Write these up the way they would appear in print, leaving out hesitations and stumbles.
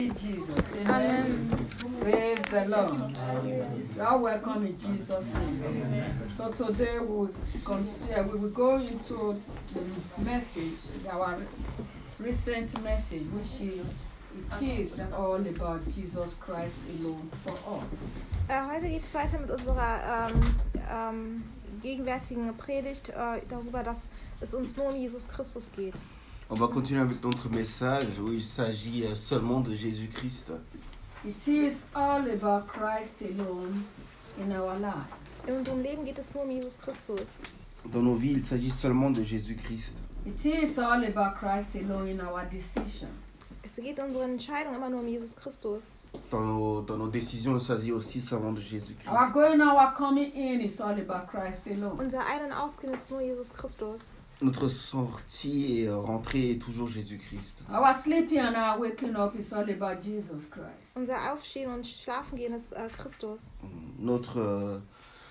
Jesus. Amen. Praise the Lord. You are welcome in Jesus' name. Amen. So today we will go into the message, our recent message, which is it is all about Jesus Christ alone for us. Heute geht es weiter mit unserer gegenwärtigen Predigt darüber, dass es uns nur um Jesus Christus geht. On va continuer avec notre message où il s'agit seulement de Jésus-Christ. It is all about Christ alone in our life. In unserem Leben geht es nur um Jesus Christus. Dans nos vies, il s'agit seulement de Jésus-Christ. It is all about Christ alone in our decision. Es geht in unseren Entscheidungen immer nur um Jesus Christus. Dans nos décisions, il s'agit aussi seulement de Jésus-Christ. Our going, our coming in is all about Christ alone. Unser Ein- und Ausgehen ist nur Jesus Christus. Notre sortie et rentrée est toujours Jésus-Christ. Our sleeping and our waking up is all about Jesus Christ. Unser Aufstehen und Schlafengehen ist Christus. Notre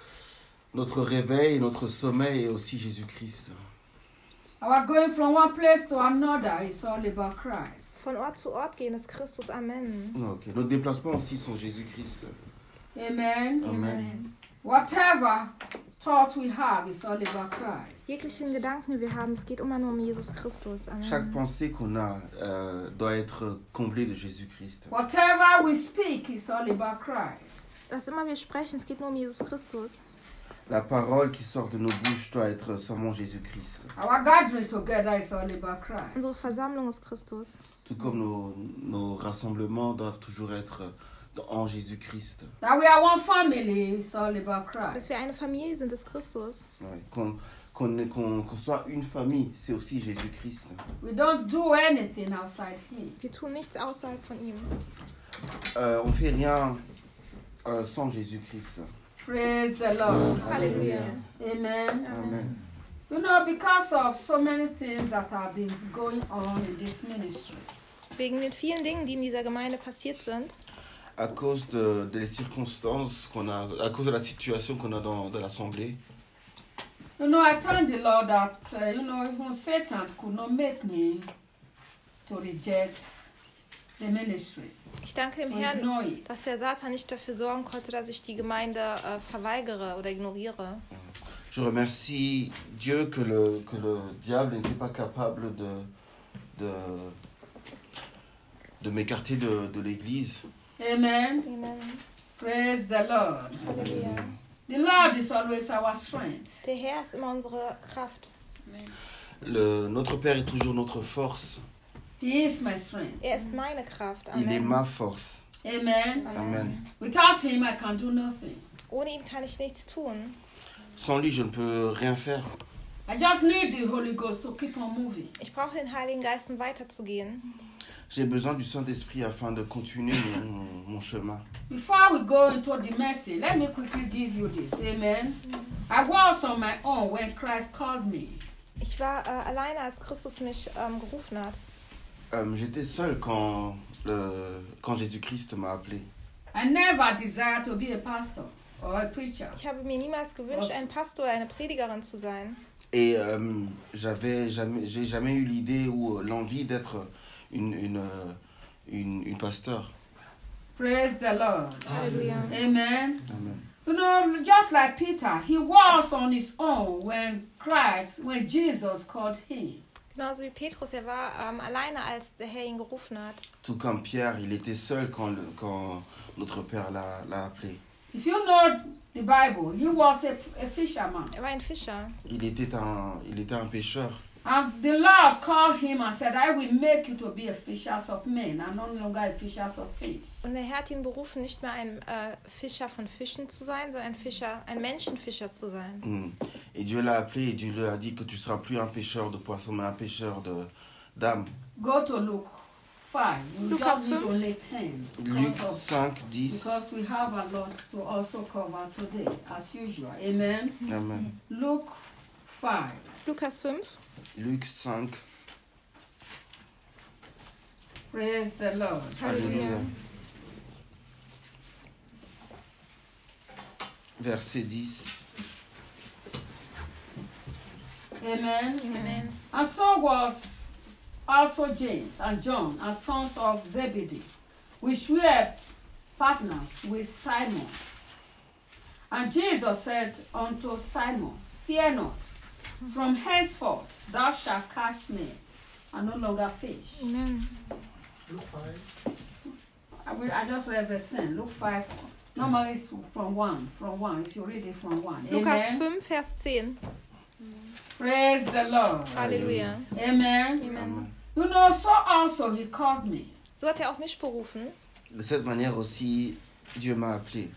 réveil, notre sommeil est aussi Jésus-Christ. Our going from one place to another is all about Christ. Von Ort zu Ort gehen ist Christus. Amen. Okay. Nos déplacements aussi sont Jésus-Christ. Amen. Amen. Whatever thought we have is all about Christ. Jeglichen Gedanken, die wir haben, es geht immer nur um Jesus Christus. Amen. Chaque pensée qu'on a doit être comblée de Jésus-Christ. Whatever we speak is all about Christ. Was immer wir sprechen, es geht nur um Jesus Christus. La parole qui sort de nos bouches doit être seulement Jésus-Christ. Our gathering together is all about Christ. Unsere Versammlung ist Christus. Tout comme nos rassemblements doivent toujours être en Jésus-Christ. That we are one family is all about Dass Christ. wir eine Familie sind, ist Christus. Ouais. Qu'on soit une famille, c'est aussi Jésus-Christ. We don't do anything outside Him. Wir tun nichts außerhalb von ihm. On fait rien sans Jésus-Christ. Praise the Lord. Halleluja. Amen. Amen. You know, because of so many things that have been going on in this ministry, Wegen den vielen Dingen, die in dieser Gemeinde passiert sind, À cause des circonstances qu'on a, à cause de la situation qu'on a dans l'assemblée, you know, I thank the Lord that, even Satan could not make me to reject the ministry. ich danke dem or Herrn, ignore it. dass der Satan nicht dafür sorgen konnte, dass ich die Gemeinde verweigere oder ignoriere. je remercie Dieu que le diable n'était pas capable de m'écarter de l'église. Amen. Amen. Praise the Lord. Halleluja. The Lord is always our strength. Der Herr ist immer unsere Kraft. Notre Père est toujours notre force. He is my strength. Er ist meine Kraft. Il est Amen. ma force. Amen. Amen. Without Him, I can do nothing. Ohne ihn kann ich nichts tun. Sans lui, je ne peux rien faire. I just need the Holy Ghost to keep on moving. Ich brauche den Heiligen Geist, um weiterzugehen. J'ai besoin du Saint-Esprit afin de continuer mon chemin. Before we go into the message, let me quickly give you this. Amen. I was on my own when Christ called me. Ich war alleine, als Christus mich gerufen hat. J'étais seul quand Jésus-Christ m'a appelé. I never desired to be a pastor or a preacher. Ich habe mir niemals gewünscht, ein Pastor oder eine Predigerin zu sein. Et j'ai jamais eu l'idée ou l'envie d'être une pasteur. Praise the Lord. Halleluja. Amen. Amen. You know, just like Peter, he was on his own when Jesus called him. Genauso wie Petrus, er war alleine, als der Herr ihn gerufen hat. Tout comme Pierre, il était seul quand notre Père l'a appelé. If you know the Bible, he was a fisherman. Er war ein Fischer. Il était un pêcheur. And the Lord called him and said, I will make you to be a fisher of men and no longer a fisher of fish. Und der Herr hat ihn berufen, nicht mehr ein Fischer von Fischen zu sein, sondern ein Menschenfischer zu sein. Et Dieu l'a appelé et Dieu lui a dit que tu seras plus un pêcheur de poissons, mais un pêcheur d'âmes. Go to Luke 5. We Lucas just need 5. only 10. Luc 5:10. Because we have a lot to also cover today, as usual. Amen. Amen. Luke 5. Lukas 5. Luc 5. Praise the Lord. Halleluja. Verset 10. Amen. Amen. And so was also James and John, and sons of Zebedee, which were partners with Simon. And Jesus said unto Simon, Fear not, from henceforth thou shalt catch men, and no longer fish. Amen. Luke 5. I just read verse 10. Luke 5. Normally it's from 1. If you read it from 1. Lukas Amen. 5, Vers 10. Praise the Lord. Halleluja. Amen. Amen. You know, so also he called me. So hat er auch mich berufen, De cette manière aussi, Dieu m'a appelé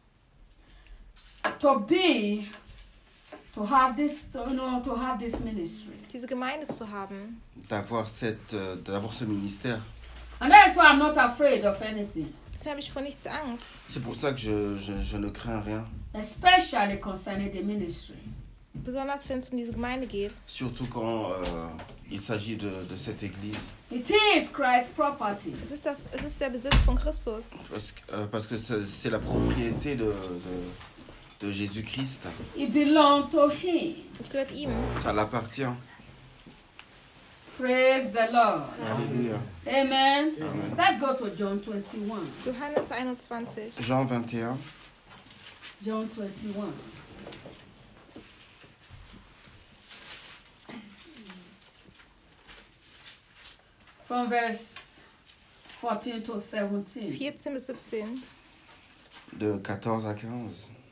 to have this ministry. diese Gemeinde zu haben. d'avoir ce ministère. And that's why I'm not afraid of anything, Deshalb habe ich vor nichts Angst. C'est pour ça que je ne crains rien, especially concerning the ministry. Besonders wenn es um diese Gemeinde geht. surtout quand il s'agit de cette église. It is Christ's property. Es ist der Besitz von Christus. Parce que c'est la propriété de Jésus-Christ. It belongs to him. Es gehört ihm. Ça l'appartient. Praise the Lord. Alléluia. Amen. Amen. Let's go to John 21. Johannes 21. Jean 21. John 21. From verse 14 to 17. 14 bis 17. De 14 à 15.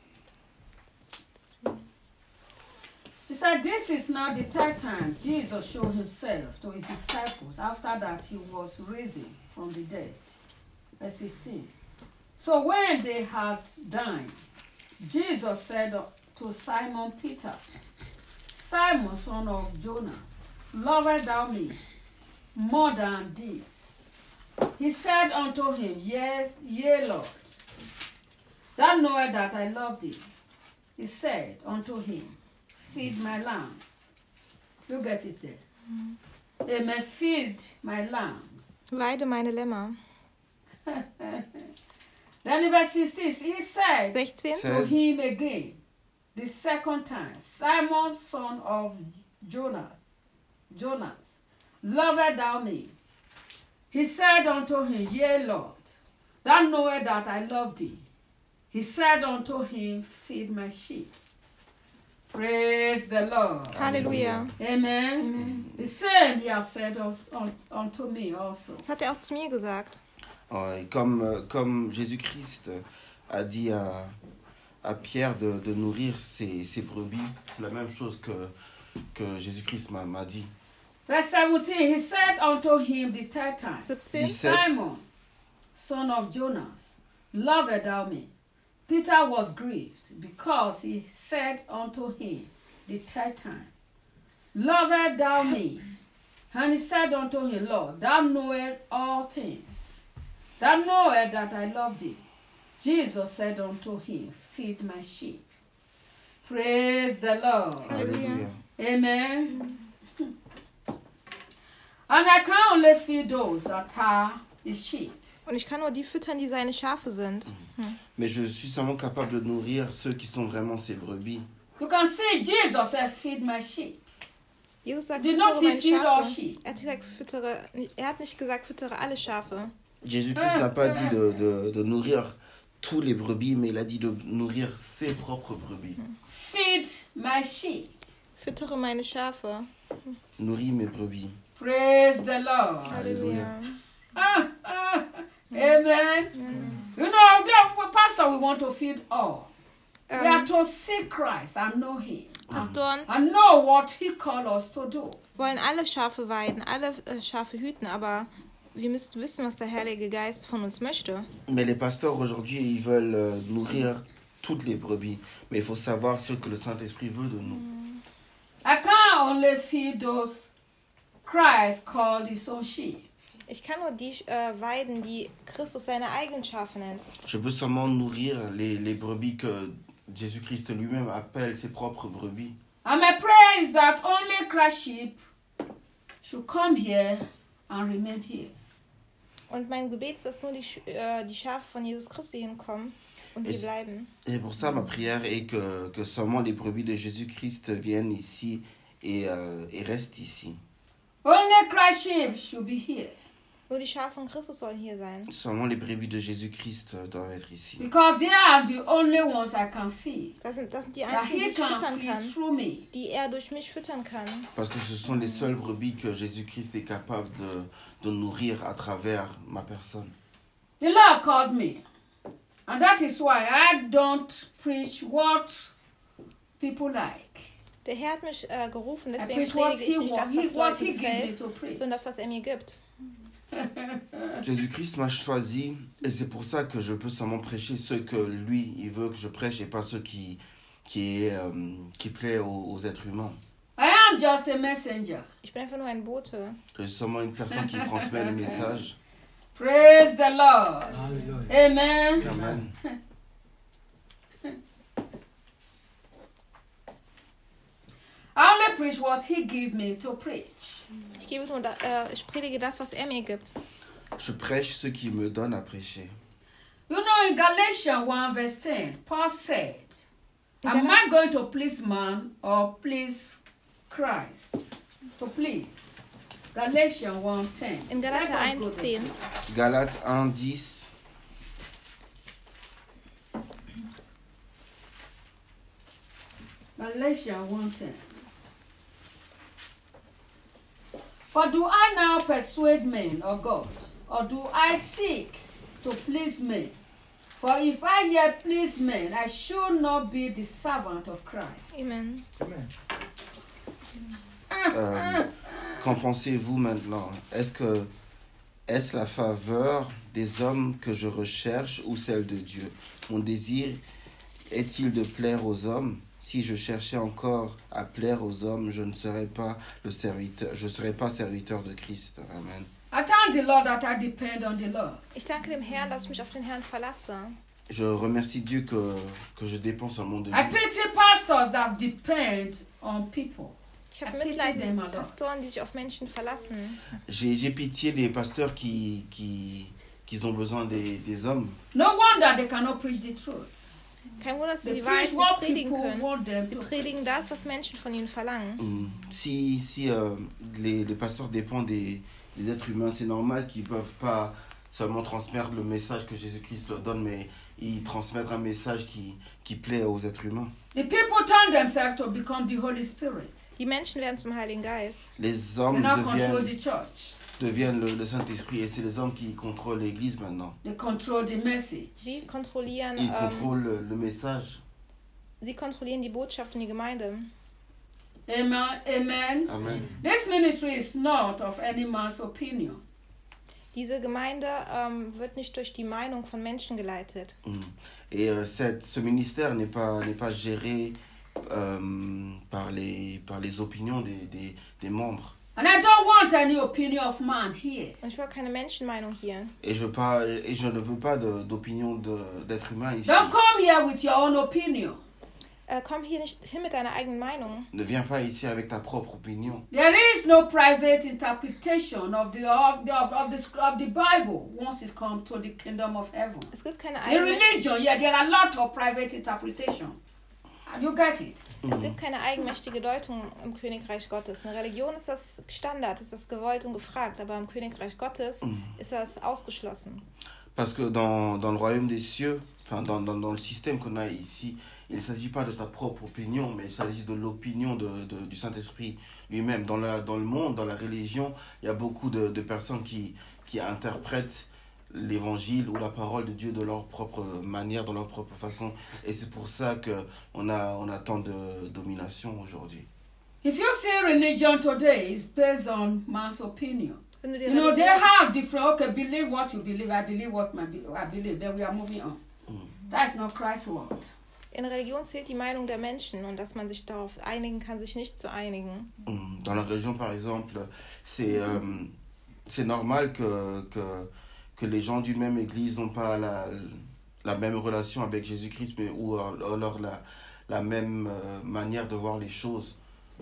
He said, this is now the third time Jesus showed himself to his disciples after that he was risen from the dead. Verse 15. So when they had dined, Jesus said to Simon Peter, Simon, son of Jonas, lovest thou me more than this? He said unto him, Yes, yea, Lord. Thou knowest that I love thee. He said unto him, Feed my lambs. You get it there. Amen. Feed my lambs. Weide meine Lämmer. Then in verse 16, he said 16. to him again, the second time, Simon, son of Jonas, lovest thou me? He said unto him, Yea, Lord, thou knowest that I love thee. He said unto him, Feed my sheep. Praise the Lord. Halleluja. Amen. Amen. The same he has said unto me also. Das hat er auch zu mir gesagt. Et comme Jésus-Christ a dit à Pierre de nourrir ses brebis, c'est la même chose que Jésus-Christ m'a dit. Verse 17, he said unto him the third time, 17. Simon, son of Jonas, lovest thou me? Peter was grieved because he said unto him the third time, Lovest thou me? And he said unto him, Lord, thou knowest all things. Thou knowest that I love thee. Jesus said unto him, Feed my sheep. Praise the Lord. Halleluja. Amen. And I can only feed those that are his sheep. Und ich kann nur die füttern, die seine Schafe sind. Mais je suis seulement capable de nourrir ceux qui sont vraiment ses brebis. You can see Jesus said, Feed my sheep. Jesus sagt, Did not füttere he meine feed all Schafe. sheep? Er hat nicht gesagt, füttere alle Schafe. Jésus-Christ n'a pas dit de nourrir tous les brebis, mais il a dit de nourrir ses propres brebis. Feed my sheep. Füttere meine Schafe. Nourris mes brebis. Praise the Lord. Halleluja. Amen. You know, Pastor, we want to feed all. We are Ähm, to seek Christ and know him. Pastoren And know what he called us to do. wollen alle Schafe weiden, alle Schafe hüten, aber wir müssen wissen, was der Heilige Geist von uns möchte. Mais les pasteurs aujourd'hui, ils veulent nourrir toutes les brebis. Mais il faut savoir ce que le Saint-Esprit veut de nous. I can't only feed those Christ called his own sheep. Ich kann nur die weiden, die Christus seine eigenen Schafe nennt. Je peux seulement nourrir les brebis que Jésus-Christ lui-même appelle ses propres brebis. And my prayer is that only Christ's sheep should come here and remain here. Und mein Gebet ist, dass nur die Schafe von Jesus Christus hinkommen und hier bleiben. Et pour ça, ma prière est que seulement les brebis de Jésus-Christ viennent ici et restent ici. Only Christ's sheep should be here. Nur die Schafe von Christus sollen hier sein. Seulement les brebis de Jésus-Christ doivent être ici. Because they are the only ones I can feed. Das sind die That einzigen, die he ich can füttern feed kann. through me. Die er durch mich füttern kann. Parce que ce sont les seules brebis que Jésus-Christ est capable de nourrir à travers ma personne. The Lord called me. And that is why I don't preach what people like. Der Herr hat mich gerufen, I deswegen preach what predige ich he nicht das, wants, was what Leute he gives me gefällt, to preach. sondern das, was er mir gibt. Jésus-Christ m'a choisi et c'est pour ça que je peux seulement prêcher ce que lui, il veut que je prêche et pas ce qui plaît aux êtres humains. I am just a messenger. Ich bin einfach nur ein Bote. Je suis seulement une personne qui transmet le message. Praise the Lord. Hallelujah. Amen. Amen. I only preach what he gives me to preach. Ich predige das, was er mir gibt. Je prêche ce qu'il me donne à prêcher. You know, in Galatians 1 verse 10, Paul said, am I going to please man or please Christ? To please. Galatians 1:10. In Galater Let us go there. 1,10. Galates 1:10. Galatians 1:10. For do I now persuade men or God, or do I seek to please men? For if I yet please men, I should not be the servant of Christ. Amen. Amen. Qu'en pensez-vous maintenant? Est-ce la faveur des hommes que je recherche ou celle de Dieu? Mon désir est-il de plaire aux hommes? Si je cherchais encore à plaire aux hommes, je ne serais pas serviteur de Christ. Amen. I thank the Lord that I depend on the Lord. Ich danke dem Herrn, dass ich mich auf den Herrn verlasse. Je remercie Dieu que je dépends seulement de I lui. pity pastors that depend on people. Ich habe I pity Mitleid them a mit lot. Pastoren, die sich auf Menschen verlassen. J'ai pitié des pasteurs qui ont besoin des hommes. No wonder they cannot preach the truth. Kein Wunder, dass sie They die preach Wahrheit nicht what predigen people können. want them Sie to. predigen das, was Menschen von ihnen verlangen. Si les pasteurs dépendent des êtres humains, c'est normal qu'ils ne peuvent pas seulement transmettre le message que Jésus-Christ leur donne, mais ils transmettent un message qui plaît aux êtres humains. The people turn themselves to become the Holy Spirit. Die Menschen werden zum Heiligen Geist. Les They hommes now control the church. deviennent le Saint-Esprit et c'est les hommes qui contrôlent l'Église maintenant. They control the message. Sie kontrollieren, Ils contrôlent le message. sie kontrollieren die Botschaft in die Gemeinde. Amen. Amen. Amen. This ministry is not of any man's opinion. Diese Gemeinde wird nicht durch die Meinung von Menschen geleitet. Et ce ministère n'est pas géré par les opinions des membres. And I don't want any opinion of man here. Und ich will keine Menschenmeinung hier. Et je ne veux pas d'opinion d'être humain ici. Don't come here with your own opinion. Komm hier nicht hin mit deiner eigenen Meinung. Ne viens pas ici avec ta propre opinion. There is no private interpretation of the Bible once it comes to the kingdom of heaven. Es gibt keine The eigenmächtige, religion, yeah, there are a lot of private interpretation. You get it? es gibt keine eigenmächtige Deutung im Königreich Gottes. In der Religion ist das Standard, ist das gewollt und gefragt, aber im Königreich Gottes ist das ausgeschlossen. Parce que dans le royaume des cieux, enfin dans le système qu'on a ici, il ne s'agit pas de ta propre opinion, mais il s'agit de l'opinion du Saint-Esprit lui-même. Dans le monde, dans la religion, il y a beaucoup de personnes qui interprètent l'évangile ou la parole de Dieu de leur propre manière, de leur propre façon. Et c'est pour ça qu'on a tant de domination aujourd'hui. If you see religion today, it's based on man's opinion. Wenn du die You know, they Religion, have different, okay, believe what you believe, I believe what I believe, then we are moving on. That's not Christ's word. in der Religion zählt die Meinung der Menschen und dass man sich darauf einigen kann, sich nicht zu einigen. Dans la religion, par exemple, c'est normal que les gens d'une même église n'ont pas la même relation avec Jésus-Christ, mais ou alors la même manière de voir les choses.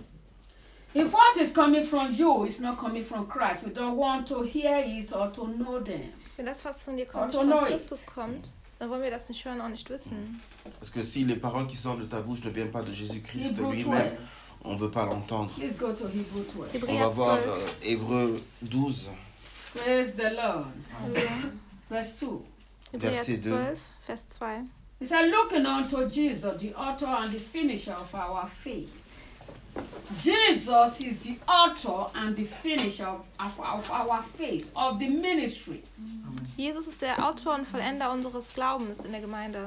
If what is coming from you is not coming from Christ, we don't want to hear it or to know them. Wenn das, was von dir kommt, nicht Autonomie. von Christus kommt, dann wollen wir das nicht hören und nicht wissen. Parce que si les paroles qui sortent de ta bouche ne viennent pas de Jésus-Christ Hebrew lui-même, 12. on ne veut pas l'entendre. Please go to Hebrew 12. On va Hebräer voir 12. Hébreux 12. Praise the Lord. Halleluja. Verse 2. Hebräer Verset 2. 12, Vers 2. He said, looking unto Jesus, the author and the finisher of our faith. Jesus is the author and the finisher of our faith, of the ministry. Jesus ist der Autor und Vollender unseres Glaubens in der Gemeinde.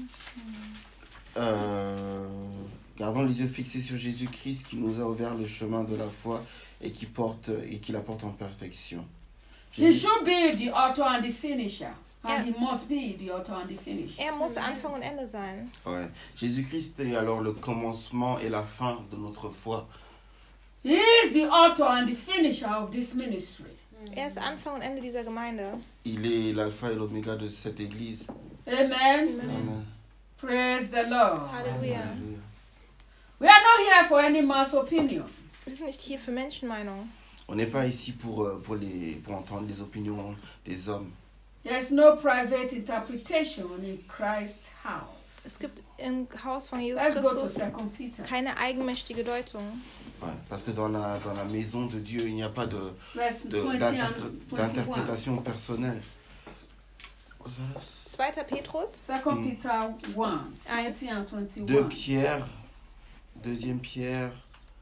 Gardons les yeux fixés sur Jésus-Christ qui nous a ouvert le chemin de la foi et qui la porte en perfection. He should be the author and the finisher. And he must be the author and the finisher. Muss Anfang und Ende sein. Ouais. Jésus-Christ est alors le commencement et la fin de notre foi. He is the author and the finisher of this ministry. Ist Anfang und Ende dieser Gemeinde. Il est l'alpha et l'oméga de cette église. Amen. Amen. Praise the Lord. Halleluja. Alléluia. We are not here for any man's opinion. Wir sind nicht hier für Menschenmeinung. On n'est pas ici pour entendre les opinions des hommes. There's no private interpretation in Christ's house. Es gibt im Haus von Jesus Let's go to Christus 2 Peter. keine eigenmächtige Deutung. Ouais, parce que dans la maison de Dieu, il n'y a pas Verse 20 and 21. d'interprétation personnelle. Was war das? 2. Petrus 2 Peter 1, 20 and 21. 2 Pierre, 2 Pierre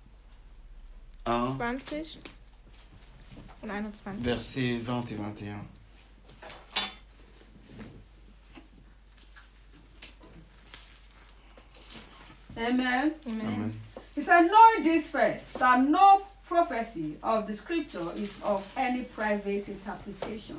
1, 20 und 21. versets 20 et 21. Amen. Amen. He said, knowing this first, that no prophecy of the scripture is of any private interpretation.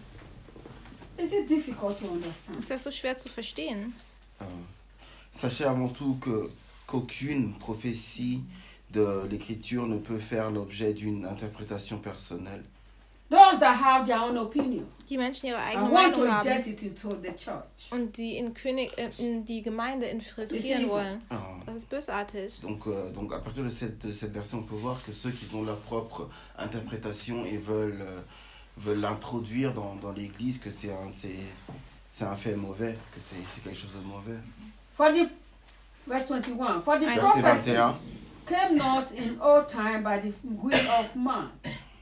Is it difficult to understand? Ist das so schwer zu verstehen? Sachez avant tout qu'aucune prophétie de l'Écriture ne peut faire l'objet d'une interprétation personnelle. Those that have their own opinion Die Menschen ihre and eigene want to Meinung inject haben it into the church. und die in die Gemeinde infiltrieren wollen. Das ist bösartig. Donc à partir de cette version, on peut voir que ceux qui ont leur propre interprétation et veulent l'introduire dans l'Église, que c'est un fait mauvais, que c'est quelque chose de mauvais. Verse 21. For the Verset prophecies 21. came not in old time by the will of man,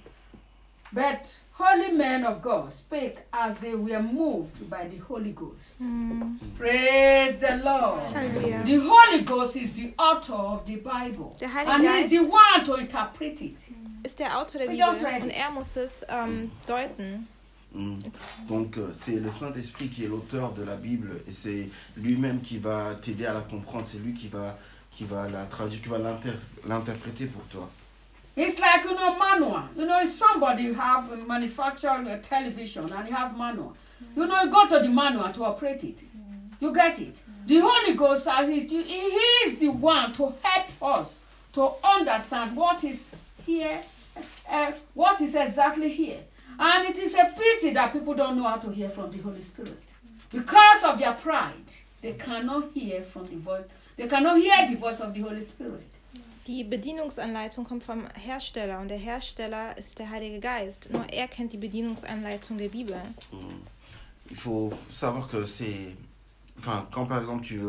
but holy men of God spake as they were moved by the Holy Ghost. Praise the Lord. Halleluja. The Holy Ghost is the author of the Bible. Der Heilige And he's the Geist one to interpret it. ist der Autor der We Bibel just read und it. er muss es deuten. Donc c'est le Saint-Esprit qui est l'auteur de la Bible et c'est lui-même qui va t'aider à la comprendre, c'est lui qui va la traduire, qui va l'interpréter pour toi. It's like, manual. If somebody have manufactured a television and you have manual, you go to the manual to operate it. You get it? The Holy Ghost, he is the one to help us to understand what is here, what is exactly here. And it is a pity that people don't know how to hear from the Holy Spirit. Because of their pride, they cannot hear from the voice. They cannot hear the voice of the Holy Spirit. Die Bedienungsanleitung kommt vom Hersteller und der Hersteller ist der Heilige Geist. Nur er kennt die Bedienungsanleitung der Bibel. Il faut savoir que quand par exemple tu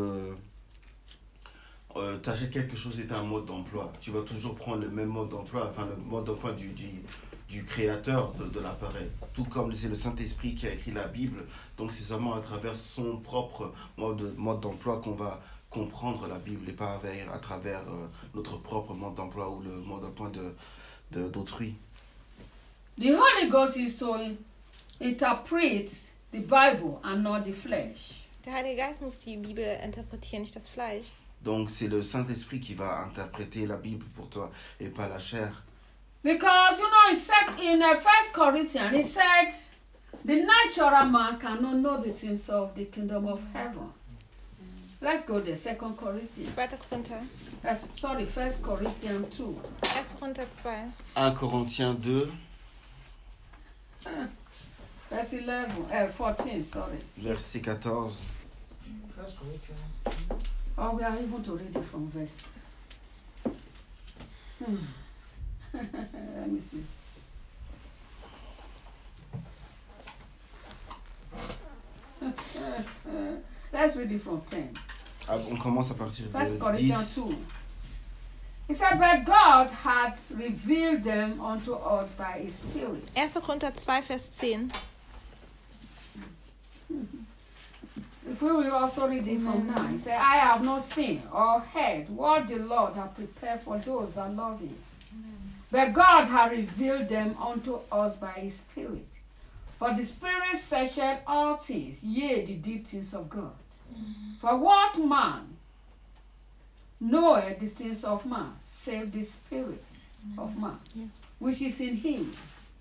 achètes quelque chose et tu as un mode d'emploi, tu vas toujours prendre le même mode d'emploi, le mode d'emploi du créateur de l'appareil. Tout comme c'est le Saint-Esprit qui a écrit la Bible, donc c'est seulement à travers son propre mode d'emploi qu'on va comprendre la Bible et pas à travers notre propre mode d'emploi ou le mode d'emploi d'autrui. The Holy Ghost is to interpret the Bible and not the flesh. Der Heilige Geist muss die Bibel interpretieren, nicht das Fleisch. Donc c'est le Saint-Esprit qui va interpréter la Bible pour toi et pas la chair. Because, it said in 1 Corinthians, it said, the natural man cannot know the things of the kingdom of heaven. Let's go there, 2 Corinthians. 2. Korinther. 1 Corinthians 2. 1. Korinther 2. 1 Corinthiens 2, Verse 14, sorry. verset 14. First Corinthians. Oh, we are able to read it from verse. Let me see. Let's read it from 10. On commence à partir 1 de Corinthians 10. 2. He said, but God had revealed them unto us by his Spirit. 1. Korinther 2, Vers 10. If we will also read it from now, he said, I have not seen or heard what the Lord hath prepared for those that love him. But God hath revealed them unto us by his Spirit. For the Spirit searcheth all things, yea, the deep things of God. For what man knoweth the things of man, save the Spirit of man, which is in him.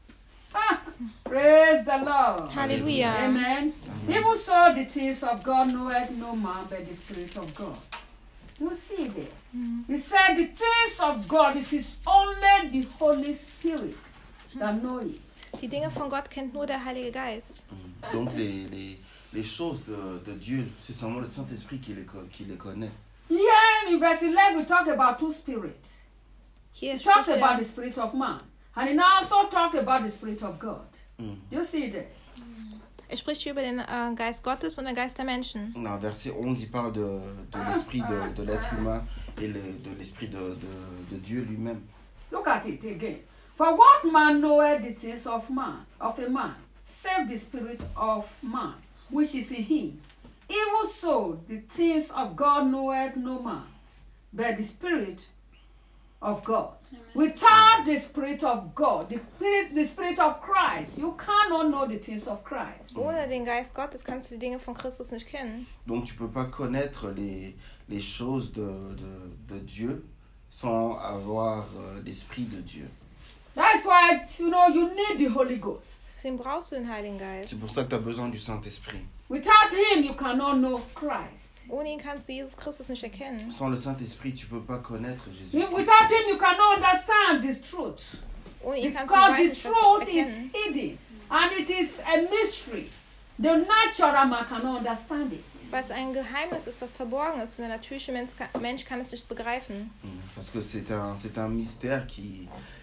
Praise the Lord. Hallelujah. Amen. Even so, the things of God knoweth no man but the Spirit of God. You see there. He said the things of God, it is only the Holy Spirit that know it. Die Dinge von Gott kennt nur der Heilige Geist. Donc les choses de Dieu, c'est seulement le Saint-Esprit qui les connaît. Here in verse 11, we talk about two spirits. Hier He talks spricht about er, the Spirit of man. And he also talks about the Spirit of God. Do you see that? spricht hier über den Geist Gottes und den Geist der Menschen. Dans verset 11, il parle de l'esprit de l'être humain et de l'esprit de Dieu lui-même. Look at it again. For what man knoweth the things of a man, save the Spirit of man, which is in him. Even so, the things of God knoweth no man, but the Spirit of God. Without the Spirit of God, the Spirit of Christ, you cannot know the things of Christ. Ohne den Geist Gottes kannst du die Dinge von Christus nicht kennen. Donc tu peux pas connaître les choses de Dieu sans avoir l'esprit de Dieu. That's why, you need the Holy Ghost. Deswegen brauchst du den Heiligen Geist. C'est pour ça que tu as besoin du Saint-Esprit. Without him, you cannot know Christ. Ohne ihn kannst du Jesus Christus nicht erkennen. Sans le Saint-Esprit, tu peux pas connaître Jésus. Without him, you cannot understand this truth. Ohne ihn kannst du Because the die Wahrheit truth nicht is erkennen. hidden. And it is a mystery. The natural man cannot understand it. Weil es ein Geheimnis ist, was verborgen ist. Und der natürliche Mensch kann es nicht begreifen. Parce que c'est un mystère qui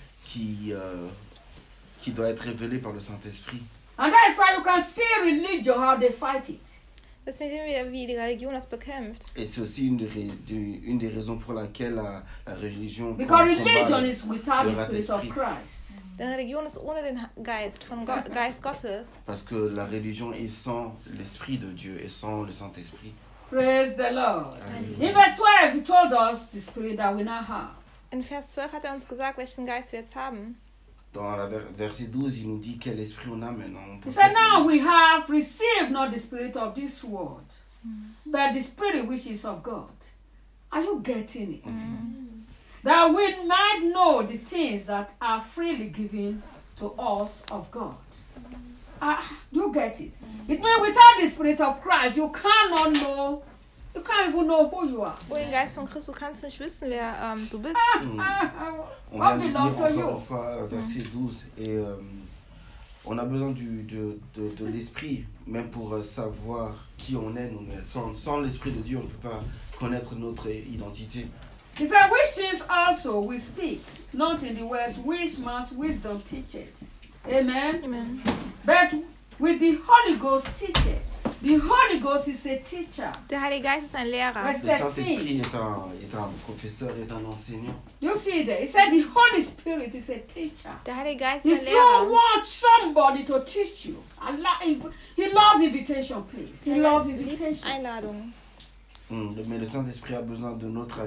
doit être révélé par le Saint-Esprit. And that's why you can see religion, how they fight it. Deswegen sehen wir, wie die Religion das bekämpft. Et c'est aussi une des raisons pour laquelle la religion Because combat religion is without le the Spirit of Saint-Esprit. Christ. Denn Religion ist ohne den Geist Geist Gottes. Parce que la religion est sans l'Esprit de Dieu et sans le Saint-Esprit. Praise the Lord. Alléluia. In verse 12, he told us the Spirit that we now have. In Vers 12 hat er uns gesagt, welchen Geist wir jetzt haben. Dans la verset 12, il nous dit quel esprit on a maintenant. On He possède. said, now we have received not the spirit of this world, but the Spirit which is of God. Are you getting it? That we might know the things that are freely given to us of God. Do you get it? It means without the Spirit of Christ, you cannot know, you can't even know who you are. Ohne den Geist von Christus kannst du nicht wissen, wer du bist. On What vient de lire belongs to encore you? une fois verset 12 et on a besoin de l'esprit même pour savoir qui on est. Sans l'esprit de Dieu, on ne peut pas connaître notre identité. He said, which things also we speak, not in the words which man's wisdom teacheth. Amen. Amen. But with the Holy Ghost teacheth. The Holy Ghost is a teacher. Der Heilige Geist ist ein Lehrer. Verse Le Saint-Esprit 13. est un professeur, est un enseignant. You see there? He said the Holy Spirit is a teacher. Der Heilige Geist ist ein If you Lehrer. want somebody to teach you, he loves invitation, please. He Der loves Geist liebt invitation. Einladung. Mais le Saint-Esprit a besoin de notre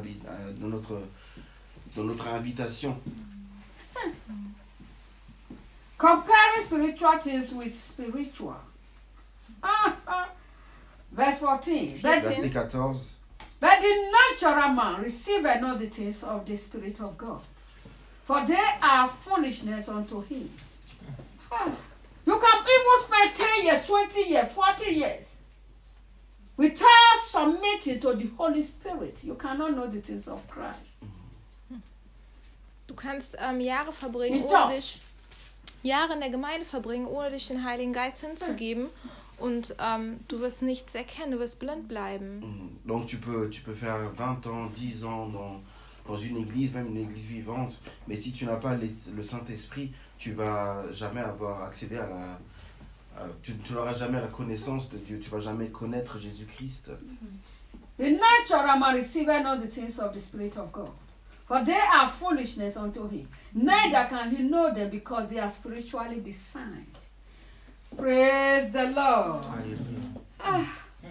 invitation. Comparing spiritual things with spiritual. Verse 14. Verset 14. But the natural man receiveth not the things of the Spirit of God, for they are foolishness unto him. You can even spend 10 years, 20 years, 40 years without submitting to the Holy Spirit. You cannot know the things of Christ. Du kannst Jahre verbringen, In ohne church. dich Jahre in der Gemeinde verbringen, ohne dich den Heiligen Geist hinzugeben. Und du wirst nichts erkennen, du wirst blind bleiben. Donc tu peux faire 20 ans, 10 ans dans une église, même une église vivante, mais si tu n'as pas le Saint-Esprit, tu vas jamais avoir accédé tu n'auras jamais la connaissance de Dieu, tu vas jamais connaître Jésus-Christ. The natural man receiveth not the things of the Spirit of God, For they are foolishness unto him. Neither can he know them because they are spiritually discerned. Praise the Lord. Alléluia.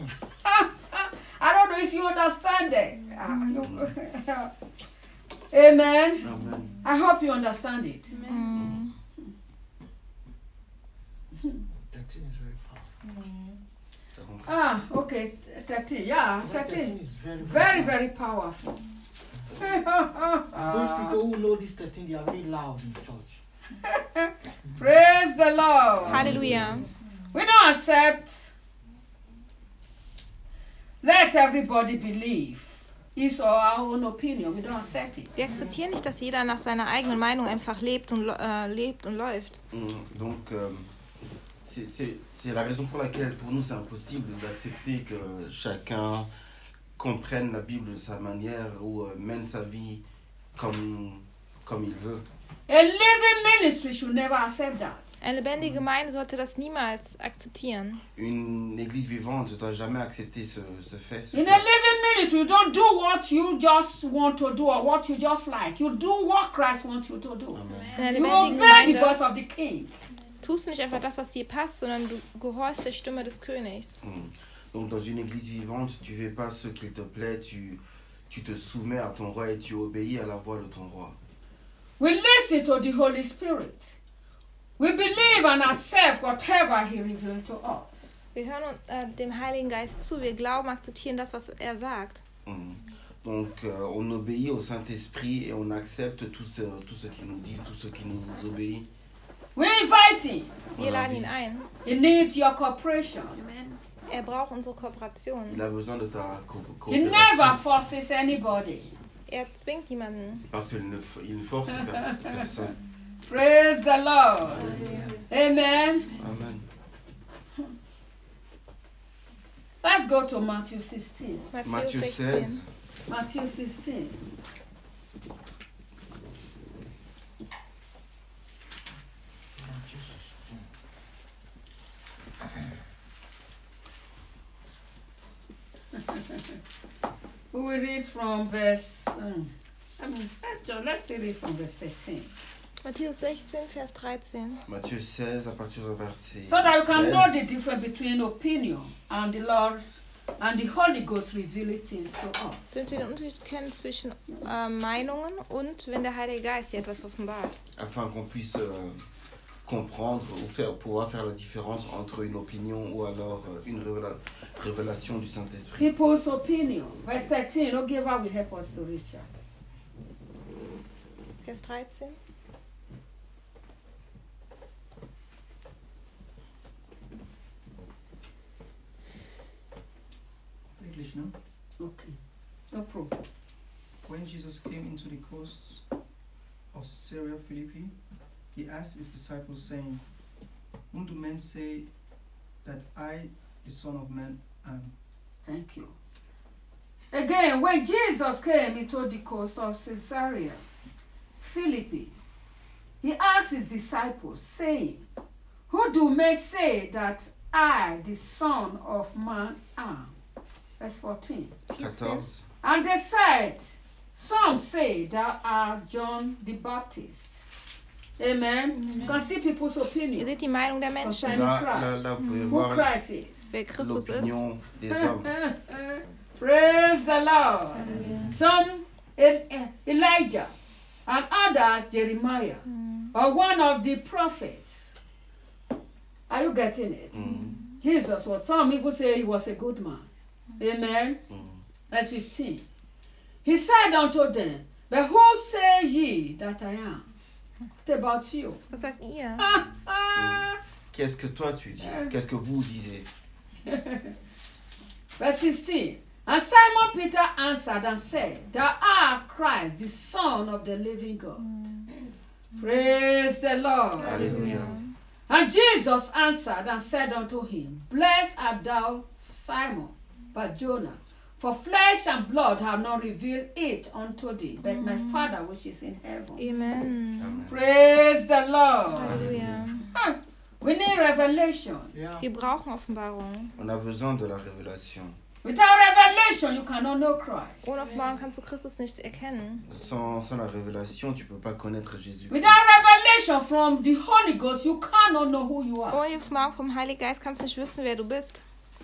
I don't know if you understand it. Amen. Amen. I hope you understand it. 13 is very powerful. Okay. 13. Yeah, 13. is very, Very, very powerful. And those people who know this 13, they are really loud in church. Praise the Lord. Halleluja. We don't accept. Let everybody believe his or our own opinion. We don't accept it. Wir akzeptieren nicht, dass jeder nach seiner eigenen Meinung einfach lebt und läuft. Donc, c'est la raison pour laquelle pour nous c'est impossible d'accepter que chacun comprenne la Bible de sa manière ou mène sa vie comme il veut. A living ministry should never accept that. Eine lebendige Gemeinde sollte das niemals akzeptieren. Une église vivante ne doit jamais accepter ce fait. In a living ministry, you don't do what you just want to do or what you just like. You do what Christ wants you to do. In einer You lebendigen obey the Gemeinde voice of the King. tust du nicht einfach das, was dir passt, sondern du gehorchst der Stimme des Königs. Donc dans une église vivante, tu fais pas ce qu'il te plaît, tu te soumets à ton roi et tu obéis à la voix de ton roi. We listen to the Holy Spirit. We believe and accept whatever He reveals to us. Wir hören dem Heiligen Geist zu, wir glauben, akzeptieren das, was er sagt. Donc on obéit au Saint-Esprit et on accepte tout ce qu'il nous dit, tout ce qui nous obéit. We invite Him. Wir laden ihn ein. He needs your cooperation. Er braucht unsere Kooperation. Il a besoin de ta He never coopération forces anybody. Er zwingt niemanden. parce qu'il ne force personne. Praise the Lord. Amen. Amen. Let's go to Matthew 16. Matthieu 16. 16. Matthew 16. We will read from verse. Let's read it from verse 13. Matthäus 16, Vers 13. Matthieu 16 à partir du verset. So that you can 13. know the difference between opinion and the Lord and the Holy Ghost revealing things to us. Damit wir den Unterschied kennen zwischen Meinungen und wenn der Heilige Geist dir etwas offenbart. Afin qu'on puisse comprendre ou pouvoir faire la différence entre une opinion ou alors une révélation du Saint-Esprit. People's opinion. Verse 13. Ogiva will help us to reach that. Vers 13. English, no? Okay. No problem. When Jesus came into the coasts of Caesarea Philippi, he asked his disciples, saying, "Whom do men say that I, the Son of Man, am?" Thank you. Again, when Jesus came into the coast of Caesarea Philippi, he asked his disciples, saying, "Who do men say that I, the Son of Man, am?" Verse 14. 14. And they said, "Some say thou art John the Baptist." Amen. You can see people's Ihr opinion seht die Meinung der Menschen, concerning Là, Christ. vous pouvez Who voir Christ is. wer Christus ist. l'opinion des hommes. Praise the Lord. Some Elijah and others Jeremiah or one of the prophets. Are you getting it? Jesus was, some even say he was a good man. Amen. Verse 15. He said unto them, "But who say ye that I am?" What about you? Was sagt ihr? Qu'est-ce que toi tu dis? Qu'est-ce que vous disiez? Verse 16. And Simon Peter answered and said, "Thou art Christ, the Son of the living God." Praise the Lord. Alléluia. And Jesus answered and said unto him, "Blessed art thou, Simon, Bar-Jonah, for flesh and blood have not revealed it unto thee, but my Father which is in heaven." Amen. Amen. Praise the Lord. Halleluja. We need revelation. Yeah. Wir brauchen Offenbarung. On a besoin de la révélation. Without revelation, you cannot know Christ. Ohne Offenbarung kannst du Christus nicht erkennen. Sans la révélation, tu peux pas connaître Jésus. Without revelation from the Holy Ghost, you cannot know who you are. Ohne die Offenbarung vom Heiligen Geist kannst du nicht wissen, wer du bist.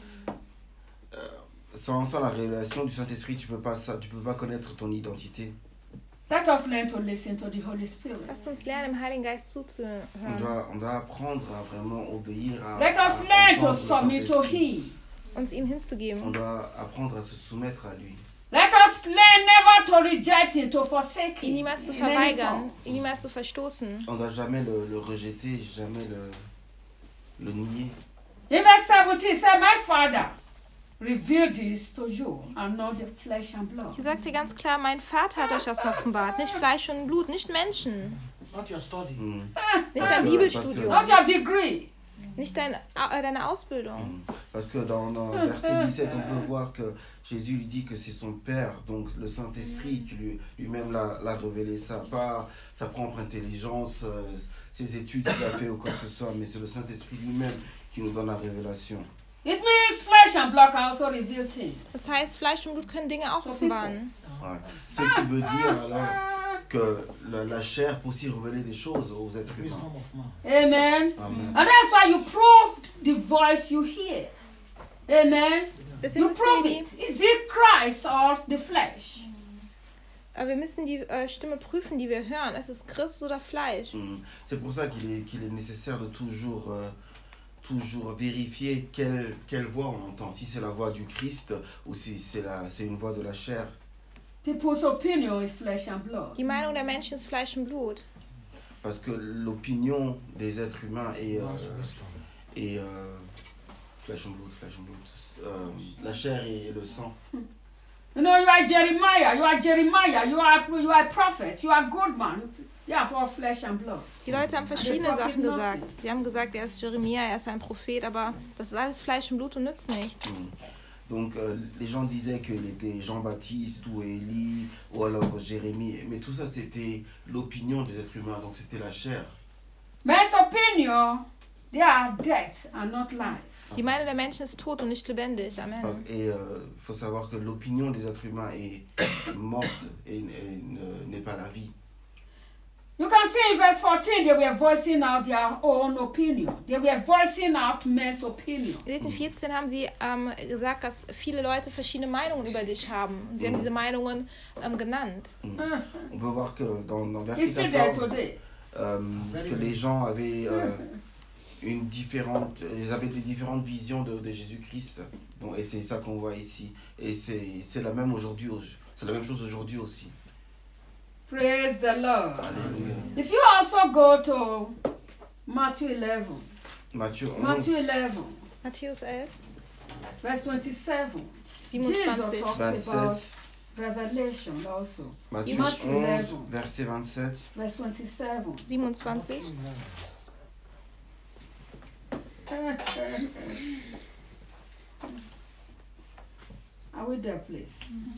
Sans la révélation du Saint-Esprit, tu peux pas connaître ton identité. Let us learn to listen to the Holy Spirit. Lass uns lernen, dem Heiligen Geist zuzuhören. On doit apprendre à vraiment obéir à. Let us learn to submit to Him. Uns ihm On hinzugeben. doit apprendre à se soumettre à lui. Let us learn never to reject Him, to forsake Ihn Him. niemals zu in any verweigern, form. ihn niemals zu verstoßen. On doit jamais le rejeter, jamais le nier. In verse 17, it said, My Father revealed this to you, and not the flesh and blood. Hier sagt er ganz klar, mein Vater hat euch das offenbart. Nicht Fleisch und Blut, nicht Menschen. Not your study. Nicht dein Bibelstudium. Not your degree. Nicht deine Ausbildung. Parce que dans verset 17, on peut voir que Jésus lui dit que c'est son Père, donc le Saint-Esprit qui lui-même l'a révélé, ça, pas sa propre intelligence, ses études qu'il a fait ou quoi que ce soit, mais c'est le Saint-Esprit lui-même qui nous donne la révélation. It means flesh and blood can also reveal things. Das heißt, Fleisch und Blut können Dinge auch offenbaren. Ouais. Ce qui veut dire alors que la chair peut aussi révéler des choses aux êtres humains. Wisdom of man. Amen. Amen. And that's why you prove the voice you hear. Amen. Deswegen You müssen prove wir it. Is it Christ or the flesh? wir müssen die Stimme prüfen, die wir hören. Ist es Christus oder Fleisch? C'est pour ça qu'il est nécessaire de toujours vérifier quelle voix on entend. Si c'est la voix du Christ ou si c'est une voix de la chair. People's opinion is flesh and blood. Die Meinung der Menschen ist Fleisch und Blut. Parce que l'opinion des êtres humains est flesh and blood, la chair et le sang. You know, you are Jeremiah, you are a prophet, you are a good man. You are for flesh and blood. Die Leute haben verschiedene Sachen gesagt. Sie haben gesagt, er ist Jeremia, er ist ein Prophet, aber das ist alles Fleisch und Blut und nützt nichts. Donc les gens disaient qu'il était Jean-Baptiste ou Élie ou alors Jérémie, mais tout ça c'était l'opinion des êtres humains, donc c'était la chair. Men's opinion, they are death and not life. Die Meinung der Menschen ist tot und nicht lebendig. Amen. Et faut savoir que l'opinion des êtres humains est morte et n'est pas la vie. You can see in verse 14, they were voicing out their own opinion. They were voicing out men's opinion. Ihr seht, in 14 haben sie gesagt, dass viele Leute verschiedene Meinungen über dich haben. Und sie haben diese Meinungen genannt. On peut voir que dans It's verset still there 14, today. que les gens avaient ils avaient des différentes visions de Jésus-Christ. Donc, et c'est ça qu'on voit ici. Et c'est la même aujourd'hui. C'est la même chose aujourd'hui aussi. Praise the Lord. Alléluia. If you also go to Matthew 11, Matthieu 11, Matthew 11, Matthäus 11, verse 27, 27. Jesus talks about 27. revelation also. Matthieu Matthew 11, 11. verset 27. Verse 27. 27. Are we there, please?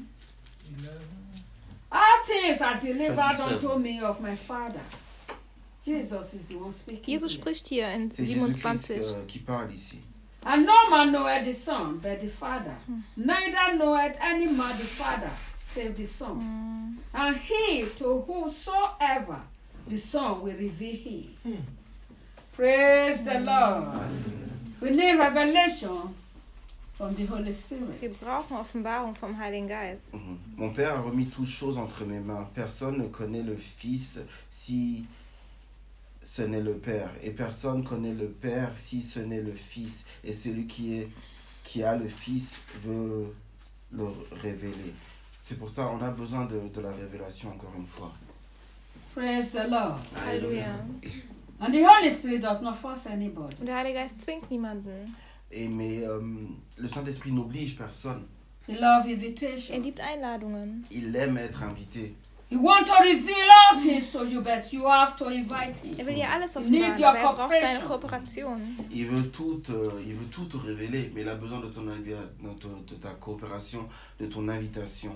All things are delivered 27. unto me of my Father. Jesus is the one speaking. Jesus here. spricht hier in C'est Jésus-Christ 27. qui parle ici. And no man knoweth the Son but the Father. Neither knoweth any man the Father save the Son. And he to whosoever the Son will reveal him. Praise the Lord. We need revelation from the Holy Wir Spirit. brauchen Offenbarung vom Heiligen Geist. Mon Père a remis toutes choses entre mes mains. Personne ne connaît le Fils si ce n'est le Père. Et personne ne connaît le Père si ce n'est le Fils. Et celui qui a le Fils veut le révéler. C'est pour ça qu'on a besoin de la révélation encore une fois. Praise the Lord. Halleluja. And the Holy Spirit does not force anybody. Und der Heilige Geist zwingt niemanden. Mais le Saint-Esprit n'oblige personne. He loves Er invitation. liebt Einladungen. Il aime être invité. He wants to reveal all things to you, but you have to invite him. Er will dir alles Need offenbaren, your aber er braucht deine cooperation. Kooperation. Il veut tout te révéler, mais il a besoin de ta coopération, de ton invitation.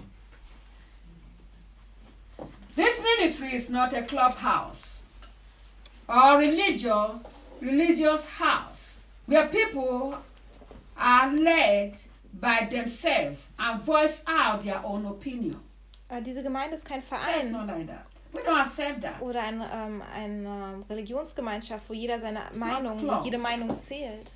This ministry is not a clubhouse or religious house where people are led by themselves and voice out their own opinion. Diese Gemeinde ist kein It's Verein not like that. We don't accept that. oder eine Religionsgemeinschaft, wo jeder seine not Meinung, club. wo jede Meinung zählt.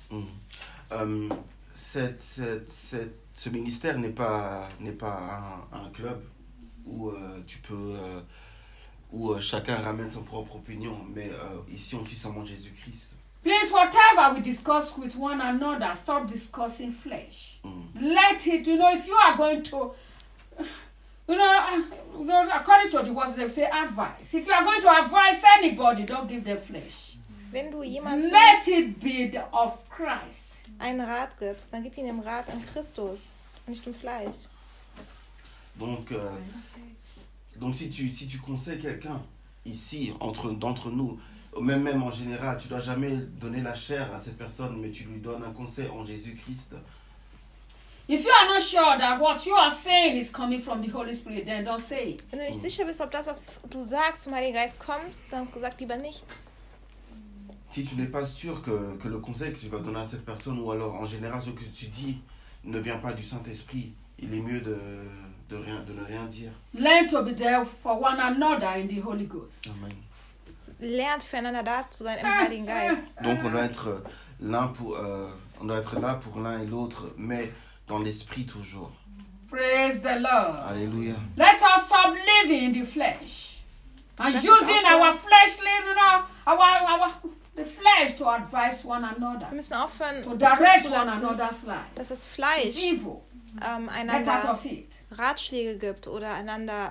Ce ministère n'est pas un club où tu peux où chacun ramène son propre opinion, mais ici on suit seulement Jésus-Christ. Please, whatever we discuss with one another, stop discussing flesh. Let it, if you are going to, according to the words they say, advice. If you are going to advise anybody, don't give them flesh. Wenn du jemandem Let it be of Christ. einen Rat gibst, dann gib ihm den Rat an Christus und nicht im Fleisch. Donc si tu conseilles quelqu'un ici d'entre nous, même en général, tu dois jamais donner la chair à cette personne, mais tu lui donnes un conseil en Jésus-Christ. If you are not sure that what you are saying is coming from the Holy Spirit, then don't say it. Wenn du nicht sicher bist, ob das, was du sagst, vom Heiligen Geist kommt, dann sag lieber nichts. Si tu n'es pas sûr que le conseil que tu vas donner à cette personne, ou alors en général ce que tu dis ne vient pas du Saint-Esprit, il est mieux de ne rien dire. Learn to be there for one another in the Holy Ghost. Amen. Lernt füreinander da zu sein im Heiligen Geist. Donc on doit être là pour l'un et l'autre, mais dans l'esprit toujours. Praise the Lord. Alléluia. Let's all stop living in the flesh and Lass uns using aufhören. our fleshly, the flesh to advise one another, Wir müssen aufhören, to es direct one zuzulassen, another's life. dass das It's Fleisch evil. Get out einander of it. Ratschläge gibt oder einander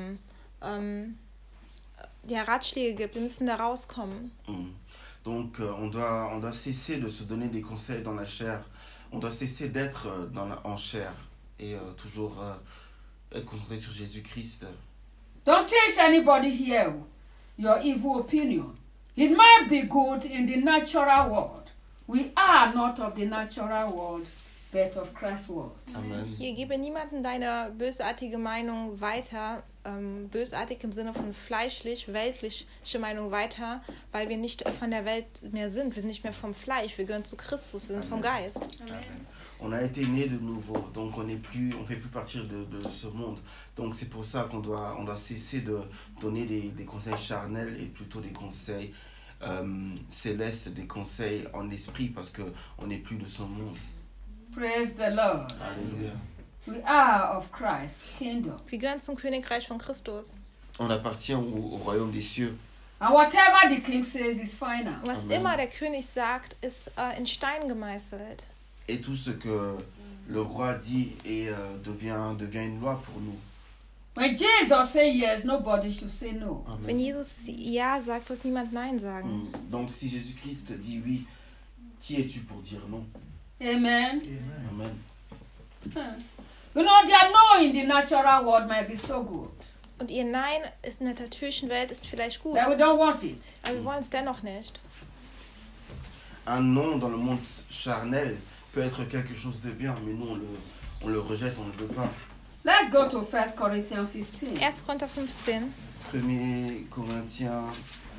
Ratschläge gibt. Wir müssen da rauskommen. Donc on doit cesser de se donner des conseils dans la chair. On doit cesser d'être en chair et toujours être concentré sur Jésus-Christ. Don't teach anybody here your evil opinion. It might be good in the natural world. We are not of the natural world, but of Christ's world. Amen. Hier gebe niemandem deine bösartige Meinung weiter, bösartig im Sinne von fleischlich, weltliche Meinung weiter, weil wir nicht von der Welt mehr sind. Wir sind nicht mehr vom Fleisch, wir gehören zu Christus, wir sind vom Geist. On a été né de nouveau, donc on fait plus partir de ce monde. Donc c'est pour ça qu'on doit cesser de donner des conseils charnels et plutôt des conseils célestes, des conseils en esprit, parce que on n'est plus de ce monde. Praise the Lord. Alléluia. We are of Christ's kingdom. Wir gehören zum Königreich von Christus. On appartient au royaume des cieux. And whatever the king says is final. Was Amen. immer der König sagt, ist in Stein gemeißelt. Et tout ce que le roi dit devient une loi pour nous. When Jesus says yes, nobody should say no. Amen. Wenn Jesus Ja sagt, wird niemand Nein sagen. Donc si Jésus-Christ dit oui, qui es-tu pour dire non? Amen. Amen. You know, their no in the natural world might be so good, Und ihr Nein in der natürlichen Welt ist vielleicht gut, but we don't want it. aber wir wollen es dennoch nicht. Un non dans le monde charnel peut être quelque chose de bien, mais nous on le rejette, on ne le veut pas. Let's go to 1 Corinthians 15. 1. Korinther 15, 1er Corinthiens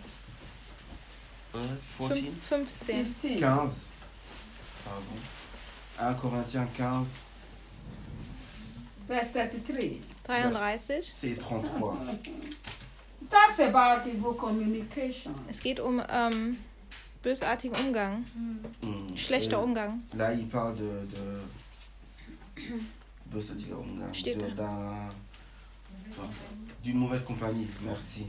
14, 15. 15. 15. Pardon. 1 Corinthiens 15, Verse 33. 33. c'est 33. It talks about evil communication. Es geht um bösartigen Umgang, schlechter Umgang. Là, il parle Steht da. d'une mauvaise compagnie. Merci.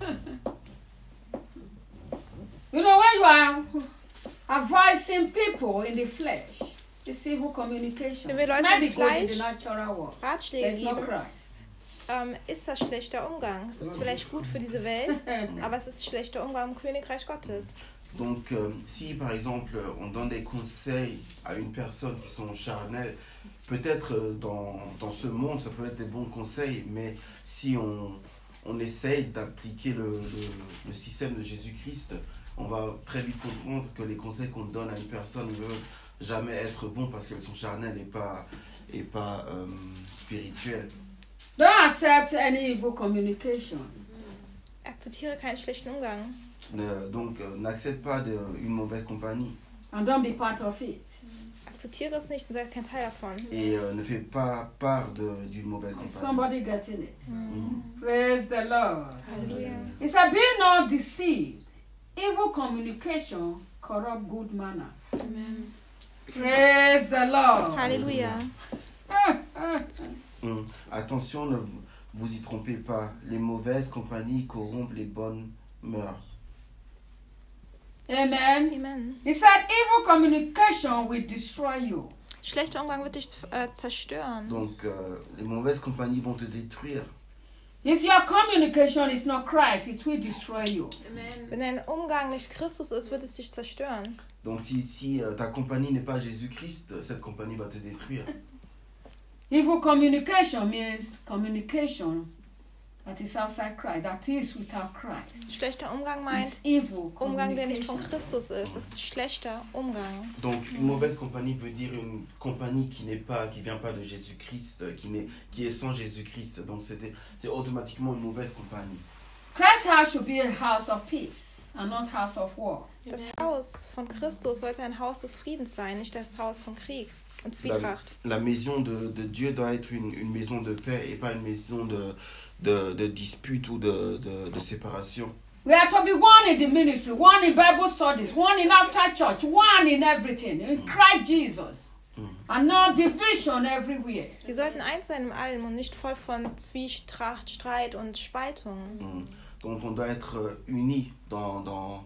You know, when you are advising people in the flesh, it's evil communication. Wenn wir Leute Maybe im good in Fleisch the natural world. Ratschläge There's no geben, Christ. ist das schlechter Umgang. Es ist vielleicht gut für diese Welt, aber es ist schlechter Umgang im Königreich Gottes. Donc, si par exemple on donne des conseils à une personne qui sont charnelles, peut-être dans ce monde ça peut être des bons conseils, mais si on essaye d'appliquer le système de Jésus-Christ, on va très vite comprendre que les conseils qu'on donne à une personne ne veulent jamais être bons parce qu'elles sont charnelles et pas spirituelles. Don't accept any evil communication. Akzeptiere keinen schlechten Umgang Donc, n'accepte pas une mauvaise compagnie. And don't be part of it. akzeptiere es nicht und sei kein Teil davon. et ne fais pas part d'une mauvaise compagnie. Somebody getting it? Praise the Lord. Halleluja. He said, be not deceived. Evil communication corrupt good manners. Amen. Praise the Lord. Halleluja. Attention, ne vous y trompez pas. Les mauvaises compagnies corrompent les bonnes mœurs. Amen. Amen. He said, evil communication will destroy you. Schlechter Umgang wird dich zerstören. Donc, les mauvaises compagnies vont te détruire. If your communication is not Christ, it will destroy you. Wenn dein Umgang nicht Christus ist, wird es dich zerstören. Donc, si ta compagnie n'est pas Jésus-Christ, cette compagnie va te détruire. Evil communication means communication that is outside Christ, that is without Christ. Schlechter Umgang meint It's evil Umgang, der nicht von communication. Christus ist. Das ist schlechter Umgang. Donc, une mauvaise compagnie veut dire une compagnie qui vient pas de Jésus-Christ, qui est sans Jésus-Christ. Donc, c'est automatiquement une mauvaise compagnie. Christ's house should be a house of peace and not house of war. Das Haus von Christus sollte ein Haus des Friedens sein, nicht das Haus von Krieg und Zwietracht. La maison de Dieu doit être une maison de paix et pas une maison de dispute ou de séparation. We are to be one in the ministry, one in Bible studies, one in after church, one in everything, in Christ Jesus. And not division everywhere. Wir sollten eins sein in allem und nicht voll von Zwietracht, Streit und Spaltung. Donc on doit être unis dans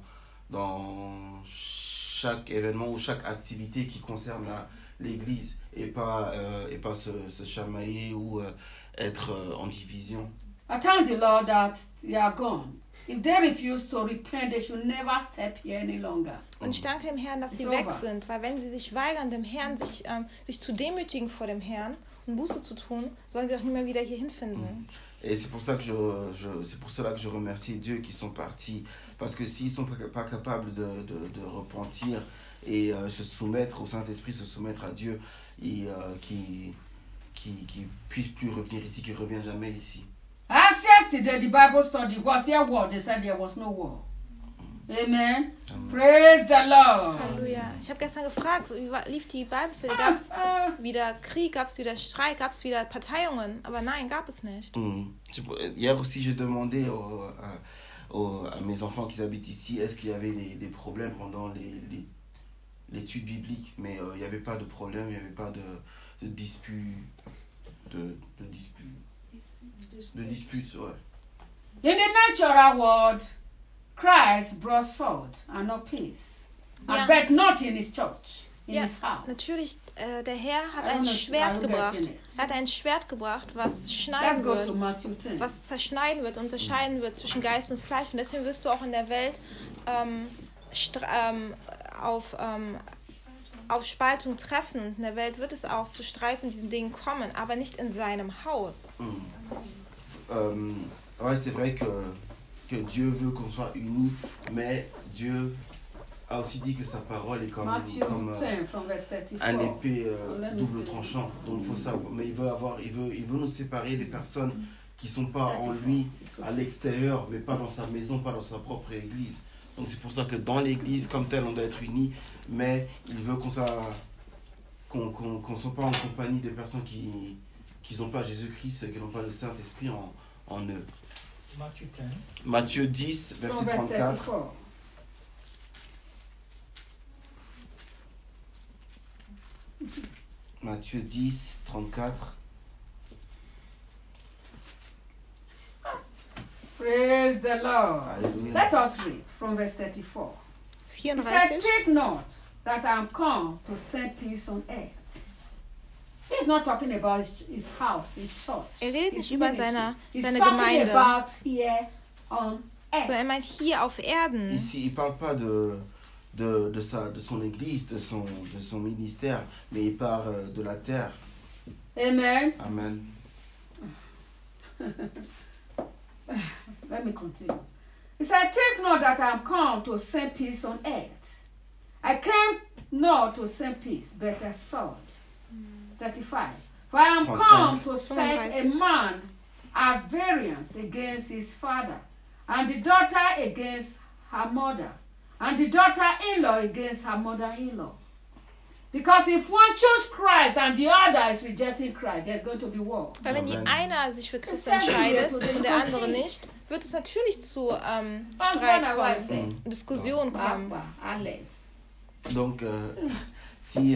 chaque événement ou chaque activité qui concerne l'Église et pas se chamailler ou être en division. I thank the Lord that they are gone. If they refuse to repent, they should never step here any longer. Und ich danke dem Herrn, dass sie It's weg over. sind, weil wenn sie sich weigern, dem Herrn sich zu demütigen vor dem Herrn und Buße zu tun, sollen sie auch nie mehr wieder hier hinfinden. Et c'est pour ça que c'est pour cela que je remercie Dieu qu'ils sont partis, parce que s'ils sont pas capables de repentir et se soumettre au Saint-Esprit, se soumettre à Dieu, et qui puissent plus revenir ici, qui reviennent jamais ici. I asked yesterday, the Bible study, was there war? They said there was no war. Amen. Praise the Lord. Halleluja. Ich habe gestern gefragt, wie lief die Bibelstudie? Gab es wieder Krieg, gab es wieder Streit, gab es wieder Parteiungen? Aber nein, gab es nicht. Hier aussi, j'ai demandé à mes enfants qui habitent ici, est-ce qu'il y avait des problèmes pendant l'étude biblique, mais il n'y avait pas de problème, il n'y avait pas de dispute. De disputes, ouais. In the natural world, Christ brought sword and not peace. Yeah. But not in his church, in Ja, his house. natürlich, der Herr hat I don't ein know, Schwert are you gebracht. getting it? Er hat ein Schwert gebracht, was Let's schneiden go to wird, Matthew 10. was zerschneiden wird, unterscheiden wird zwischen Geist und Fleisch. Und deswegen wirst du auch in der Welt auf Spaltung treffen. Und in der Welt wird es auch zu Streit und diesen Dingen kommen, aber nicht in seinem Haus. Ouais, c'est vrai que Dieu veut qu'on soit unis, mais Dieu a aussi dit que sa parole est comme Matthew 10 from verse 34. un épée Let me double see. tranchant. Donc il faut savoir, mais il veut nous séparer des personnes qui sont pas en lui à l'extérieur, mais pas dans sa maison, pas dans sa propre église. Donc c'est pour ça que dans l'église comme telle, on doit être unis, mais il veut qu'on soit pas en compagnie des personnes qui n'ont pas Jésus-Christ, qui n'ont pas le Saint-Esprit en eux. Matthew 10. Matthieu 10, From verset verse 34. 34. Matthieu 10, 34. Praise the Lord. Alléluia. Let us read from verse 34. He said, 34. take note that I am come to send peace on earth. He's not talking about his house, his church. Redet his nicht über ministry. He's seine talking Gemeinde. about here on earth. So, meint hier auf Erden. Ici, il ne parle pas de son église, de son ministère, mais il parle de la terre. Amen. Amen. Let me continue. He said, take note that I am come to send peace on earth. I came not to send peace, but a sword. 35. For I am come to set a man at variance against his father, and the daughter against her mother, and the daughter-in-law against her mother-in-law. Because if one chooses Christ and the other is rejecting Christ, there's going to be war. Weil wenn die Amen. einer sich für Christus entscheidet und der andere nicht, wird es natürlich zu Streit kommen, Diskussionen kommen. Donc, si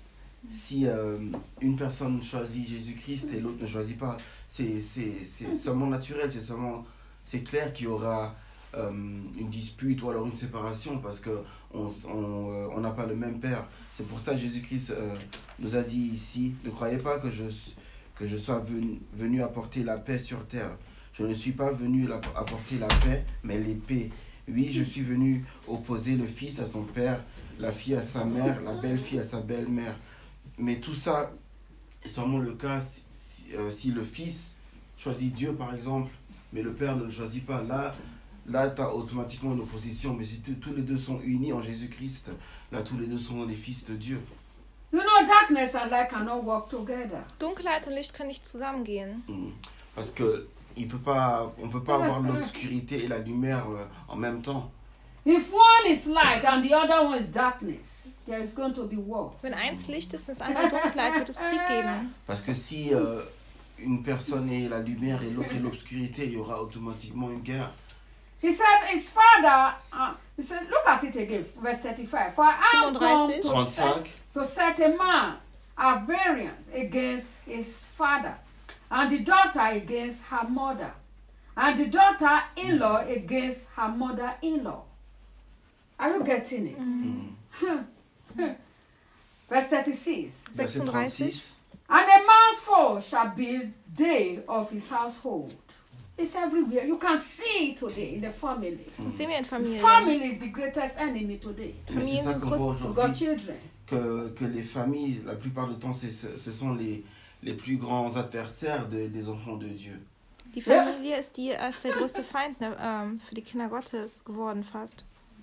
une personne choisit Jésus-Christ et l'autre ne choisit pas, c'est seulement naturel, c'est clair qu'il y aura une dispute ou alors une séparation parce que on n'a pas le même Père. C'est pour ça que Jésus-Christ nous a dit ici, ne croyez pas que je sois venu apporter la paix sur terre. Je ne suis pas venu apporter la paix, mais l'épée. Oui, je suis venu opposer le fils à son père, la fille à sa mère, la belle-fille à sa belle-mère. Mais tout ça est seulement le cas si le fils choisit Dieu, par exemple, mais le père ne le choisit pas. Là tu as automatiquement une opposition. Mais si tous les deux sont unis en Jésus-Christ, là, tous les deux sont les fils de Dieu. You know, darkness and light cannot work together. Dunkleid und Licht können nicht zusammengehen. Parce que on peut pas avoir l'obscurité et la lumière en même temps. If one is light and the other one is darkness, there is going to be war. Wenn eins Licht ist und das andere Dunkelheit, wird es Krieg geben. Parce que si une personne est la lumière et l'autre est l'obscurité, il y aura automatiquement une guerre. He said his father, he said, look at it again, verse 35. For I am come to set a man at variance against his father, and the daughter against her mother, and the daughter-in-law against her mother-in-law. Are you getting it? Verse 36. 36. And a man's foe shall be the of his household. It's everywhere. You can see it today in the family. Das sehen wir in Familien. Family is the greatest enemy today. Familien sind größten. Got children. Que les familles, la plupart du temps, ce sont les plus grands adversaires des enfants de Dieu. Die Familie ist der größte Feind für die Kinder Gottes geworden fast.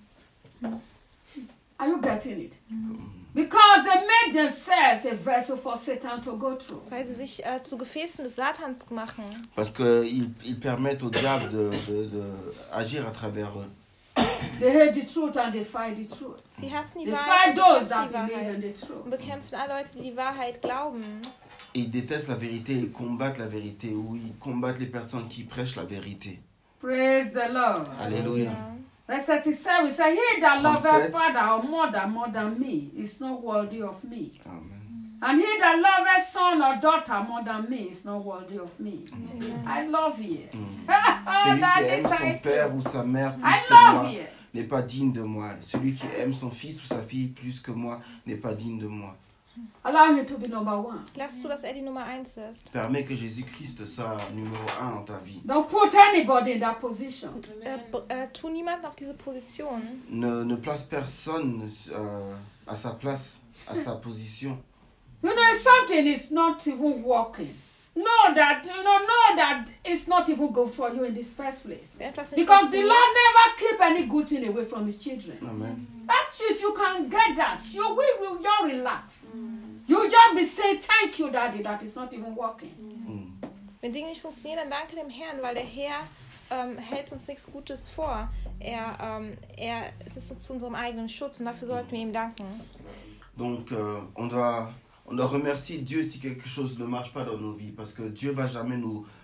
Are you getting it? Because they made themselves a vessel for Satan to go through. Weil sie sich zu Gefäßen des Satans machen. Parce qu'ils permettent au diable de agir à travers eux. They hate the truth and they fight the truth. Sie hassen die They Wahrheit fight und those that bekämpfen die believe in Wahrheit. the truth. Und bekämpfen alle Leute, die die Wahrheit glauben. Et ils détestent la vérité, ils combattent la vérité, ou ils combattent les personnes qui prêchent la vérité. Praise the Lord. Alléluia. Verse 37, we say, he that loveth 37. father or mother more than me is not worthy of me. Amen. And he that loveth son or daughter more than me is not worthy of me. I love you. Celui qui aime son père ou sa mère plus I que love moi you. n'est pas digne de moi. Celui qui aime son fils ou sa fille plus que moi n'est pas digne de moi. Allow him to be number one. Lass zu, dass die Nummer 1 ist. Permets que Jésus-Christ soit numéro 1 dans ta vie. Don't put anybody in that position. Tu niemanden auf diese Position. Ne place personne à sa place, à sa position. You know, if something is not even working, know that it's not even good for you in this first place. Etwas nicht Because the funktioniert. Lord never keep any good thing away from his children. Amen. That's if you can get that, you will just relax. You just be saying thank you, Daddy, that is not even working. Wenn Dinge nicht funktionieren, dann danke dem Herrn, weil der Herr hält uns nichts Gutes vor. Es ist so zu unserem eigenen Schutz und dafür sollten wir ihm danken. Donc, on doit remercier Dieu si quelque chose ne marche pas dans nos vies, parce que Dieu va jamais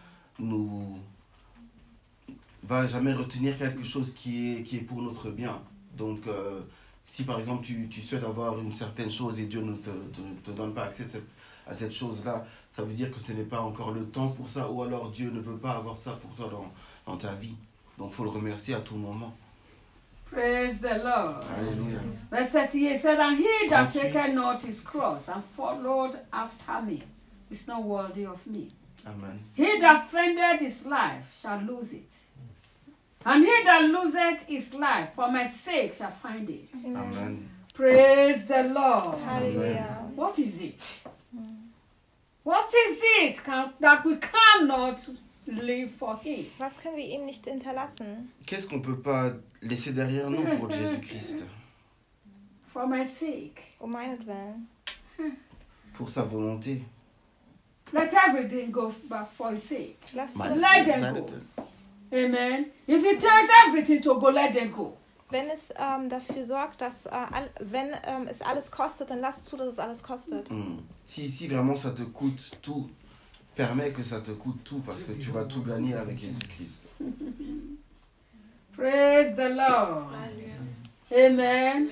va jamais retenir quelque chose qui est pour notre bien. Donc, si par exemple tu souhaites avoir une certaine chose et Dieu ne te donne pas accès à cette chose-là, ça veut dire que ce n'est pas encore le temps pour ça, ou alors Dieu ne veut pas avoir ça pour toi dans ta vie. Donc, il faut le remercier à tout moment. Praise the Lord. Alléluia. Verse 38 said, and he that 38. taketh not his cross and followed after me is not worthy of me. Amen. He that findeth his life shall lose it. And he that loseth his life for my sake shall find it. Amen. Praise the Lord. Halleluja. What is it? What is it that we cannot live for him? Was können wir ihm nicht hinterlassen? Qu'est-ce qu'on ne peut pas laisser derrière nous pour Jésus-Christ? For my sake. Meinetwillen. Pour sa volonté. Let everything go back for his sake. Lass zu, Let them go. Amen. If it takes everything to go, let them go. Wenn es dafür sorgt, dass wenn es alles kostet, dann lass zu, dass es alles kostet. Si vraiment ça te coûte tout, permets que ça te coûte tout parce que tu vas tout gagner avec Jésus-Christ. Praise the Lord. Amen.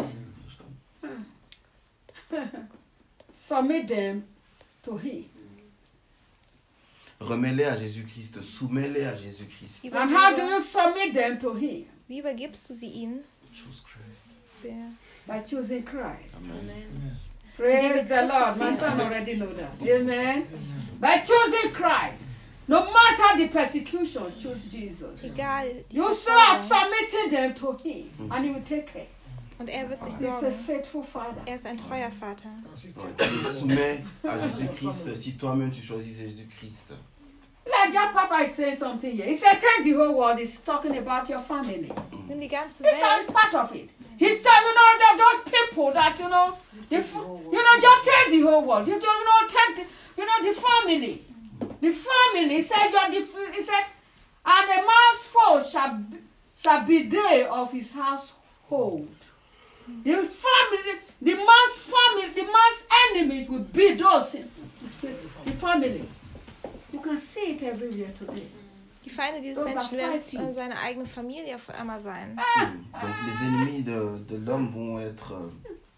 Submit them to Him. Remets-les à Jésus-Christ, soumets-les à Jésus-Christ. And how do you submit them to Him? Wie übergibst du sie ihnen? Choose Christ. By choosing Christ. Amen. Praise the Lord. My son already knows that. Amen. By choosing Christ. No matter the persecution, choose Jesus. Egal. Die You so are Verfolgung. submitting them to Him, and He will take care. Und er wird sich He's a sorgen. faithful Father. Er ist ein treuer Vater. Ouais, tu soumets à Jésus-Christ si toi-même tu choisis Jésus-Christ. Like Jack Papa is saying something here. He said, take the whole world. He's talking about your family. Nimm die ganze It's Welt. part of it. He's telling those people that, just take the whole world. Take the family. The family, he said, and a man's foe shall be there of his household. The family, the man's enemies will be those in the family. You can see it everywhere today. Die Feinde dieses Menschen werden seine eigene Familie auf einmal sein. Donc les ennemis de l'homme vont être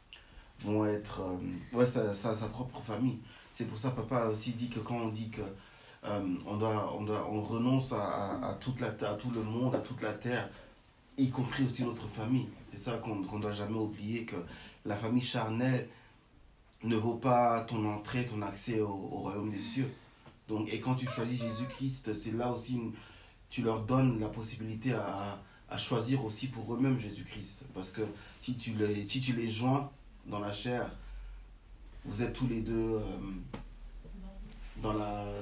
sa propre famille. C'est pour ça papa a aussi dit que quand on dit que on renonce à tout le monde, à toute la terre, y compris aussi notre famille. C'est ça qu'on ne doit jamais oublier, que la famille charnelle ne vaut pas ton entrée, ton accès au royaume des cieux. Donc, et quand tu choisis Jésus-Christ, c'est là aussi, tu leur donnes la possibilité à choisir aussi pour eux-mêmes Jésus-Christ. Parce que si tu les joins dans la chair, vous êtes tous les deux dans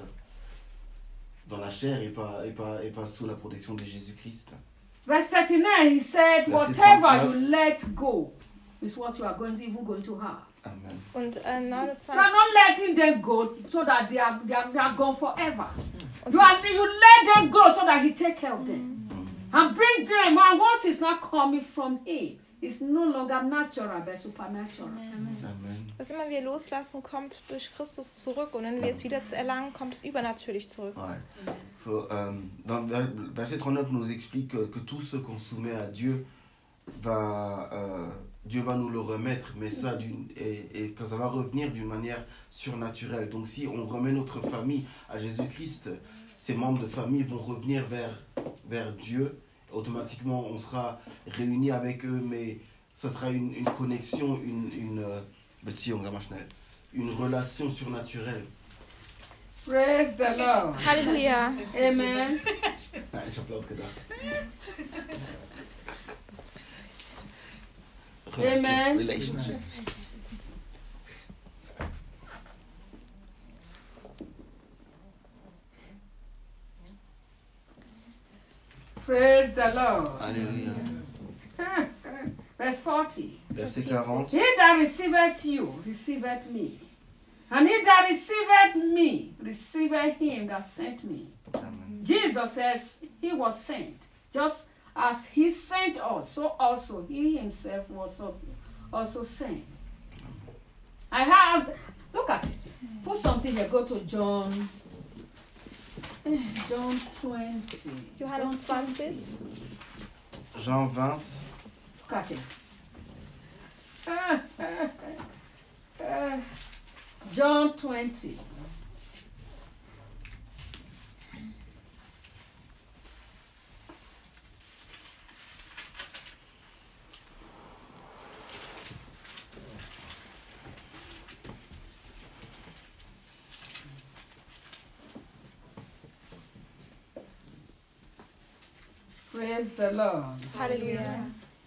la chair et pas sous la protection de Jésus-Christ. Verse 39, he said, whatever you let go is what you are even going to have. Amen. Und You are 29. not letting them go so that they are gone forever. You let them go so that He take care of them. And bring them, and once it's not coming from Him, it's no longer natural but supernatural. Amen. Was immer wir loslassen, kommt durch Christus zurück. Und wenn wir es wieder erlangen, kommt es übernatürlich zurück. Ouais. Dans verset 39 nous explique que tout ce qu'on soumet à Dieu, Dieu va nous le remettre, mais ça et que ça va revenir d'une manière surnaturelle. Donc si on remet notre famille à Jésus-Christ, ces membres de famille vont revenir vers Dieu. Automatiquement, on sera réunis avec eux, mais ça sera une connexion, une relation surnaturelle. Praise the Lord. Halleluja. Amen. Ja, ich habe laut gedacht. Amen. Relationship. Praise the Lord. Alléluia. Verse 40. Verset 40. He that receiveth you, receiveth me. And he that receiveth me, receiveth him that sent me. Amen. Jesus says he was sent. Just as he sent us, so also he himself was also sent. I have, look at it. Put something here, go to John 20. Johannes 20. Jean 20. Look at it. John 20. Praise the Lord. Halleluja.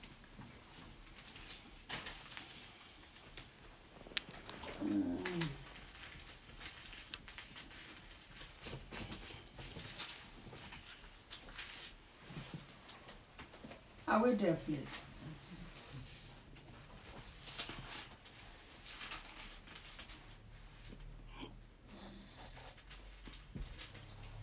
Are we there, please?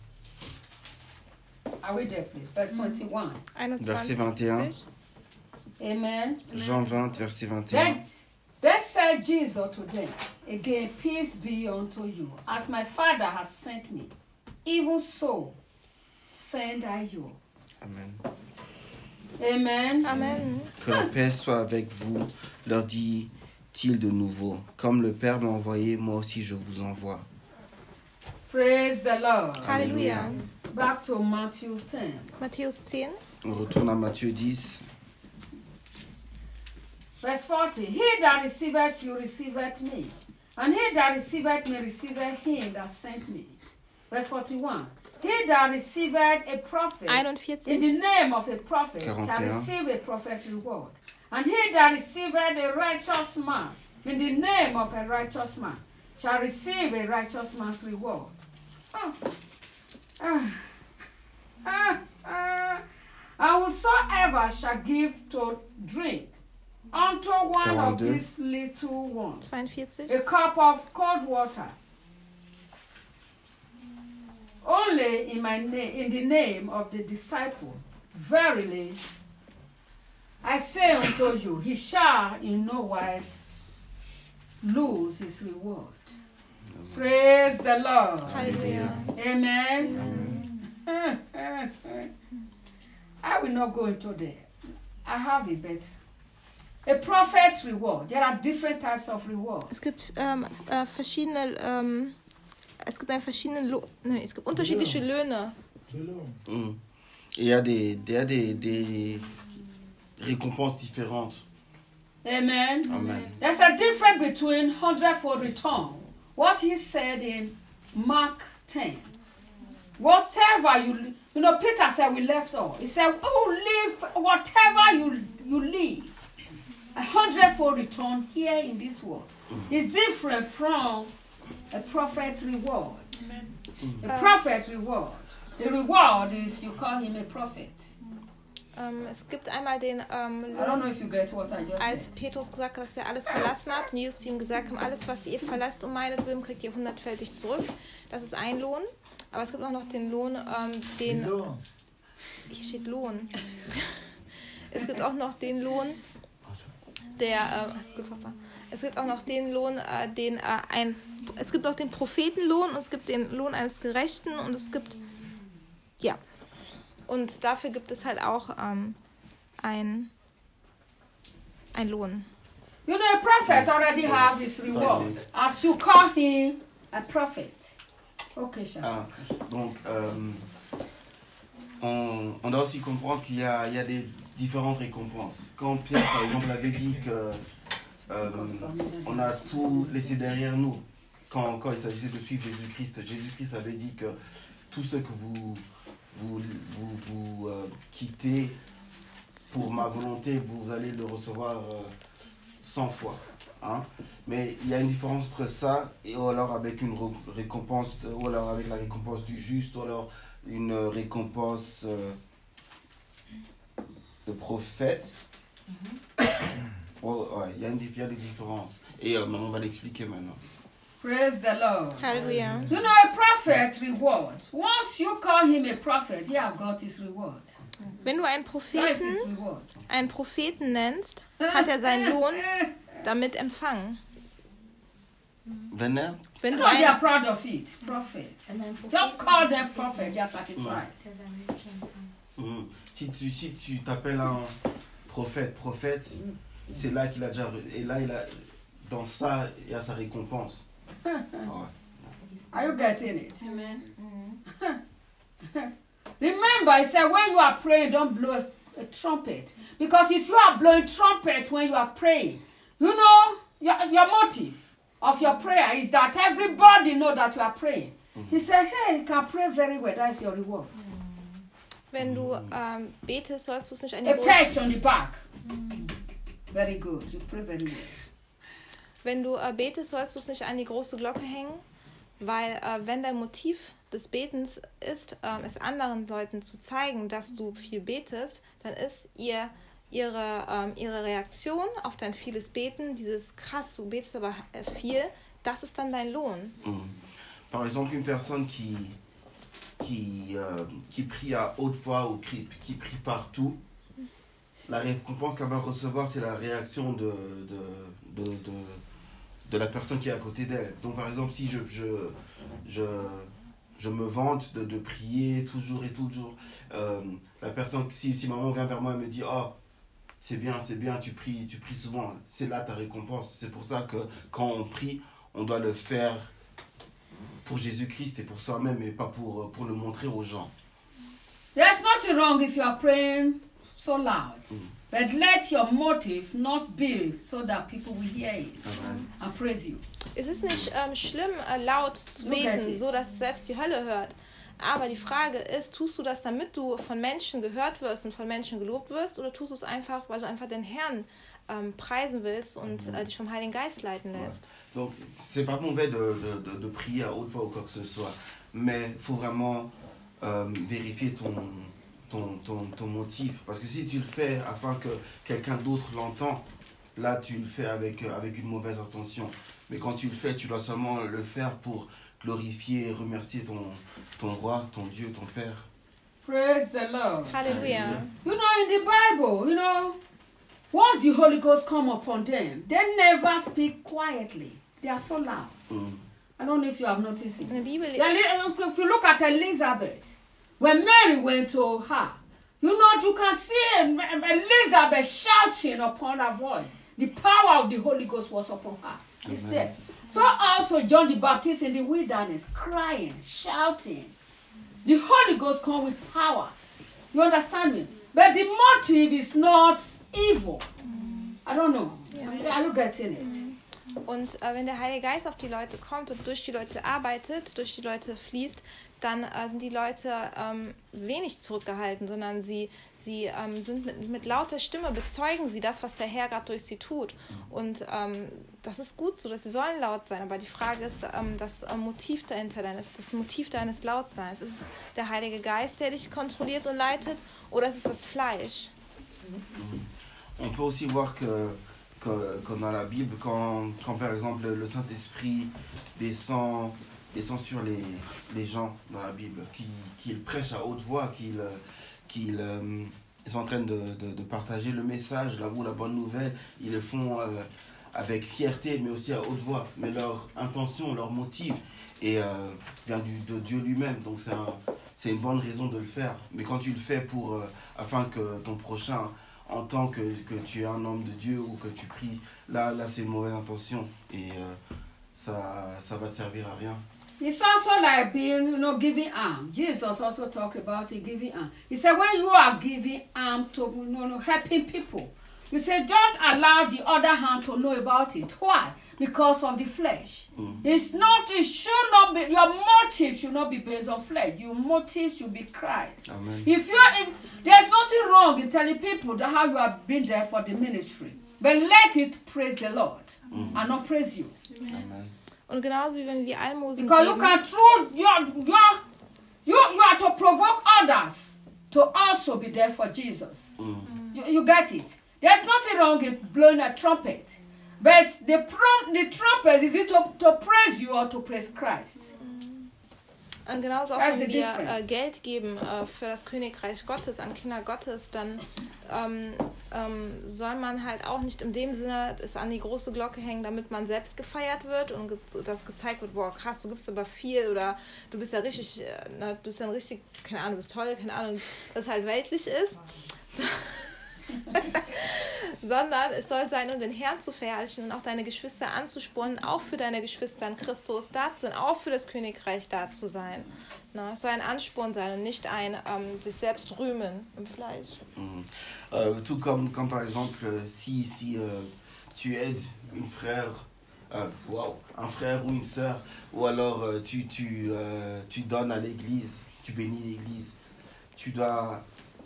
Are we there, please? Verse 21. Verset 21. Amen. Jean 20, verset 21. Then said Jesus to them, again, peace be unto you. As my Father has sent me, even so send I you. Amen. Amen. Amen. Que la paix soit avec vous, leur dit-il de nouveau. Comme le Père m'a envoyé, moi aussi je vous envoie. Praise the Lord. Halleluja. Back to Matthew 10. Matthäus 10, On retourne à Matthieu 10. Verse 40. He that receiveth you receiveth me, and he that receiveth me receiveth him that sent me. Verse 41. He that receiveth a prophet in 41. the name of a prophet 41. shall receive a prophet's reward. And he that receiveth a righteous man in the name of a righteous man shall receive a righteous man's reward. And whosoever shall give to drink unto one of 42. these little ones 42. a cup of cold water, only in in the name of the disciple, verily I say unto you, he shall in no wise lose his reward. Praise the Lord. Halleluja. Amen. I will not go into there. I have it, but a prophet's reward. There are different types of reward. Es gibt verschiedene, es gibt unterschiedliche Löhne. Il y a des récompenses différentes. Amen. Amen. There's a difference between 100-fold return. What he said in Mark 10. Whatever you know, Peter said we left all. He said, leave whatever you leave. 100-fold return here in this world is different from a prophet's reward. A prophet's reward. The reward is you call him a prophet. Es gibt einmal den, I don't know if you get what I just als said. Petrus gesagt hat, dass er alles verlassen hat und Jesus ihm gesagt hat, alles, was ihr verlasst um meinetwillen, kriegt ihr 100-fältig zurück. Das ist ein Lohn. Aber es gibt auch noch den Lohn, den... Hier steht Lohn. Es gibt auch noch den Lohn, der... ist gut, Papa. Es gibt auch noch den Lohn, es gibt auch den Prophetenlohn und es gibt den Lohn eines Gerechten und es gibt... Ja. Und dafür gibt es halt auch ein Lohn. You know, a prophet already have his reward. As you call him a prophet. Okay, Charles. Donc, on doit aussi comprendre qu'il y a des différentes récompenses. Quand Pierre, par exemple, avait dit que on a tout laissé derrière nous, quand il s'agissait de suivre Jésus-Christ, Jésus-Christ avait dit que tout ce que vous quittez pour ma volonté, vous allez le recevoir 100 fois. Hein? Mais il y a une différence entre ça et ou alors avec une récompense, ou alors avec la récompense du juste, ou alors une récompense de prophète. Ouais, il y a des différences. Et on va l'expliquer maintenant. Praise the Lord. Halleluja. You know, a prophet reward. Once you call him a prophet, he have got his reward. Wenn du einen That is his reward. Propheten nennst, hat er seinen Lohn damit empfangen. Wenn Wenn du No, they are einen, proud of it. Prophet. Don't call them prophet, they are satisfied. Si tu t'appelles un prophète, c'est là qu'il a déjà... Et là, dans ça, il y a sa récompense. Ouais. Are you getting it? Amen. Remember, I said when you are praying, don't blow a trumpet. Because if you are blowing trumpet when you are praying, you know, your motive of your prayer is that everybody know that you are praying. He said, hey, you can pray very well. That's your reward. Wenn du betest, sollst du es nicht an die A große, patch on the back. Very good. You pray very well. wenn du betest, sollst du es nicht an die große Glocke hängen, weil wenn dein Motiv des Betens ist, es anderen Leuten zu zeigen, dass du viel betest, dann ist ihre Reaktion auf dein vieles Beten, dieses krass, du betest aber viel, das ist dann dein Lohn. Par exemple, une personne qui prie à haute voix ou qui prie partout, la récompense qu'elle va recevoir, c'est la réaction de la personne qui est à côté d'elle. Donc par exemple, si je me vante de prier toujours et toujours, la personne, si maman vient vers moi et me dit « Oh, c'est bien, tu pries souvent », c'est là ta récompense. C'est pour ça que quand on prie, on doit le faire pour Jésus-Christ et pour soi-même et pas pour le montrer aux gens. There's nothing wrong if you are praying so loud. But let your motive not be so that people will hear it and praise you. Es ist nicht schlimm, laut zu beten, so dass selbst die Hölle hört. Aber die Frage ist, tust du das, damit du von Menschen gehört wirst und von Menschen gelobt wirst, oder tust du es einfach, weil du einfach den Herrn preisen willst und dich vom Heiligen Geist leiten lässt? Donc, c'est pas mauvais de prier à haute voix ou quoi que ce soit, mais il faut vraiment vérifier ton motif. Parce que si tu le fais afin que quelqu'un d'autre l'entend, là tu le fais avec une mauvaise intention. Mais quand tu le fais, tu dois seulement le faire pour glorifier et remercier ton roi, ton Dieu, ton Père. Praise the Lord. Hallelujah. You know, in the Bible, once the Holy Ghost come upon them, they never speak quietly. They are so loud. I don't know if you have noticed it. In der Bibel, If you look at Elizabeth, when Mary went to her, you can see Elizabeth shouting upon her voice. The power of the Holy Ghost was upon her. It's there. So also John the Baptist in the wilderness, crying, shouting. The Holy Ghost comes with power. You understand me? But the motive is not evil. I don't know. Are you getting it? Und wenn der Heilige Geist auf die Leute kommt und durch die Leute arbeitet, durch die Leute fließt, dann sind die Leute wenig zurückgehalten, sondern sie sind mit lauter Stimme, bezeugen sie das, was der Herr gerade durch sie tut. Und das ist gut so, dass sie sollen laut sein. Aber die Frage ist, das Motiv dahinter, das Motiv deines Lautseins. Ist es der Heilige Geist, der dich kontrolliert und leitet, oder ist es das Fleisch? On peut aussi voir que dans la Bible, quand par exemple le Saint-Esprit descend sur les gens dans la Bible, qu'ils prêchent à haute voix, qu'ils sont en train de partager le message, la bonne nouvelle, ils le font avec fierté, mais aussi à haute voix. Mais leur intention, leur motif vient de Dieu lui-même, donc c'est une bonne raison de le faire. Mais quand tu le fais afin que ton prochain entend que tu es un homme de Dieu ou que tu pries, là c'est une mauvaise intention et ça va te servir à rien. It's also like being, giving alms. Jesus also talked about it, giving alms. He said when you are giving alms to, helping people, you say don't allow the other hand to know about it. Why? Because of the flesh. It should not be, your motive should not be based on flesh. Your motive should be Christ. Amen. If there's nothing wrong in telling people that how you have been there for the ministry, but let it praise the Lord and not praise you. Amen. Und genauso wie wenn wir Almosen Because geben, you can you are to provoke others to also be there for Jesus. You get it? There's nothing wrong in blowing a trumpet. But the trumpet, is it to praise you or to praise Christ? Und genauso auch That's wenn the wir difference. Geld geben für das Königreich Gottes an Kinder Gottes, dann soll man halt auch nicht in dem Sinne es an die große Glocke hängen, damit man selbst gefeiert wird und das gezeigt wird, boah krass, du gibst aber viel oder du bist ja richtig, du bist dann richtig, keine Ahnung, du bist toll, keine Ahnung, dass halt weltlich ist. Sondern es soll sein, um den Herrn zu verherrlichen und auch deine Geschwister anzuspornen, auch für deine Geschwister in Christus da zu sein, auch für das Königreich da zu sein. Na, es soll ein Ansporn sein und nicht ein sich selbst rühmen im Fleisch. Tout comme par exemple, si tu aides un frère ou une sœur, ou alors tu donnes à l'église, tu bénis l'église, tu dois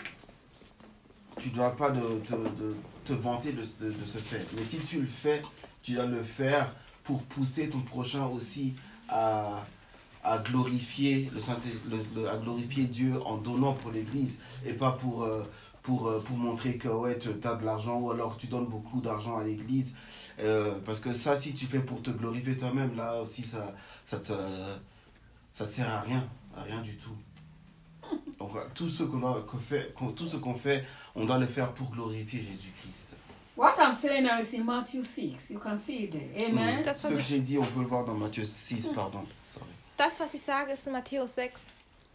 pas te vanter de ce fait. Mais si tu le fais, tu dois le faire pour pousser ton prochain aussi à glorifier à glorifier Dieu en donnant pour l'église et pas pour montrer que ouais, tu as de l'argent ou alors tu donnes beaucoup d'argent à l'église. Parce que ça, si tu fais pour te glorifier toi-même, là aussi ça te sert à rien du tout. Donc, tout ce qu'on fait, on doit le faire pour glorifier Jésus-Christ. What I'm saying now is in Matthew 6. You can see it there. Amen. Das, Ce was que j'ai ich, dit, on peut le voir dans Matthieu 6, pardon. Sorry. das, was ich sage, ist in Matthäus 6.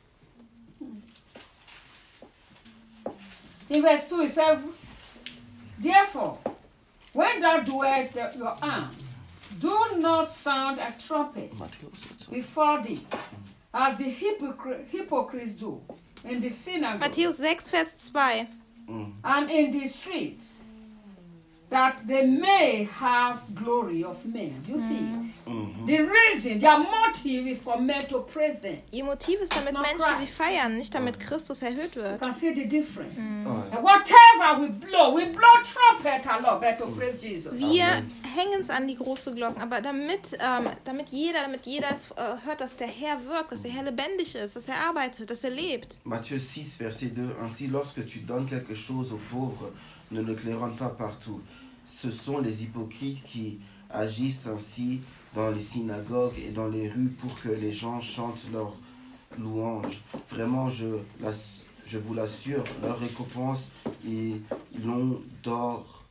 In verse 2 it says, therefore, when thou doest your arms, do not sound a trumpet Matthieu 7. before thee, as the hypocrites do in the synagogue Matthäus 6, Vers 2. and in the streets, that they may have glory of men. Do you see it? The reason, their motive is for men to praise them. Ihr Motiv ist, damit It's not Menschen sie Christ. feiern, nicht damit Christus erhöht You wird. can see the difference. Ouais. And whatever we blow trumpet a lot, but to praise Jesus. Wir hängen es an die große Glocken, aber damit jeder es hört, dass der Herr wirkt, dass der Herr lebendig ist, dass er arbeitet, dass er lebt. Matthieu 6, verset 2. Ainsi, lorsque tu donnes quelque chose aux pauvres, ne le claironne pas partout. Ce sont les hypocrites qui agissent ainsi dans les synagogues et dans les rues pour que les gens chantent leurs louanges. Vraiment, je vous l'assure, leur récompense, ils l'ont d'or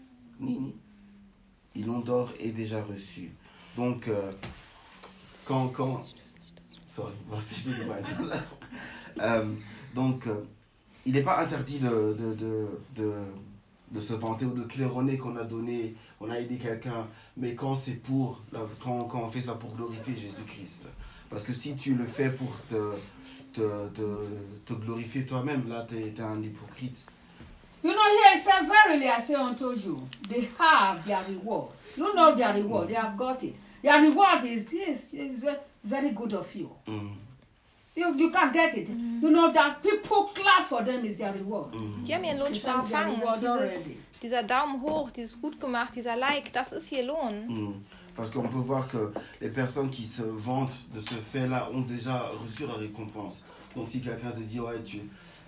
est déjà reçu. Donc, sorry, je dis pas. Donc, il n'est pas interdit de se vanter ou de claironner qu'on a donné, on a aidé quelqu'un, mais quand on fait ça pour glorifier Jésus-Christ. Parce que si tu le fais pour te glorifier toi-même, là, t'es un hypocrite. You know, here it says, verily I say unto you, they have their reward. You know their reward, they have got it. Their reward is very good of you. You can get it. You know that people clap for them is their reward. Die haben ihren Lohn schon empfangen. Dieser Daumen hoch, dieses gut gemacht, dieser Like, das ist ihr Lohn. Parce qu'on peut voir que les personnes qui se vantent de ce fait-là ont déjà reçu la récompense. Donc si quelqu'un te dit, ouais, tu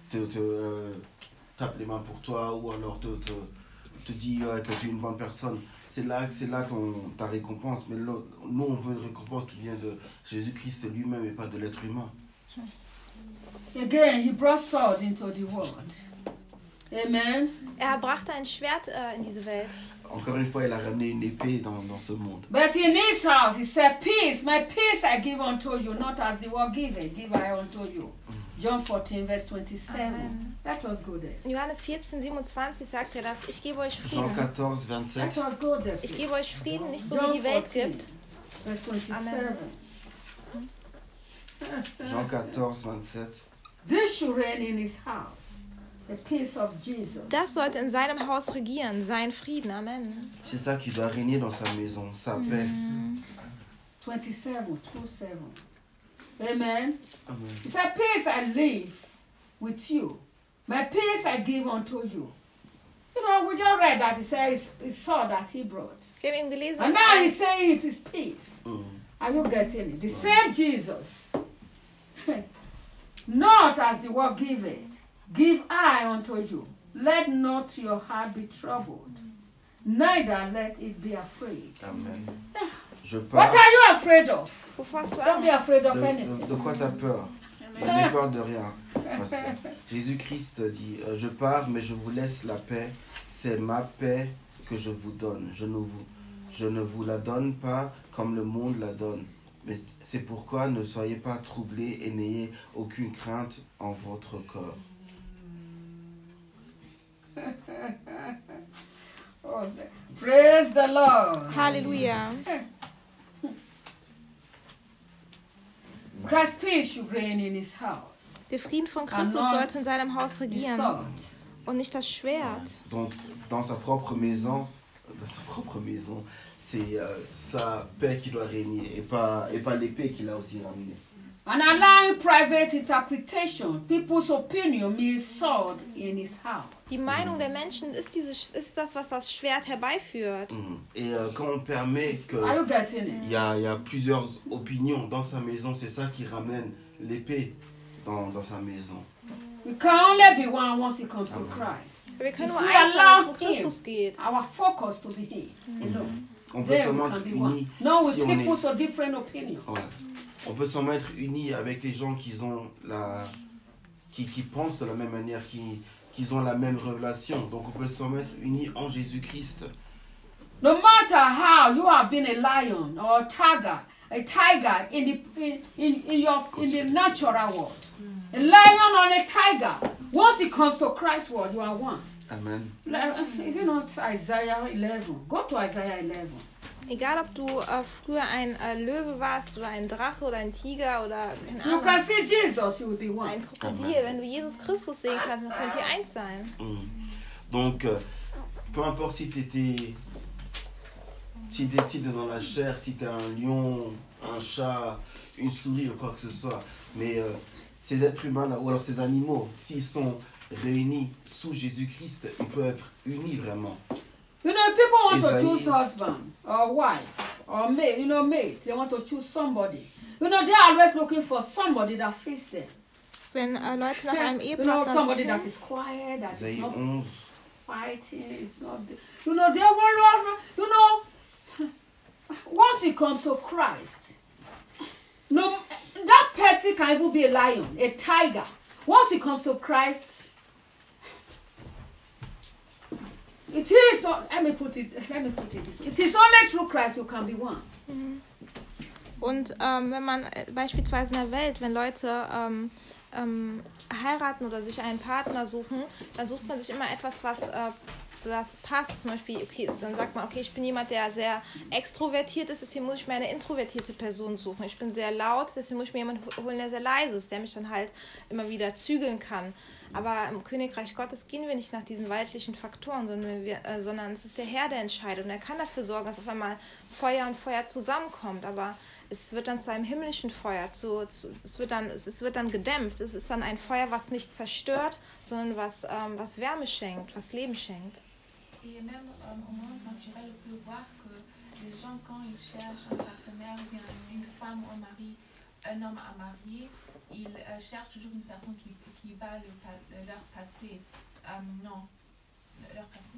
tapes les mains pour toi, ou alors te dit ouais, que tu es une bonne personne, c'est là ta récompense. Mais nous, on veut une récompense qui vient de Jésus-Christ lui-même et pas de l'être humain. Again, he brought sword into the world. Amen. Brachte ein Schwert in diese Welt. Encore une fois, il a ramené une épée dans ce monde. But in his house, he said, peace, my peace I give unto you, not as the world giveth, give I unto you. John 14, verse 27. Amen. That was good there. In Johannes 14, 27 sagt er das, ich gebe euch Jean Frieden. 14, 27. That was good there. Ich gebe euch Frieden, nicht so John wie die Welt 14, gibt. verse 27. Amen. Jean 14, 27. This should reign in his house, the peace of Jesus. Das sollte in seinem Haus regieren, sein Frieden. Amen. C'est ça qui doit régner dans sa maison, sa paix. 27, 27. Amen. Amen. He said, peace I leave with you. My peace I give unto you. You know, we just read that he says he saw that he brought. Wir haben eben gelesen, And dass now he's saying it is peace. Mm. Are you getting it? The same Jesus. Not as the world giveth, give I unto you. Let not your heart be troubled, neither let it be afraid. Amen. Je What pars. are you afraid of? wovor hast du Don't be Angst? afraid of anything. De quoi t'as peur? N'aie peur de rien. Parce que Jésus-Christ dit, je pars, mais je vous laisse la paix. C'est ma paix que je vous donne. Je ne vous la donne pas comme le monde la donne. Mais c'est pourquoi ne soyez pas troublés et n'ayez aucune crainte en votre corps. Oh, praise the Lord. Halleluja. Christ's peace should reign in his house. Der Frieden von Christus sollte in seinem Haus The regieren sword. und nicht das Schwert. Donc, dans sa propre maison, c'est sa paix qui doit régner et pas l'épée qu'il a aussi ramenée. And allowing private interpretation, people's opinion means sword in his house. Die Meinung der Menschen ist das, was das Schwert herbeiführt. Et quand on permet que Are you getting it? il y a plusieurs opinions dans sa maison, c'est ça qui ramène l'épée dans sa maison. We can only be one once it comes to Christ. Wir können If nur we eins sein, wenn es allow um Christus geht. our focus to be Him, On peut then seulement we can être be one. unis No, with si on est... people so different opinions. Ouais. On peut seulement être unis avec les gens qui ont qui pensent de la même manière, qui ont la même révélation. Donc on peut se mettre unis en Jésus-Christ. No matter how you have been a lion or a tiger in the natural world, a lion or a tiger, once it comes to Christ's word, you are one. Amen. Is it not Isaiah 11? Go to Isaiah 11. Egal, ob du früher ein Löwe warst oder ein Drache oder ein Tiger oder keine You Ahnung, can see Jesus, you will be one. ein Krokodil, wenn du Jesus Christus sehen kannst, dann könnt ihr eins sein. Donc, peu importe si t'étais dans la chair, si t'es un lion, un chat, une souris ou quoi que ce soit, mais ces êtres humains ou alors ces animaux, s'ils sont réunis sous Jésus-Christ, ils peuvent être unis vraiment. You know, people want to Isaiah. choose husband or wife or mate, they want to choose somebody. You know, they are always looking for somebody that fits them. Wenn Leute nach einem You know, Ehepartner somebody that suchen, is quiet, that is Isaïe not 11. fighting, is not. You know, they want. You know, once it comes to Christ, no, that person can even be a lion, a tiger. Once it comes to Christ, it is. Let me put it this way. It is only through Christ you can be one. und wenn man beispielsweise in der Welt, wenn Leute heiraten oder sich einen Partner suchen, dann sucht man sich immer etwas, was passt. Zum Beispiel, okay, dann sagt man, okay, ich bin jemand, der sehr extrovertiert ist, deswegen muss ich mir eine introvertierte Person suchen. Ich bin sehr laut, deswegen muss ich mir jemanden holen, der sehr leise ist, der mich dann halt immer wieder zügeln kann. Aber im Königreich Gottes gehen wir nicht nach diesen weltlichen Faktoren, sondern es ist der Herr, der entscheidet. Und er kann dafür sorgen, dass auf einmal Feuer und Feuer zusammenkommt. Aber es wird dann zu einem himmlischen Feuer, es wird dann gedämpft. Es ist dann ein Feuer, was nicht zerstört, sondern was Wärme schenkt, was Leben schenkt. Et même au monde naturel, on peut voir que les gens, quand ils cherchent un partenaire, ou bien une femme ou un mari, un homme à marier, ils cherchent toujours une personne qui va leur passer. Non, leur passer.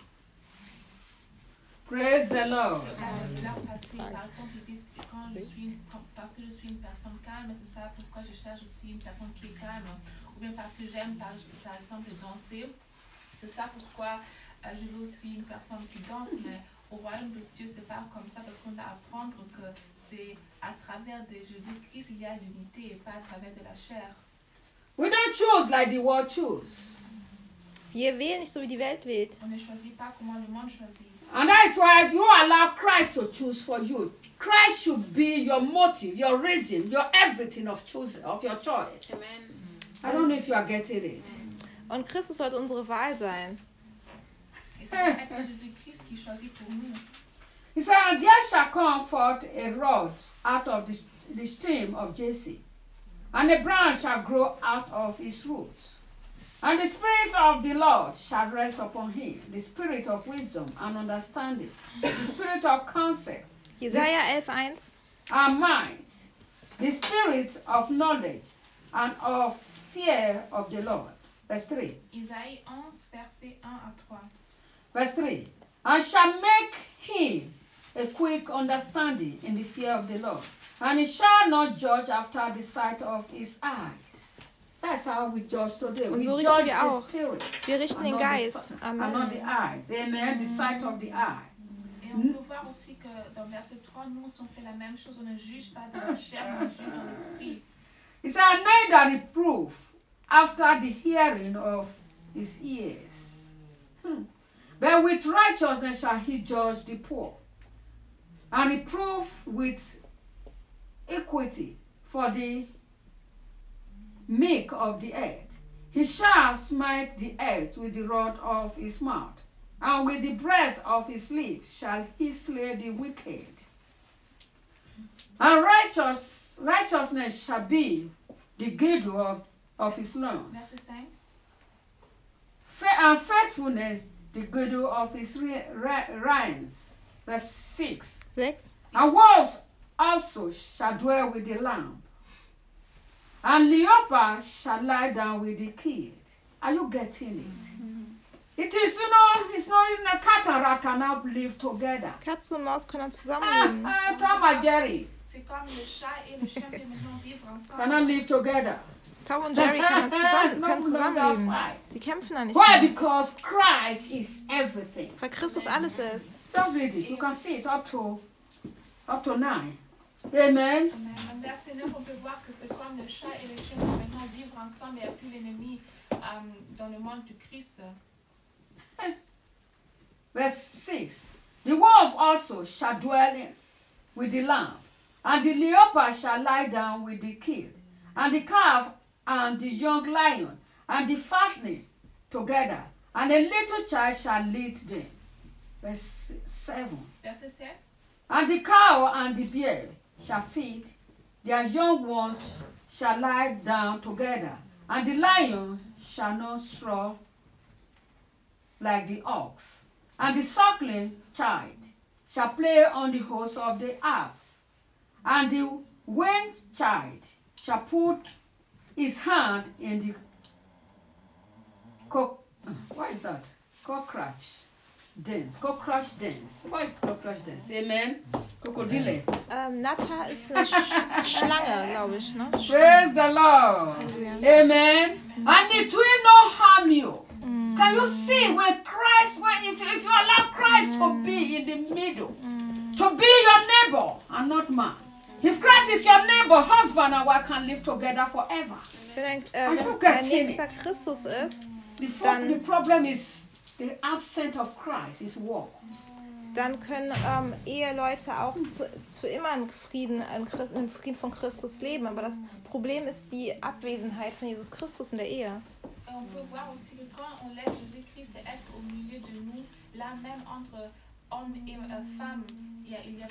Praise the Lord. Leur passer. Par exemple, ils disent parce que je suis une personne calme, c'est ça pourquoi je cherche aussi une personne qui est calme. Ou bien parce que j'aime, par exemple, danser. C'est ça pourquoi je veux aussi une personne qui danse, mais au royaume de Dieu, c'est pas comme ça, parce qu'on doit apprendre que c'est à travers de Jésus-Christ, il y a l'unité et pas à travers de la chair. We don't choose like the world choose. Wir wählen nicht so, wie die Welt wählt. On ne choisit pas comment le monde choisit. And that's why you allow Christ to choose for you. Christ should be your motive, your reason, your everything of your choice. Amen. I don't know if you are getting it. Und Christus sollte unsere Wahl sein. Et c'est être Jésus-Christ qui choisit pour nous. He said, and there shall come forth a rod out of the stream of Jesse, and a branch shall grow out of his roots. And the Spirit of the Lord shall rest upon him, the Spirit of wisdom and understanding, the Spirit of counsel, Jesaja 11,1. and might, the Spirit of knowledge and of fear of the Lord. Verse 3. Isaïe 11, verset 1 à 3. Verse 3. And shall make him a quick understanding in the fear of the Lord, and he shall not judge after the sight of his eyes. That's how we judge today. Und We so richten judge wir the auch. spirit Wir richten den and not the Geist. sight- and not Amen. the eyes. Amen. The sight of the eye. Et on peut voir aussi que dans verset 3, nous, on fait la même chose. On ne juge pas de la chair, mais on juge de l'esprit. He said, neither reproof after the hearing of his ears. But with righteousness shall he judge the poor, and reproof with equity for the meek of the earth. He shall smite the earth with the rod of his mouth, and with the breath of his lips shall he slay the wicked. And righteousness shall be the girdle of his loins, Verset 5. and faithfulness the girdle of his reins. Verse 6. 6. And wolves also shall dwell with the lamb, and leopard shall lie down with the kid. Are you getting it? It is, it's not even a cat and rat cannot live together. Katze und Maus können zusammenleben. Tom and Jerry C'est comme le chat et le chien qui maintenant vivre ensemble. cannot live together. Tom und Jerry können No, zusammenleben. no, no, fight. Sie kämpfen da nicht Why? mehr. Because Christ is everything. Weil Christus alles ist. Just read it. You can see it up to 9. Amen. Amen. Verset 9, on peut voir que c'est comme le chat et le chien vont maintenant vivre ensemble. Il n'y a plus l'ennemi dans le monde du Christ. Verse 6. The wolf also shall dwell with the lamb, and the leopard shall lie down with the kid, and the calf and the young lion, and the fatling together, and a little child shall lead them. Verse 7. Verset 7. And the cow and the bear shall feed, their young ones shall lie down together, and the lion shall not straw like the ox, and the suckling child shall play on the hose of the ass, and the weaned child shall put his hand in the what is that? Cockroach dance. Cockroach dance. What is cockroach dance? Amen. Krokodile. Natter ist eine Schlange, glaube ich. Ne? Praise the Lord. Halleluja. Amen. And it will not harm you. Can you see when Christ, if you allow Christ to be in the middle, to be your neighbor and not man. If Christ is your neighbor, husband and wife can live together forever. Wenn dein Nächster Christus ist, The problem is the absence of Christ is war. dann können Eheleute auch für immer im Frieden von Christus leben. Aber das Problem ist die Abwesenheit von Jesus Christus in der Ehe. On peut voir aussi que quand on laisse Jésus-Christ être au milieu de nous, là même entre homme et femme, il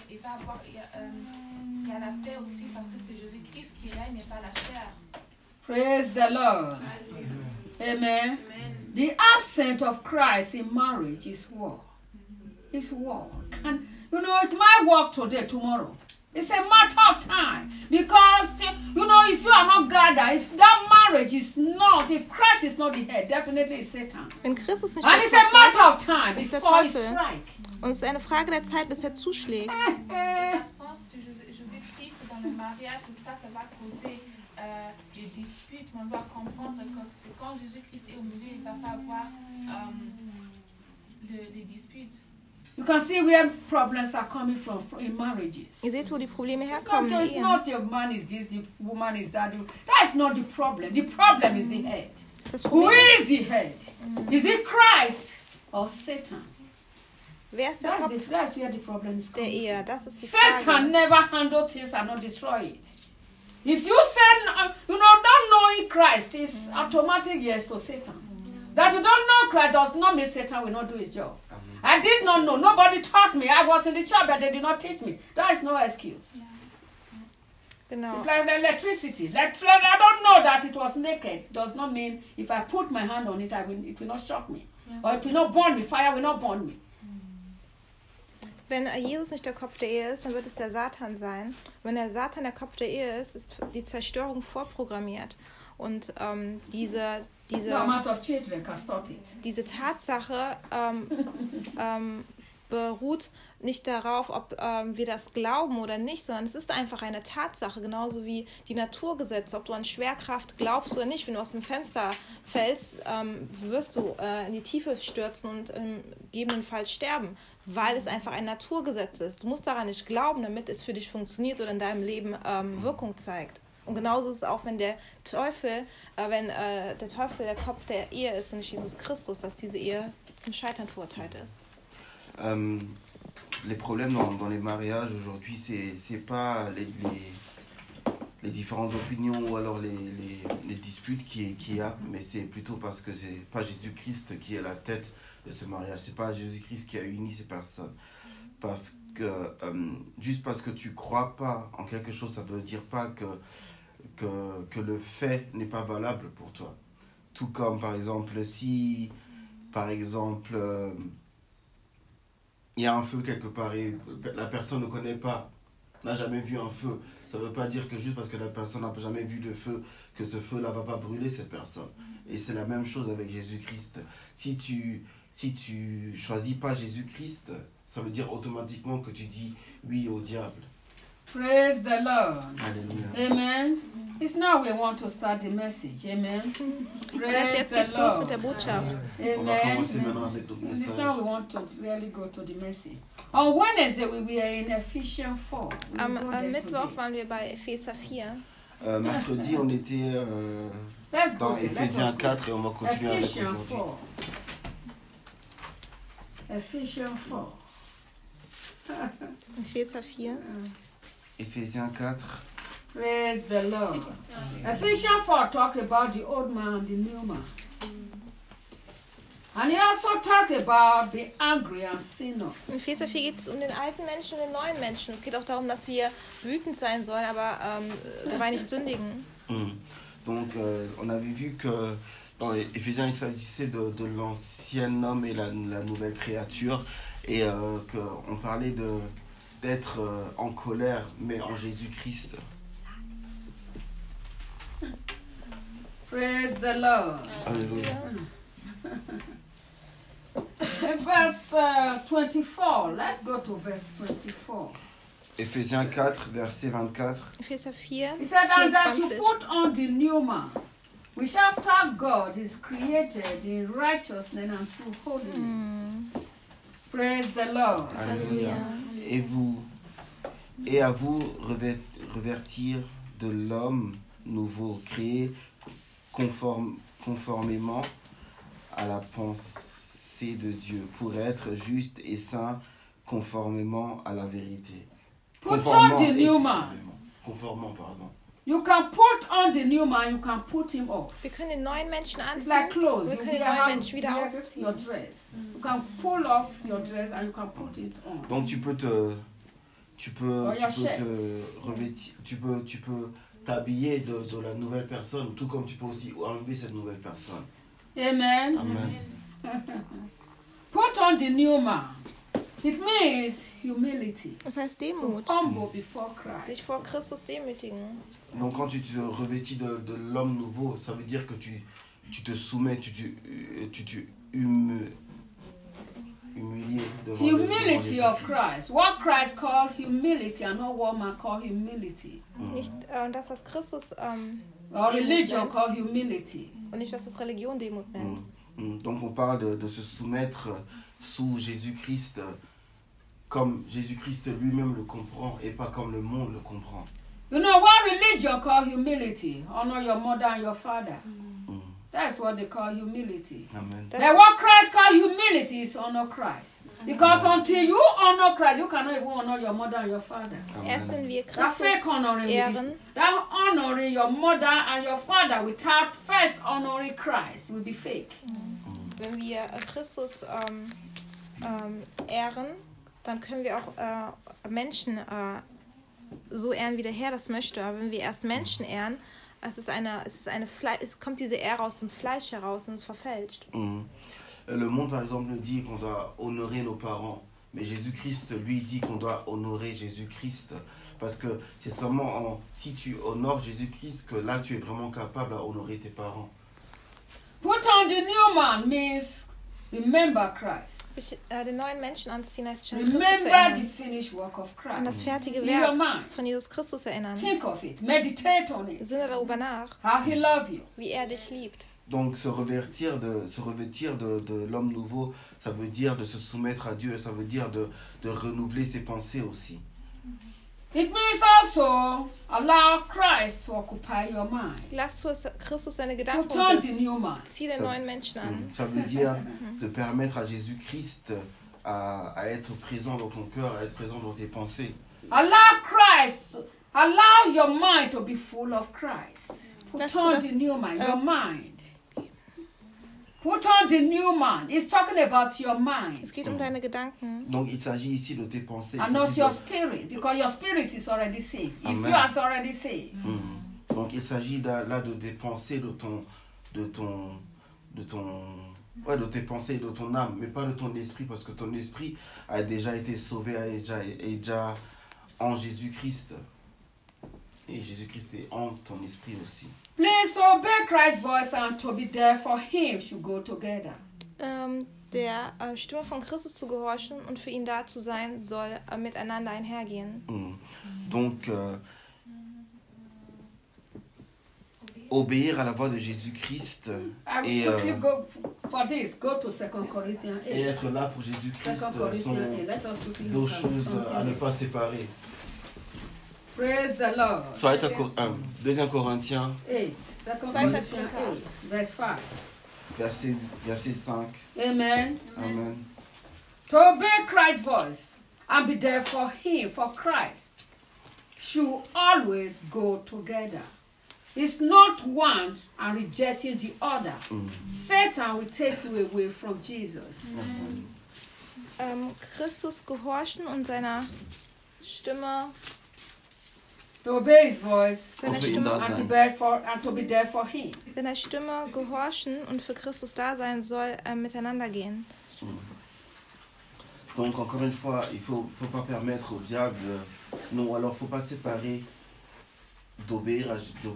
y a la paix aussi parce que c'est Jésus-Christ qui règne et pas la chair. Praise the Lord. Amen. The absence of Christ in marriage is war. It's war. And it might work today, tomorrow. It's a matter of time. Because, if you are not gathered, if that marriage is not, if Christ is not the head, definitely it's Satan. Wenn Christus nicht And der it's a Kopf matter of time ist der before he Teufel. strikes. Und es ist eine Frage der Zeit, bis er zuschlägt. L'absence de Jésus-Christ dans le mariage, ça va causer des disputes. Mais on doit comprendre que c'est quand Jésus-Christ est au milieu, il ne va pas avoir les disputes. You can see where problems are coming from in marriages. Ihr seht, wo die Probleme It's herkommen. not, in it's Ehen. not the man is this, the woman is that. That's not the problem. The problem is the head. Das Who Problem is ist, the head? Is it Christ or Satan? wer ist der Kopf That's where the problem is der coming. Ehe? Das ist die Satan Frage. never handle things and not destroy it. If you say, don't knowing Christ is automatic yes to Satan. That you don't know Christ does not mean Satan will not do his job. I did not know. Nobody taught me. I was in the church, but they did not teach me. That is no excuse. Genau. It's like the electricity. I don't know that it was naked. Does not mean if I put my hand on it, it will not shock me. Or it will not burn me. Fire will not burn me. Wenn Jesus nicht der Kopf der Ehe ist, dann wird es der Satan sein. Wenn der Satan der Kopf der Ehe ist, ist die Zerstörung vorprogrammiert. Und diese No amount of children can stop it. diese Tatsache beruht nicht darauf, ob wir das glauben oder nicht, sondern es ist einfach eine Tatsache, genauso wie die Naturgesetze. Ob du an Schwerkraft glaubst oder nicht, wenn du aus dem Fenster fällst, wirst du in die Tiefe stürzen und gegebenenfalls sterben, weil es einfach ein Naturgesetz ist. Du musst daran nicht glauben, damit es für dich funktioniert oder in deinem Leben Wirkung zeigt. Und genauso ist es auch, wenn der Teufel der Kopf der Ehe ist und nicht Jesus Christus, dass diese Ehe zum Scheitern verurteilt ist. Les problèmes dans les mariages aujourd'hui, c'est pas les différentes opinions ou alors les disputes qu'il y a, mais c'est plutôt parce que c'est pas Jésus-Christ qui est la tête de ce mariage, c'est pas Jésus-Christ qui a uni ces personnes. Parce que juste parce que tu crois pas en quelque chose, ça veut dire pas que le fait n'est pas valable pour toi. Tout comme par exemple si il y a un feu quelque part et la personne ne connaît pas, n'a jamais vu un feu, ça ne veut pas dire que juste parce que la personne n'a jamais vu de feu, que ce feu-là ne va pas brûler cette personne. Et c'est la même chose avec Jésus-Christ. Si tu choisis pas Jésus-Christ, ça veut dire automatiquement que tu dis oui au diable. Praise the Lord. Alléluia. Amen. It's now we want to start the message. Amen. Und Praise jetzt the geht's los mit der Lord. Botschaft. On va Amen. commencer maintenant avec notre It's message. now we want to really go to the message. On Wednesday we were in Ephesians 4. We Am, will go there am Mittwoch today. waren wir bei Epheser 4. Mercredi, on était Let's go dans there. Éphésiens Let's go. 4 et on va continuer avec Ephesians aujourd'hui. 4. Ephesians 4. Epheser 4. Éphésiens 4. Praise the Lord. Ephesians 4 talk about the old man and the new man. And he also talk about the angry and sinner. In Epheser 4 geht es um den alten Menschen und den neuen Menschen. Es geht auch darum, dass wir wütend sein sollen, aber dabei nicht sündigen. Donc, on avait vu que dans Éphésiens, il s'agissait de l'ancien homme et la nouvelle créature, et qu'on parlait d'être en colère, mais en Jésus-Christ. Praise the Lord. Alléluia. Verse 24. Let's go to verse 24. Éphésiens 4, verset 24. Epheser 4, He said, and that you 24. put on the new man, which after God is created in righteousness and true holiness. Praise the Lord. Alléluia. Et à vous revêtir de l'homme nouveau, créé conformément à la pensée de Dieu, pour être juste et saint, conformément à la vérité. Put on the new man. Conformant, pardon. You can put on the new man, you can put him off. Wir können den neuen Menschen It's anziehen like clothes. und wir You können den can neuen have Menschen wieder ausziehen. your dress. You can pull off your dress and you can put it on. Donc tu peux revêtir, tu peux t'habiller de la nouvelle personne, tout comme tu peux aussi enlever cette nouvelle personne. Amen. Amen. Put on the new man. It means humility. Das heißt Demut. Humble before Sich Christ. vor Christus demütigen. Donc quand tu te revêtis de l'homme nouveau, ça veut dire que tu te soumets, tu humilié devant Humility devant of Christ. What Christ called humility and not what man called humility. Nicht das, was Christus Or Demut religion nennt. called humility. Und nicht, dass das Religion Demut nennt. Donc on parle de se soumettre sous Jésus-Christ comme Jésus-Christ lui-même le comprend et pas comme le monde le comprend. You know what religion called humility? Honor your mother and your father. That's what they call humility. Amen. Das, And what Christ called humility is honor Christ. Because until you honor Christ, you cannot even honor your mother and your father. erst wenn wir That Christus fake honoring, ehren, that honoring your mother and your father without first honoring Christ will be fake. wenn wir Christus ehren, dann können wir auch Menschen so ehren, wie der Herr das möchte. Aber wenn wir erst Menschen ehren, es kommt diese Ehre aus dem Fleisch heraus und es verfälscht. Le monde, par exemple, dit qu'on doit honorer nos parents. Mais Jésus-Christ, lui, dit qu'on doit honorer Jésus-Christ. Parce que c'est seulement si tu honores Jésus-Christ que là, tu es vraiment capable à honorer tes parents. Put on the new man means remember Christ. Den neuen Menschen anziehen heißt schon Christus Remember the erinnern. finished work of Christ. An das fertige In your Werk mind. von Jesus Christus erinnern. Think of it. Meditate on it. Sinne darüber nach, How he loved you. wie er dich liebt. Donc se revêtir de l'homme nouveau, ça veut dire de se soumettre à Dieu, ça veut dire de renouveler ses pensées aussi. It means also allow Christ to occupy your mind. Lass zu, dass Christus seine Gedanken Put on the umgibt. new man. Zieh den neuen Menschen an. Ça veut dire de permettre à Jésus-Christ à être présent dans ton cœur, à être présent dans tes pensées. Allow Christ, allow your mind to be full of Christ. Put Lass on du the das, new man, your mind. Put on the new man. It's talking about your mind Es geht um deine Gedanken. Donc il s'agit ici de tes pensées. and il not s'agit your de- spirit, because your spirit is already saved. If Amen. you are already saved, Donc il s'agit là de tes pensées, de tes pensées, de ton âme, mais pas de ton esprit, parce que ton esprit a déjà été sauvé, est déjà en Jésus-Christ. Et Jésus-Christ est en ton esprit aussi. please obey Christ's voice and to be there for him should go together. Der Stimme von Christus zu gehorchen und für ihn da zu sein, soll miteinander einhergehen. Donc, obéir à la voix de Jésus-Christ I et, will quickly go for this. Go to 2 Corinthians et 8. être là pour 2 Jésus-Christ Corinthians sont 8. Let us quickly deux look at choses à ne something. pas séparer. Praise the Lord. 2 Corinthiens, 8. 2 Corinthians 8, verse 5. verset 5. Amen. Amen. To obey Christ's voice and be there for him, for Christ, should always go together. It's not one and rejecting the other. Satan will take you away from Jesus. Christus gehorchen und seiner Stimme, To obey his voice seiner Für ihn da Stimme, and to be there for him. seiner Stimme gehorchen und für Christus da sein soll, miteinander gehen. Donc, encore une fois, il ne faut pas permettre au diable, non, alors il ne faut pas séparer d'obéir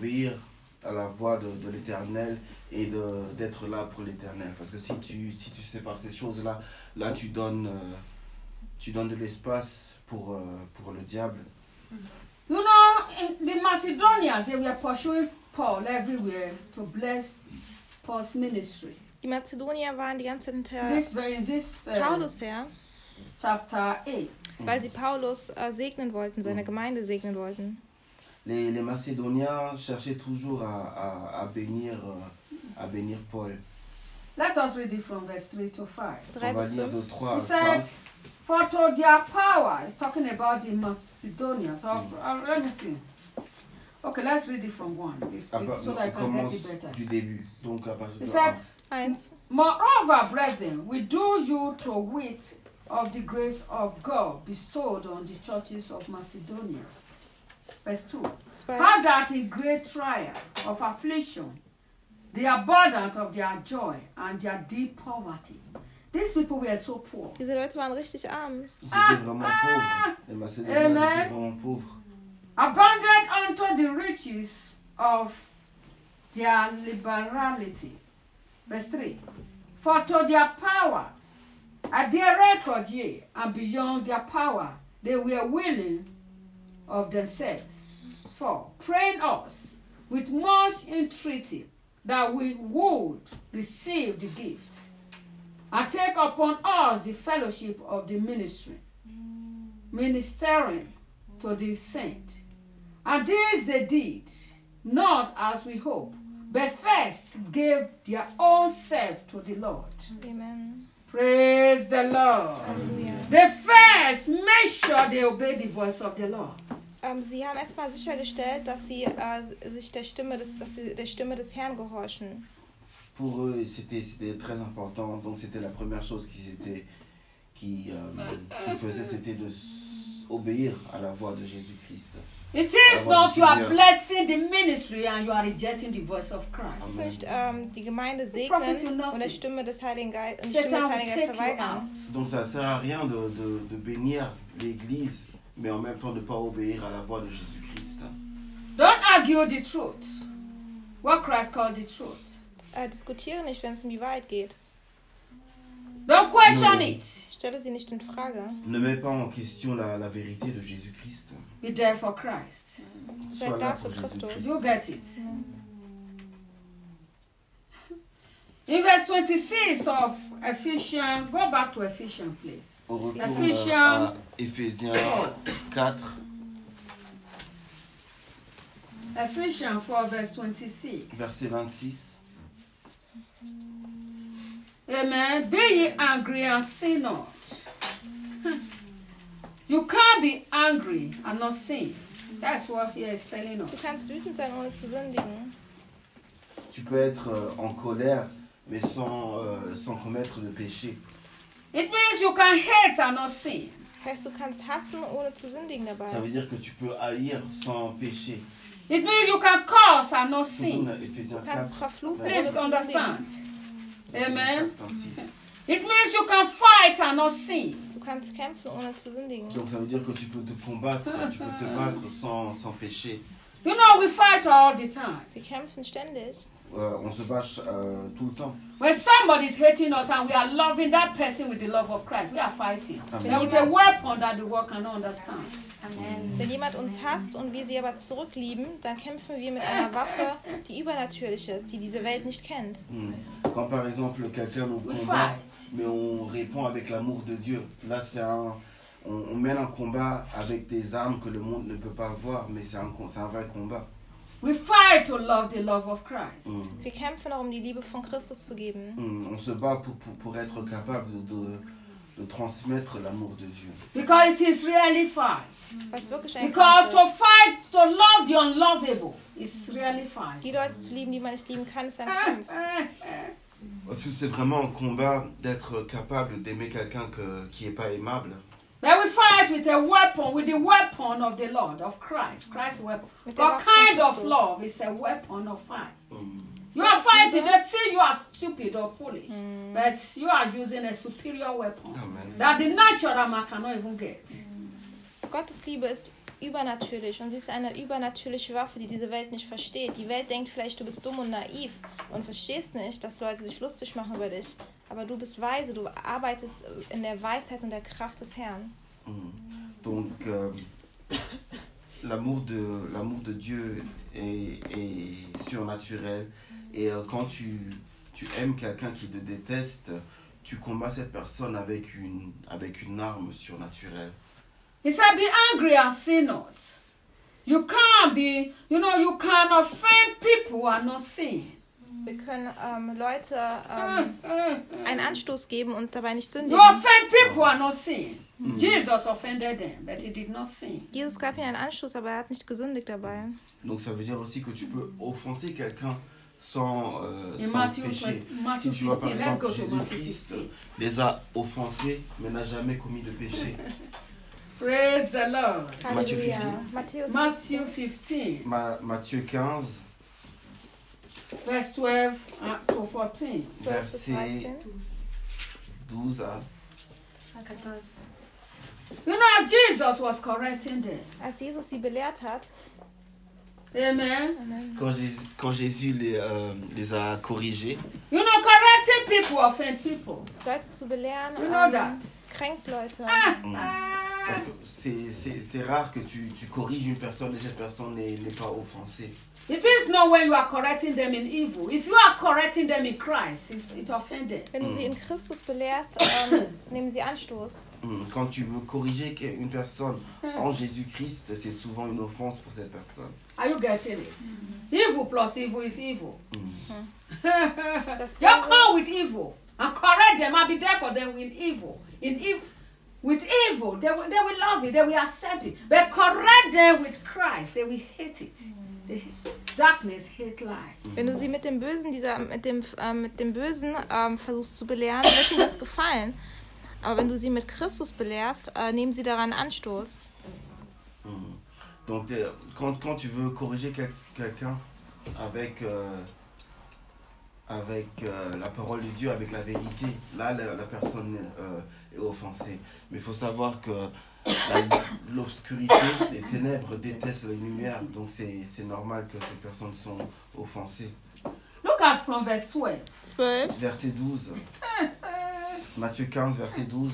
à la voix de l'Éternel et d'être là pour l'Éternel. Parce que si tu sépares ces choses-là, là tu donnes de l'espace pour le diable. You know, the Macedonians, they were pursuing Paul everywhere to bless Paul's ministry. Die Mazedonier waren die ganze Zeit hinter In this Paulus her, chapter 8. weil sie Paulus segnen wollten, seine Gemeinde segnen wollten. Les Macédoniens cherchaient toujours à bénir Paul. Let us read it from verse 3 to 5. On 3 va bis lire 5. de 3 He à said, 5. for to their power, it's talking about the Macedonians. Let me see. Okay, let's read it from 1 so that I On can get commence it better. du début, donc à partir He de said, 1. moreover, brethren, we do you to wit of the grace of God bestowed on the churches of Macedonia. Verse 2. 2. How that in great trial of affliction, the abundance of their joy and their deep poverty. These people were so poor. Diese Leute waren richtig arm. Ils étaient vraiment pauvres. Les Macédoniens Amen. étaient vraiment pauvres. Abundant unto the riches of their liberality. Verse 3. For to their power, I bear record, yea, and beyond their power, they were willing of themselves. 4. Praying us with much entreaty that we would receive the gift and take upon us the fellowship of the ministry, ministering to the saint. And this they did, not as we hope, but first gave their own self to the Lord. Amen. Praise the Lord. Halleluja. They first make sure they obey the voice of the Lord. Sie haben erstmal sichergestellt, dass sie sich der Stimme des Herrn gehorchen. Pour eux, c'était très important. Donc, c'était la première chose qu'ils faisaient, c'était d'obéir à la voix de Jésus-Christ. It is not you are blessing the ministry and you are rejecting the voice of Christ. Es ist nicht die Gemeinde segnen und der Stimme des Heiligen Geistes verweigern. Donc, ça ne sert à rien de bénir l'Église, mais en même temps de ne pas obéir à la voix de Jésus-Christ. Don't argue the truth. What Christ called the truth. Diskutiere nicht, wenn es um die Wahrheit geht. Don't question it. Stelle sie nicht in Frage. Ne mets pas en question la vérité de Jésus-Christ. Be there for Christ. Sois là pour Jésus-Christ. You get it. In verse 26 of Ephesians, go back to Ephesians, please. On retourne Ephésiens à Éphésiens 4. Ephesians 4, verse 26. Verset 26. Amen. Be ye angry and sin not. You can't be angry and not sin. That's what he is telling us. Du kannst wütend sein, ohne zu sündigen. Tu peux être en colère, mais sans commettre de péché. It means you can hate and not sin. Das heißt, du kannst hassen, ohne zu sündigen dabei. Ça veut dire que tu peux haïr sans péché. It means you can curse and not Surtout sin. Éphésiens Du kannst 4. verfluchen, Please ohne zu understand. sündigen. Amen. 26. It means you can fight and not sin. Du kannst kämpfen, ohne zu sündigen. Donc ça veut dire que tu peux te combattre, tu peux te battre sans péché. You know, we fight all the time. Wir kämpfen ständig. On se bat tout le temps. When somebody's hating us and we are loving that person with the love of Christ, we are fighting. Amen. There is a weapon that the world cannot understand. Amen. Wenn jemand uns hasst und wir sie aber zurücklieben, dann kämpfen wir mit einer Waffe, die übernatürlich ist, die diese Welt nicht kennt. Quand par exemple quelqu'un nous combat, mais on répond avec l'amour de Dieu. Là, on mène un combat avec des armes que le monde ne peut pas voir, mais c'est un vrai combat. We fight to love the love of Christ. Wir kämpfen auch, um die Liebe von Christus zu geben. On se bat pour être capable de transmettre l'amour de Dieu. Because it is really fight. Was wirklich ein Because Kampf to ist. fight, to love the unlovable is really fight. Die Leute zu lieben, die man nicht lieben kann, ist ein Kampf. Parce que c'est vraiment un combat d'être capable d'aimer quelqu'un qui n'est pas aimable. But we fight with a weapon, with the weapon of the Lord, of Christ. Christ's weapon. Mit der What Waffe kind von of Christus. love is a weapon of fight? You are fighting, they think you are stupid or foolish. But you are using a superior weapon Amen. that the natural man cannot even get. Gottes Liebe ist übernatürlich und sie ist eine übernatürliche Waffe, die diese Welt nicht versteht. Die Welt denkt vielleicht, du bist dumm und naiv und verstehst nicht, dass Leute sich lustig machen über dich. Aber du bist weise, du arbeitest in der Weisheit und der Kraft des Herrn. Donc, l'amour de Dieu est surnaturel. Et quand tu aimes quelqu'un qui te déteste, tu combats cette personne avec une arme surnaturelle. He said, be angry and sin not. You can't be, you can offend people who are not sin. Wir können Leute einen Anstoß geben und dabei nicht You sündigen. offend people who are not sin. Jesus offended them, but he did not sin. Jesus gab ihnen einen Anstoß, aber er hat nicht gesündigt dabei. Donc ça veut dire aussi que tu peux offenser quelqu'un sans Matthew péché. 20, Matthew Si tu vois par 15, let's exemple go to Matthew Jésus-Christ 15. les a offensés mais n'a jamais commis de péché. Praise the Lord. Matthieu Halleluja. 15. Matthäus Matthew 15, Matthieu 15, verse 12 to 14. 12 bis 13. 12 à 14. You know, Jesus was correcting them. Als Jesus sie belehrt hat, Amen. Amen. quand Jésus les a corrigés. You know, correcting people offend people. Leute zu belehren, You know that. kränkt Leute. Parce que c'est rare que tu corriges une personne et cette personne n'est pas offensée. It is not when you are correcting them in evil. If you are correcting them in Christ, it offends them. Wenn du sie in Christus belehrst, nehmen sie Anstoß. Quand tu veux corriger une personne en Jésus-Christ, c'est souvent une offense pour cette personne. Are you getting it? Evil plus evil is evil. Das They'll Böse, come with evil and correct them. I'll be there for them in evil. With evil, they will love it, they will accept it. But correct them with Christ, they will hate it. Darkness hate light. wenn du sie mit dem Bösen, mit dem Bösen versuchst zu belehren, wird ihnen das gefallen. Aber wenn du sie mit Christus belehrst, nehmen sie daran Anstoß. Donc quand tu veux corriger quelqu'un avec la parole de Dieu, avec la vérité, là la personne est offensée. Mais il faut savoir que l'obscurité, les ténèbres détestent la lumière, donc c'est normal que ces personnes sont offensées. Look at from verse 12. 12. Verset 12. Matthieu 15, verset 12.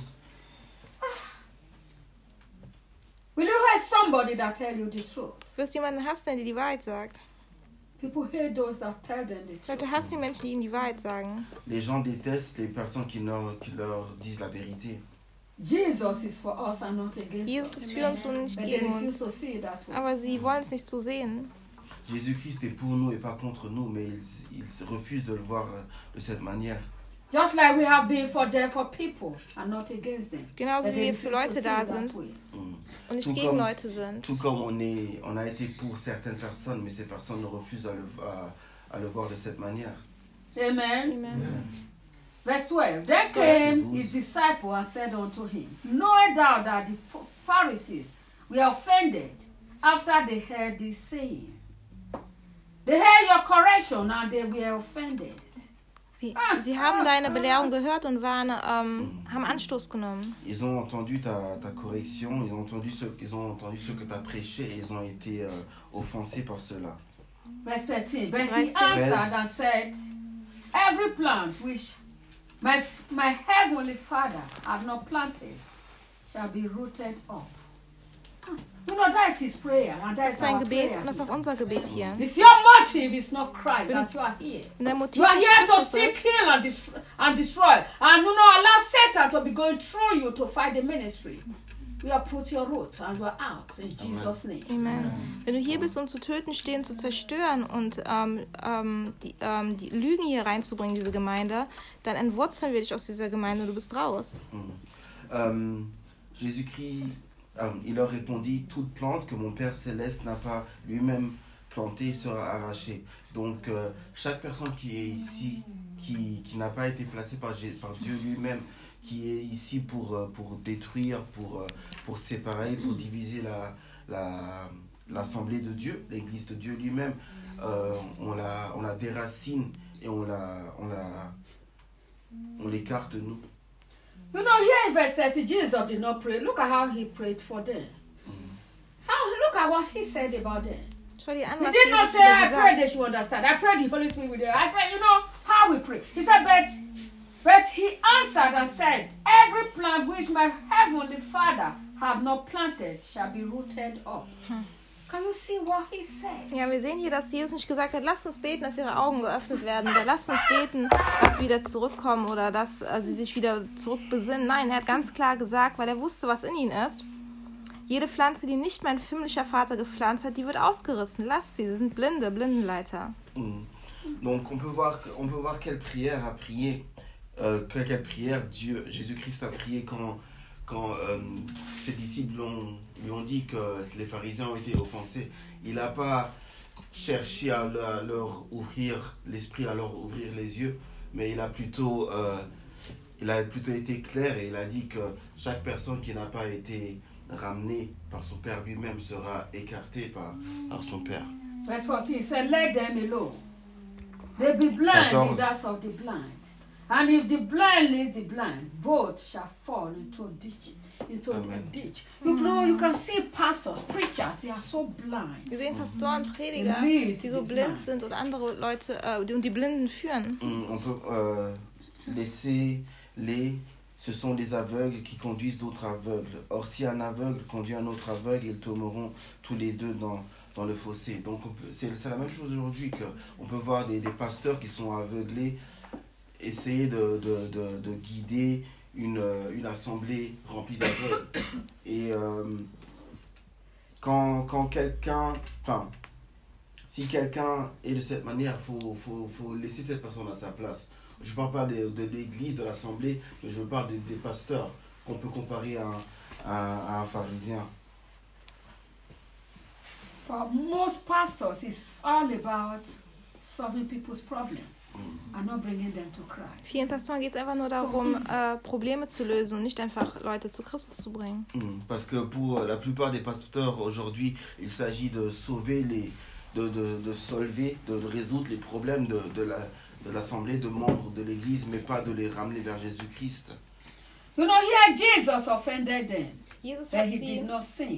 Will you hate somebody that tell you the truth? Wirst du jemanden hassen, der dir die Wahrheit sagt? People hate those that tell them the truth. Leute hassen die Menschen, die ihnen die Wahrheit sagen. Les gens détestent les personnes qui leur disent la vérité. Jesus is for us and not against Jesus us. ist für uns und nicht But they gegen refuse uns. to see it that way. Aber sie wollen es nicht so sehen. Jésus-Christ est pour nous et pas contre nous, mais ils refusent de le voir de cette manière. Just like we have been there for people and not against them. Genauso But wie they wir für refuse to Leute see da it that sind way. und nicht Tout gegen comme- Leute sind. Tout comme on a été pour certaines personnes, mais ces personnes refusent à le voir de cette manière. Amen. Amen. Verse 12. Then Verse came 12. his disciple and said unto him, knowest thou that the Pharisees were offended after they heard this saying? They heard your correction and they were offended. Sie haben deine Belehrung gehört und haben Anstoß genommen. Ils ont entendu ta correction, ils ont entendu ce que tu as prêché et ils ont été offensés par cela. Verse 13. But he answered and said, every plant which my heavenly Father have not planted shall be rooted up. You know, that's his prayer. And Das that's ist sein our Gebet prayer. und das ist auch unser Gebet hier. If your motive is not Christ, that you are here. Wenn dein Motiv You are nicht here to Christus steal, ist, kill, and destroy. And you know, allow Satan to be going through you to fight the ministry. You have put your root and you are out in Jesus' name. Amen. Wenn du hier bist, um zu töten, stehlen, zu zerstören und die Lügen hier reinzubringen, diese Gemeinde, dann entwurzeln wir dich aus dieser Gemeinde und du bist raus. Jésus-Christ, il leur répondit, toute plante que mon Père Céleste n'a pas lui-même plantée sera arrachée. Donc chaque personne qui est ici, qui n'a pas été placée par Dieu lui-même, qui est ici pour détruire, pour séparer, pour diviser l'assemblée de Dieu, l'église de Dieu lui-même, on la déracine et on l'écarte de nous. You know, here in verse 30, Jesus did not pray. Look at how he prayed for them. Look at what he said about them. Schau dir an, He was did not Jesus say, über I sie pray sagt. they should understand. I pray the Holy Spirit with them. I pray, you know, how we pray. He said, but he answered and said, every plant which my heavenly Father have not planted shall be rooted up. Can you see what he said? Ja, wir sehen hier, dass Jesus nicht gesagt hat, lasst uns beten, dass ihre Augen geöffnet werden oder lasst uns beten, dass sie wieder zurückkommen oder dass sie sich wieder zurückbesinnen. Nein, er hat ganz klar gesagt, weil er wusste, was in ihnen ist. Jede Pflanze, die nicht mein himmlischer Vater gepflanzt hat, die wird ausgerissen. Lasst sie sind Blindenleiter. Donc on peut voir quelle prière a prié, quelle prière Jésus-Christ a prié quand ses disciples lui ont dit que les pharisiens ont été offensés. Il n'a pas cherché à leur ouvrir l'esprit, à leur ouvrir les yeux, mais il a plutôt été clair et il a dit que chaque personne qui n'a pas été ramenée par son Père lui-même sera écartée par son Père. Verse 14, he said, let them alone. They be blind, 14. leaders of the blind. And if the blind leads the blind, both shall fall into a ditch. You know, you can see pastors, preachers, they are so blind. Wir sehen Pastoren, Prediger, die so blind sind und andere Leute, die Blinden führen. On peut ce sont les aveugles qui conduisent d'autres aveugles. Or, si un aveugle conduit un autre aveugle, ils tomberont tous les deux dans le fossé. Donc, c'est la même chose aujourd'hui, qu'on peut voir des pasteurs qui sont aveuglés essayer de guider une assemblée remplie d'aveugles. Et quand quelqu'un, si quelqu'un est de cette manière, faut laisser cette personne à sa place. Je ne parle pas de l'église, de l'assemblée, mais je parle des pasteurs qu'on peut comparer à un pharisien. For most pastors, it's all about solving people's problems and not bringing them to Christ. Vielen Pastoren geht es einfach nur darum, Probleme zu lösen und nicht einfach Leute zu Christus zu bringen. Parce que pour la plupart des pasteurs aujourd'hui, il s'agit de sauver de résoudre les problèmes de l'assemblée, de membres de l'église, mais pas de les ramener vers Jésus-Christ. You know, here Jesus offended them, Jesus but he did not sin.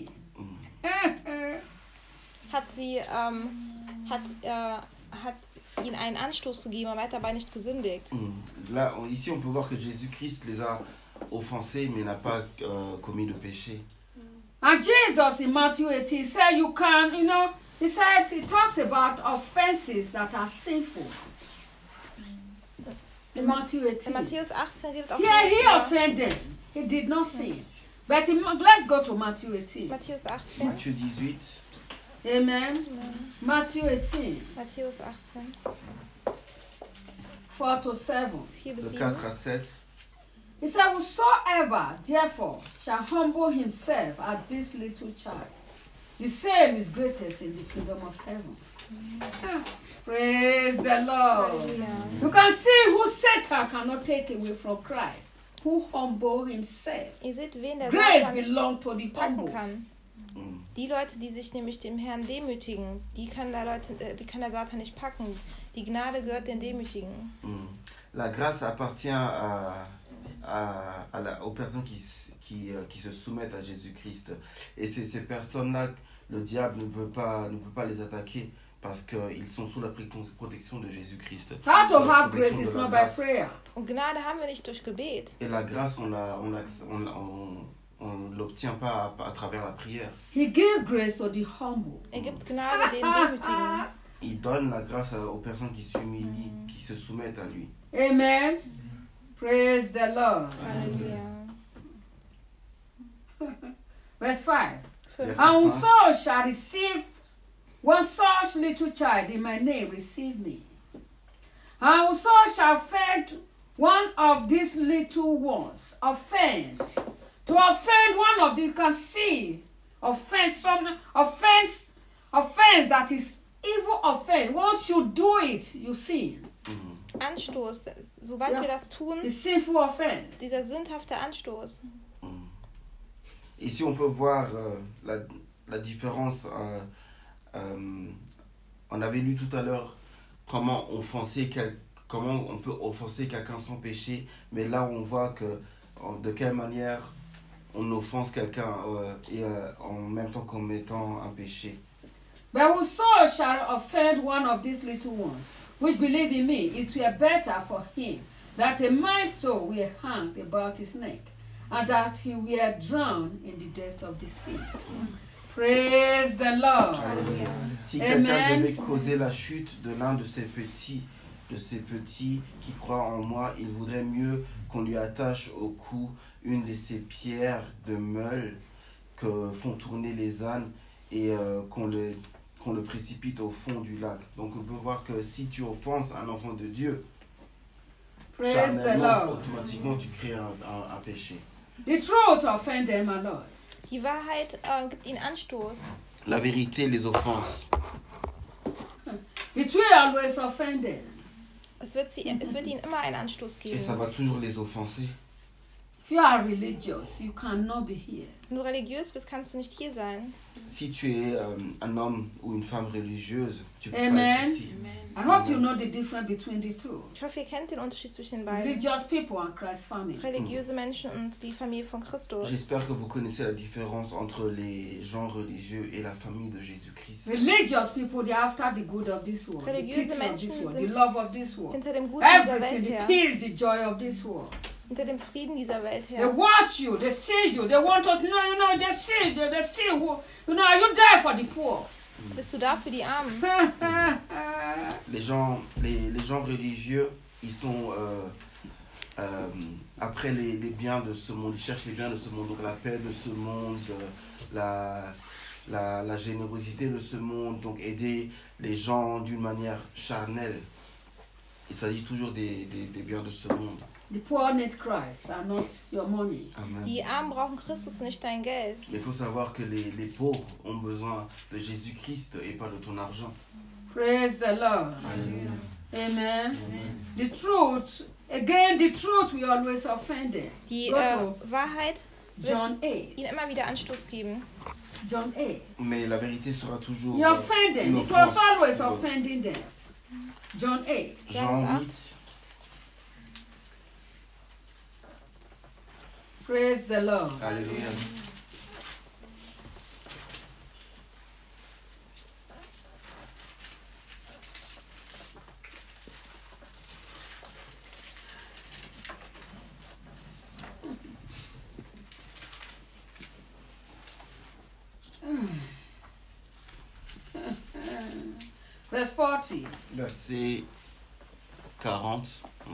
hat ihnen einen Anstoß gegeben, aber er hat dabei nicht gesündigt. Là, ici, on peut voir que Jésus-Christ les a offensés, mais n'a pas commis de péché. And Jesus in Matthew 18 said you can, you know, he talks about offenses that are sinful. In Matthew 18. In Matthäus 18 redet auch he offended. He did not sin. But let's go to Matthew 18. Matthäus 18. Matthieu 18. Amen. Matthew 18. Matthäus 18. 4 to 7. 4 bis De 7. 4 à 7. He said, whosoever therefore shall humble himself as this little child, the same is greatest in the kingdom of heaven. Praise the Lord. Hallelujah. You can see who Satan cannot take away from Christ. Who humble himself. Ihr seht, wen der Grace Satan nicht belongs to the packen humble. kann. Die Leute, die sich nämlich dem Herrn demütigen, die kann der Satan nicht packen. Die Gnade gehört den Demütigen. La grâce appartient aux personnes qui se soumettent à Jésus-Christ. Et c'est ces personnes-là, le diable ne peut pas les attaquer parce qu'ils sont sous la protection de Jésus-Christ. How to have grace is not by prayer. Und Gnade haben wir nicht durch Gebet. Et la grâce, on l'obtient pas à travers la prière. He gives grace to the humble. Gibt Gnade den Demütigen. Il donne la grâce aux personnes qui s'humilient, qui se soumettent à lui. Amen. Praise the Lord. Halleluja. Verse 5. Verset And 5. so shall receive one such little child in my name, receive me. And so shall offend one of these little ones, offend. To offend one of them, you can see offense that is evil offense. Once you do it, you sin. Anstoß. Sobald Ja. wir das tun, The sinful offense. dieser sündhafte Anstoß. Ici, on peut voir la différence. On avait lu tout à l'heure comment on peut offenser quelqu'un sans péché, mais là, on voit que de quelle manière on offense quelqu'un en même temps commettant un péché. But whoso shall offend one of these little ones, which believe in me, it were better for him that a millstone were hung about his neck, and that he were drowned in the depth of the sea. Praise the Lord. Halleluja. Si Amen. quelqu'un devait causer la chute de l'un de ces petits qui croient en moi, il vaudrait mieux qu'on lui attache au cou une de ces pierres de meule que font tourner les ânes et qu'on le précipite au fond du lac. Donc on peut voir que si tu offenses un enfant de Dieu, Praise the charnellement, Lord. automatiquement tu crées un péché. The truth offend them a lot. Die Wahrheit gibt ihnen Anstoß. La vérité les offense. It will always offend them. Es wird ihnen immer einen Anstoß Et ça geben. va toujours les offenser. If you are religious, you cannot be here. Wenn du religiös bist, kannst du nicht hier sein. Si tu es un homme ou une femme religieuse, tu peux pas Amen. être ici. I hope you know the difference between the two. Ich hoffe, ihr kennt den Unterschied zwischen den beiden. Religious people and Christ's family. Religiöse Menschen und die Familie von Christus. J'espère que vous connaissez la différence entre les gens religieux et la famille de Jésus-Christ. Religious people, they're after the good of this world, the Religiöse peace of this Menschen world, the sind love of this world, Hinter dem Guten dieser everything, Welt the her. peace, the joy of this world. Hinter dem Frieden dieser Welt They her. watch you, they see you, they want us, they see who, are you there for the poor? Bist du da für die Armen? Les gens religieux, ils sont après les biens de ce monde, ils cherchent les biens de ce monde, donc la paix de ce monde, la générosité de ce monde, donc aider les gens d'une manière charnelle. Il s'agit toujours des biens de ce monde. The poor need Christ and not your money. Amen. Die Armen brauchen Christus, nicht dein Geld. Mais il faut savoir que les pauvres ont besoin de Jésus-Christ et pas de ton argent. Praise the Lord. Alléluia. Amen. The truth, again, the truth will always offend them. Die Go to Wahrheit John wird 8. ihnen immer wieder Anstoß geben. John 8. Mais la vérité sera toujours You offend them. une It was offense. always offending them. John 8. Jean Vers 8. Praise the Lord. Alléluia. Verse 40. Verset 40.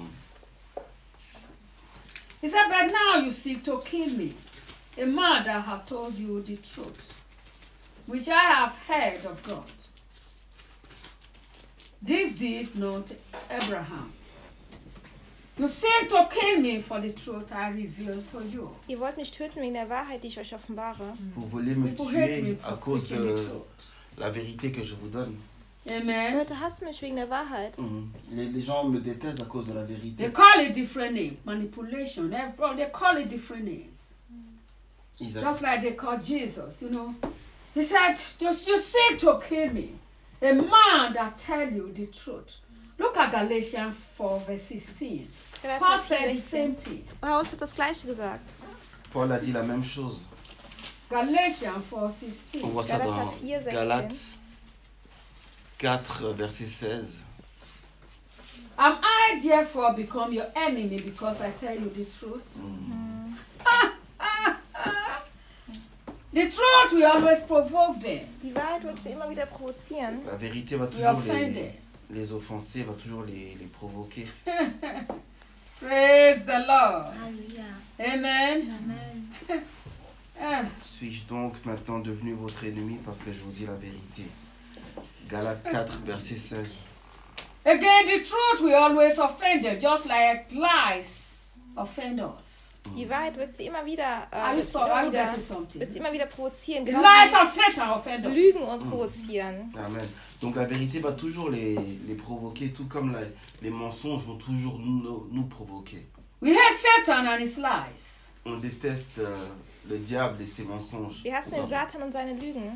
He said, but now you seek to kill me, a man that have told you the truth, which I have heard of God. This did not Abraham. You seek to kill me for the truth I revealed to you. Ihr wollt mich töten wegen der Wahrheit, die ich euch offenbare. Vous voulez me People hate me tuer à for cause preaching the de truth. la vérité que je vous donne. Amen. Leute hassen mich wegen der Wahrheit. Les gens me détestent à cause de la vérité. They call it different names, manipulation. They call it different names. Ils Just like they call Jesus, you know. He said, you seek to kill me, a man that tell you the truth, Look at Galatians 4, verse 16. Galater Paul 4, said the 16. same thing. Paulus hat das Gleiche gesagt. Paul a dit la même chose. Galatians 4, On 16. voit ça Galater dans 4, 16. Galates 4, verset 16. Am I therefore become your enemy because I tell you the truth? The truth will always provoke them. Die Wahrheit wird sie immer wieder provozieren. La vérité va We toujours offend them. les offenser, va toujours les provoquer. Praise the Lord. Alléluia. Amen. Amen. Ah, Suis-je donc maintenant devenu votre ennemi parce que je vous dis la vérité? Galates 4, verset 16. Again, the truth will always offend them, just like lies offend us. Die Wahrheit wird sie immer wieder, Are you getting something? wird sie immer wieder provozieren. The Genauso lies of Satan offend wie us. Lügen uns provozieren. Amen. Donc la vérité va toujours les provoquer, tout comme les mensonges vont toujours nous provoquer. We hate Satan and his lies. On déteste le diable et ses mensonges. Wir hassen den Satan und seine Lügen.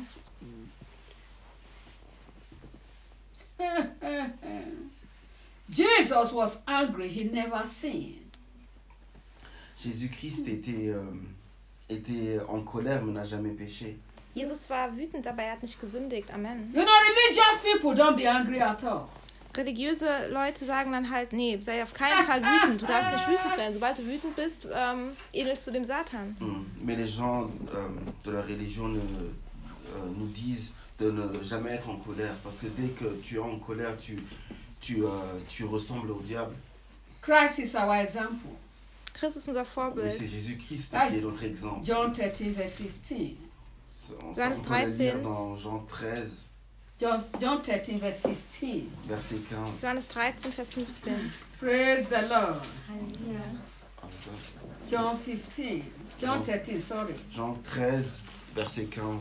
Jesus was angry, he never sinned. Jésus-Christ était en colère mais n'a jamais péché. Jesus war wütend, aber er hat nicht gesündigt. Amen. You know, religious people don't be angry at all. Religiöse Leute sagen dann halt, nee, sei auf keinen Fall wütend. Du darfst nicht wütend sein. Sobald du wütend bist, ähnelst du dem Satan. Mais les gens de la religion nous disent de ne jamais être en colère parce que dès que tu es en colère, tu ressembles au diable. Christ is our example. Christus ist unser Mais Vorbild. c'est Jésus-Christ Ah. qui est notre exemple. John 13, verse 15. On Johannes peut le lire 13. dans Jean 13, John 13, verse 15. verset 15. Johannes 13, Vers 15. Praise the Lord. Alléluia. John 15. John 13, sorry. Jean 13, verset 15.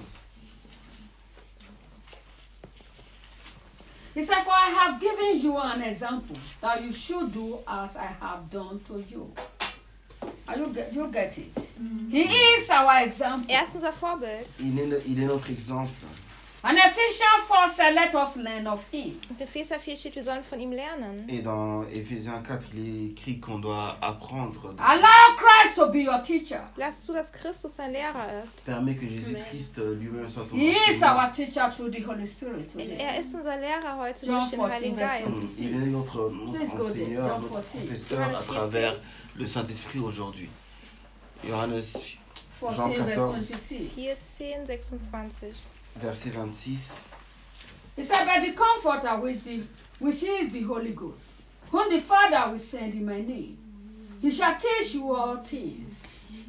He said, for I have given you an example that you should do as I have done to you. You get it? He is our example. Er ist unser Vorbild. Il est notre exemple. And Ephesians 4 said, let us learn of him. Und in Epheser 4 steht, wir sollen von ihm lernen. Et dans Éphésiens 4, il est écrit qu'on doit apprendre. Allow Christ to be your teacher. Lass zu, dass Christus dein Lehrer ist. Permet que Jésus-Christ lui-même soit ton He is enseignant. our teacher through the Holy Spirit today. Er ist unser Lehrer heute John durch den 14, Heiligen Vers Geist. 46. Il est notre Please go there. enseigneur, John notre 14. professeur Johannes à 14. travers le Saint-Esprit aujourd'hui. Johannes 14, verse 14. 26. 14, 26. verset 26. He said, but the Comforter, which is the Holy Ghost, whom the Father will send in my name, he shall teach you all things.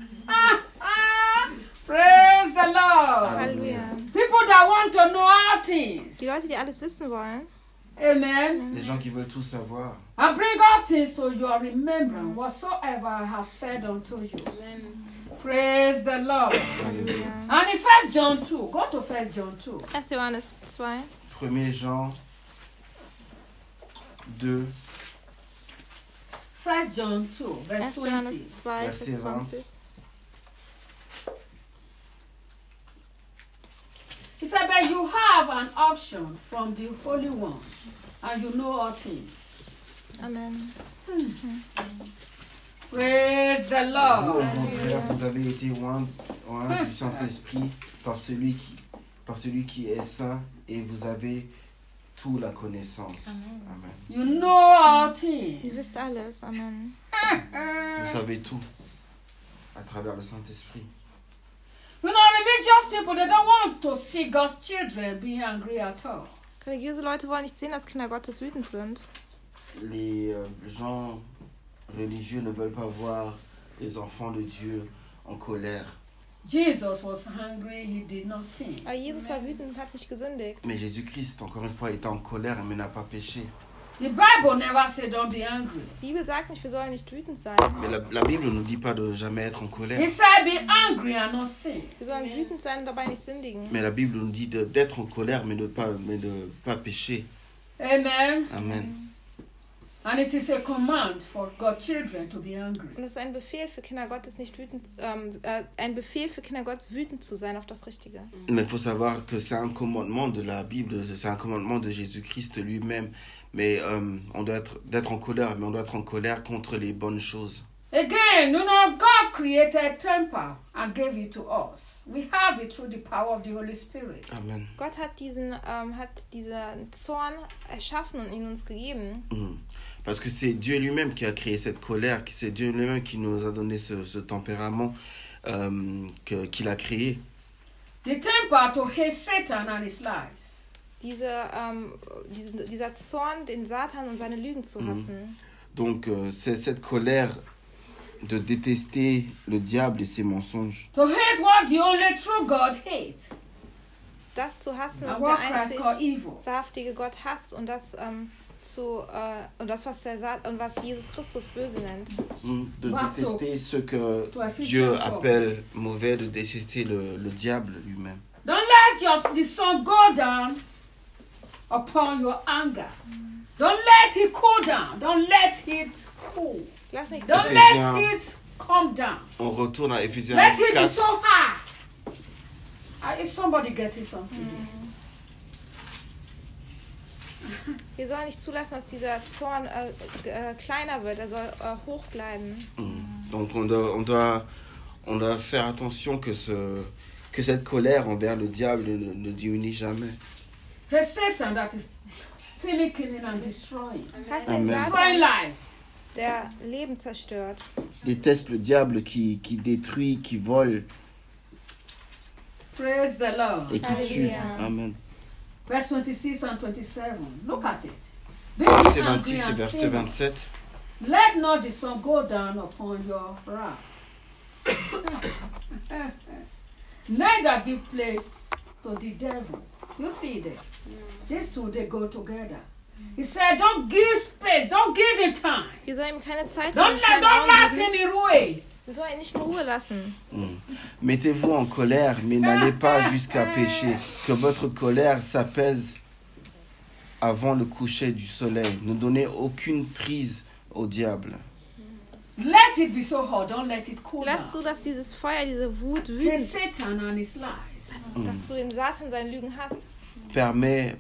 Praise the Lord. Halleluja. People that want to know all things. Die Leute, die alles wissen wollen. Amen. Les gens qui veulent tout savoir. I bring all things to your remembrance, whatsoever I have said unto you. Praise the Lord. Halleluja. And in 1 John 2, go to 1 John 2. 1. Johannes 2. 1 Jean 2, 1 John 2, 1. verse 20. Johannes 2, Vers Vers 20. He said, but you have an option from the Holy One, and you know all things. Amen. Praise the Vous, Lord. au contraire, vous avez été oint du Saint-Esprit par celui qui est saint et vous avez toute la connaissance. Amen. You know all Ihr things. wisst alles. Amen. Vous savez tout à travers le Saint-Esprit. You know, religious people, they don't want to see God's children being angry at all. Religiöse Leute wollen nicht sehen, dass Kinder Gottes wütend sind. Les gens religieux ne veulent pas voir les enfants de Dieu en colère. Jesus was hungry, he did not sin. Aber Jesus war wütend und hat nicht gesündigt. Mais Jésus-Christ, encore une fois, était en colère mais n'a pas péché. The Bible never said don't be angry. Die Bibel sagt nicht, wir sollen nicht wütend sein. Mais la Bible ne nous dit pas de jamais être en colère. He said be angry and not sin. Wir sollen wütend sein und dabei nicht sündigen. Mais la Bible nous dit d'être en colère mais de pas pécher. Amen. Amen. And it is a command for God's children to be angry. Und es ist ein Befehl für Kinder Gottes, nicht wütend, ein Befehl für Kinder Gottes, wütend zu sein auf das Richtige. Mais il faut savoir que c'est un commandement de la Bible, c'est un commandement de Jésus-Christ lui-même. Mais on doit d'être en colère, mais on doit être en colère contre les bonnes choses. Again, God created temper and gave it to us. We have it through the power of the Holy Spirit. Amen. Gott hat diesen Zorn erschaffen und ihn uns gegeben. Parce que c'est Dieu lui-même qui a créé cette colère, c'est Dieu lui-même qui nous a donné ce tempérament qu'il a créé. The temper to hate Satan and his lies. Dieser Zorn, den Satan und seine Lügen zu hassen. Donc c'est cette colère de détester le diable et ses mensonges. To hate what the only true God hates. Das zu hassen, was And what der Christ called einzig evil. wahrhaftige Gott hasst und das was Jesus Christus böse nennt. De détester ce que Dieu appelle mauvais, de détester le diable lui-même. Don't let the sun go down upon your anger. Don't let it cool down. Don't let it cool. Lass nicht Don't let it come down. On retourne à Éphésiens Let it be 4. so hard. Is somebody getting something there? Wir sollen nicht zulassen, dass dieser Zorn kleiner wird, er soll hoch bleiben. Donc on doit faire attention que cette colère envers le diable ne diminue jamais. It's Satan that is stealing, killing and destroying. Heißt ein Amen. Destroying Satan, lives. der Leben zerstört. Déteste le diable qui détruit, qui vole Praise the Lord. et qui tue. Alléluia. Amen. Verse 26 and 27. Look at it. Be Verset angry 26 et and verset sin. 27. Let not the sun go down upon your wrath. Neither give place to the devil. You see there? These two, they go together. He said, don't give space. Don't give him time. Wir sollen ihm keine Zeit Don't geben, keinen don't Raum last geben. him in ruin. Wir sollen ihn nicht in Ruhe lassen. Mettez-vous en colère, mais n'allez pas jusqu'à pécher. Que votre colère s'apaise avant le coucher du soleil. Ne donnez aucune prise au diable. Let it be so hot. Don't let it cool Lass down. du, dass dieses Feuer, diese Wut Hate wütend, Satan and his lies. dass du den Satan seine Lügen hast. Permets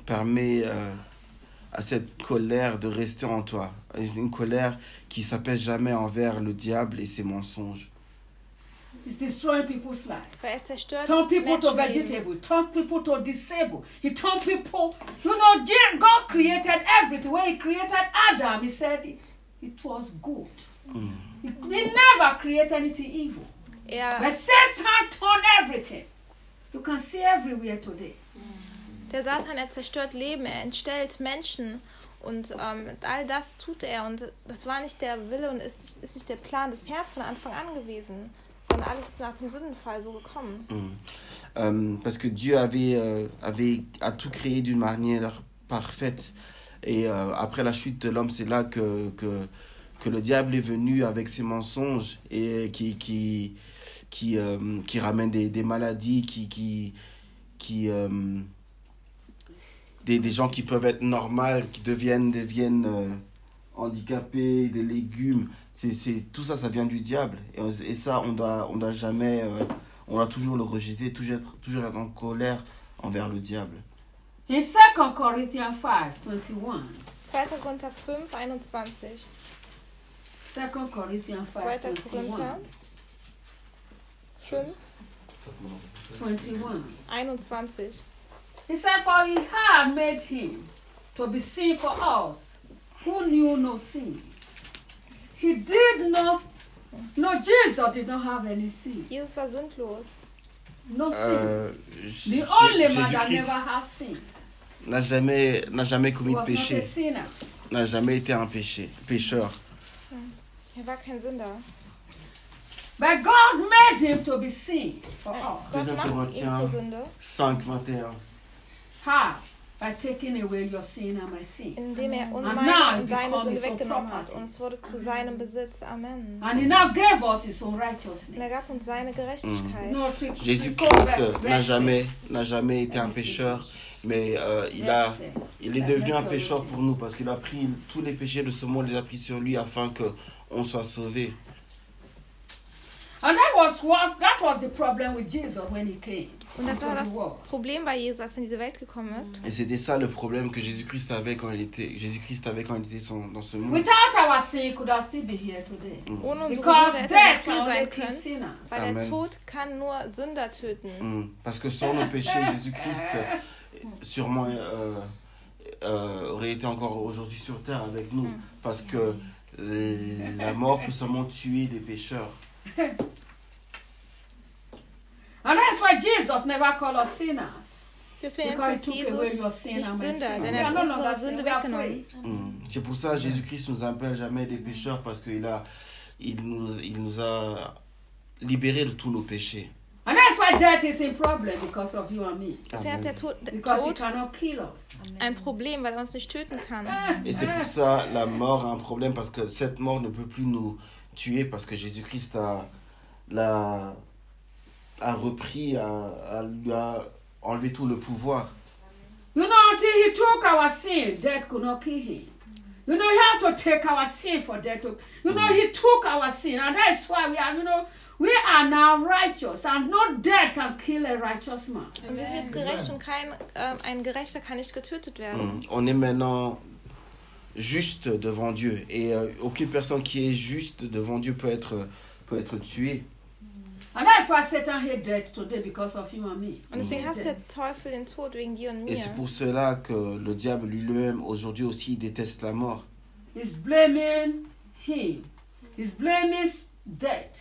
à cette colère de rester en toi. Une colère qui ne s'apaise jamais envers le diable et ses mensonges. It's destroying people's lives. Weil zerstört Turn people to Menschenleben. vegetable. Turn people to disabled. He turned people. God created everything. When he created Adam, he said it was good. He never created anything evil. But Satan turned everything. You can see everywhere today. Der Satan, er zerstört Leben, er entstellt Menschen und all das tut er und das war nicht der Wille und ist nicht der Plan des Herrn von Anfang an gewesen, sondern alles ist nach dem Sündenfall so gekommen. Parce que Dieu a tout créé d'une manière parfaite et après la chute de l'homme, c'est là que le diable est venu avec ses mensonges et qui ramène des maladies, des gens qui peuvent être normaux, qui deviennent handicapés, des légumes. Tout ça, ça vient du diable. Et ça, on doit jamais, on doit toujours le rejeter, toujours être en colère envers le diable. In 2 Corinthians 5:21. 2. Korinther 5, 21. 2 Corinthians 2. 5:21. Korinther 5, 21. 21. He said, for he had made him to be sin for us, who knew no sin. He did not, Jesus did not have any sin. Jesus war sündlos. No sin. The Jésus- only man that Jésus-Christ never have sin n'a jamais commis de was not a péché, sinner. n'a jamais été un pécheur. Er war kein Sünder. But God made him to be sin for us. Gott Deuxième macht ihn Corinthiens zur Sünde, 5:21. How? By taking away your sin and my sin. indem er now meine und it deine becomes Sünde his weggenommen hat property. und es wurde zu seinem Besitz. Amen. And he now gave us his own Und er righteousness. gab uns seine Gerechtigkeit. No Jésus-Christ n'a jamais été un pécheur, mais il est devenu un pécheur pour nous parce qu'il a pris tous les péchés de ce monde, les a pris sur lui afin qu'on soit sauvés. And that was the problem with Jesus when he came. Und das war into das the world. Problem bei Jesus, als er in diese Welt gekommen ist. Et c'était ça le problème que Jésus-Christ avait quand il était dans ce monde. Without our sin, he could have still be here today. Ohne unsere Because Sünde hätte er death noch can hier only sein kill können, sinners. weil der Amen. Tod kann nur Sünder töten. Parce que sans nos péchés, Jésus-Christ sûrement aurait été encore aujourd'hui sur terre avec nous. Parce que la mort peut seulement tuer des pécheurs. And that's why Jesus never called us sinners. Deswegen Because nennt he uns took away Jesus your sin nicht and my Sünder, sin. denn We er are hat no unsere longer Sünde sinners, we are weggenommen. free. C'est pour ça que Jésus-Christ nous appelle jamais des pécheurs, parce qu'il nous a libérés de tous nos péchés. And that's why death is a problem because of you and me. Deswegen hat der Tod Because he cannot kill us. ein Problem, weil er uns nicht töten kann. Et c'est pour ça la mort a un problème, parce que cette mort ne peut plus nous tuer, parce que Jésus-Christ a repris, lui a enlevé tout le pouvoir. You know, until he took our sin, death could not kill him. You know, he had to take our sin for death to... You know, he took our sin, and that's why we are, you know, we are now righteous, and no death can kill a righteous man. Und wir sind jetzt gerecht und ein Gerechter kann nicht getötet werden. On est maintenant juste devant Dieu, et aucune personne qui est juste devant Dieu peut être tuée. And that's why Satan hates death today because of you and me. Und deswegen hasst der Teufel den Tod wegen dir und Et mir. c'est pour cela que le diable lui-même aujourd'hui aussi déteste la mort. He's blaming him. He's blaming death.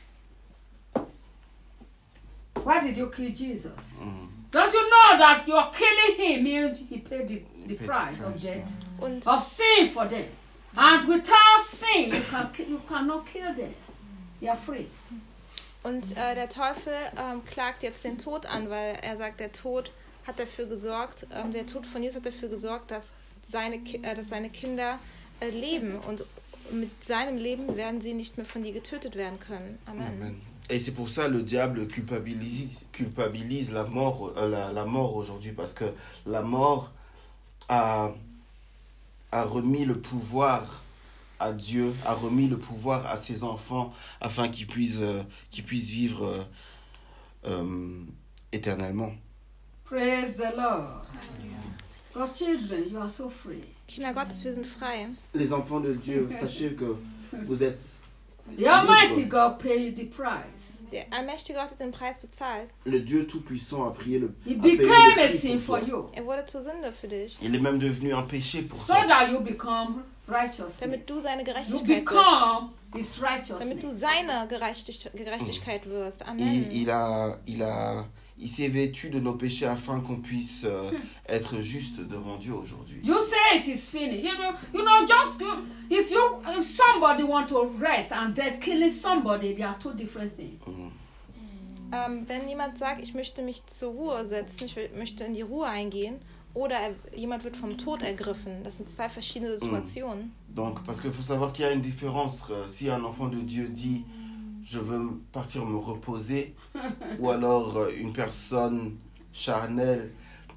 Why did you kill Jesus? Don't you know that you're killing him means he paid the price of death, Und of sin for them. And without sin, you cannot kill them. You're free. Und der Teufel klagt jetzt den Tod an, weil er sagt, der Tod hat dafür gesorgt, der Tod von Jesus hat dafür gesorgt, dass seine Kinder leben. Und mit seinem Leben werden sie nicht mehr von dir getötet werden können. Amen. Amen. Et c'est pour ça le diable culpabilise la mort aujourd'hui, parce que la mort a remis le pouvoir à Dieu, a remis le pouvoir à ses enfants afin qu'ils puissent vivre éternellement. Praise the Lord. God's children, you are so free. Kinder Gottes, wir sind frei. Les enfants de Dieu, sachez que vous êtes The Almighty God paid the price. Der allmächtige Gott hat den Preis bezahlt. Le Dieu Tout-Puissant a payé le He prix became a pour sin for toi. you, Er wurde zur Sünde für dich, Il est même devenu un péché pour so toi. that you become righteous. damit du seine You Gerechtigkeit wirst. become His Damit du righteousness. seine Gerechtigkeit wirst. Amen. Il s'est vêtu de nos péchés afin qu'on puisse être juste devant Dieu aujourd'hui. You say it is finished. You know, just if somebody want to rest and they're killing somebody, they are two different things. Wenn jemand sagt, ich möchte mich zur Ruhe setzen, ich möchte in die Ruhe eingehen, oder jemand wird vom Tod ergriffen, das sind zwei verschiedene Situationen. Donc, parce qu'il faut savoir qu'il y a une différence si un enfant de Dieu dit je veux partir me reposer, ou alors une personne charnelle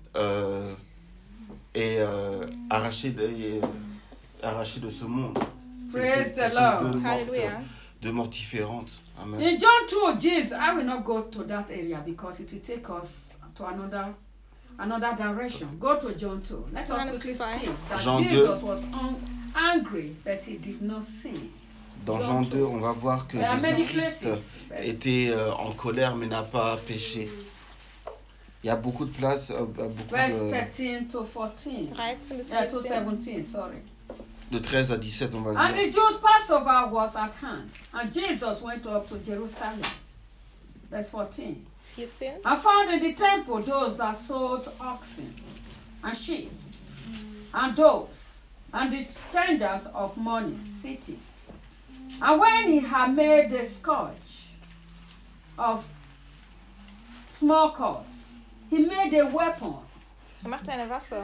est arrachée de ce monde. Praise Ce the sont Lord. Halleluja. deux morts différentes. Amen. In John 2, Jesus, I will not go to that area because it will take us to another direction. Go to John 2. Let us Johannes quickly 2. see that Jean Jesus was angry, but he did not sin. Dans Jean 2, on va voir que There are many Jésus-Christ places. était en colère mais n'a pas péché. Il y a beaucoup de places, beaucoup Verse de 13 to 14. 13 bis Yeah, to 14. 17, sorry. 13 à 17, on va And dire. the Jews' Passover was at hand, and Jesus went up to Jerusalem. Verse 14. 14. And found in the temple those that sold oxen and sheep, and doves, and the changers of money sitting. And when he had made the scourge of small cords, he made a weapon. Macht eine Waffe.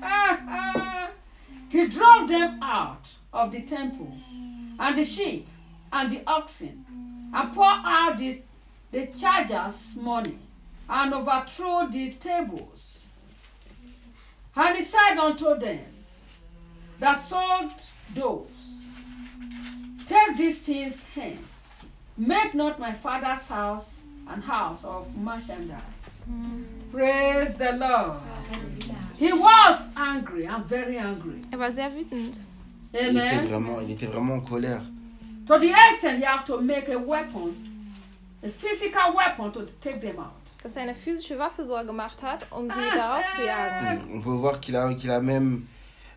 He drove them out of the temple, and the sheep and the oxen, and poured out the chargers' money, and overthrew the tables. And he said unto them that sold those, take these things hence, make not my father's house an house of merchandise. Praise the Lord. He was angry. I'm very angry. war sehr wütend. Il était vraiment en colère. To the extent he have to make a weapon, a physical weapon to take them out. Dass er eine physische Waffe sogar gemacht hat, um sie da rauszujagen. On peut voir qu'il a même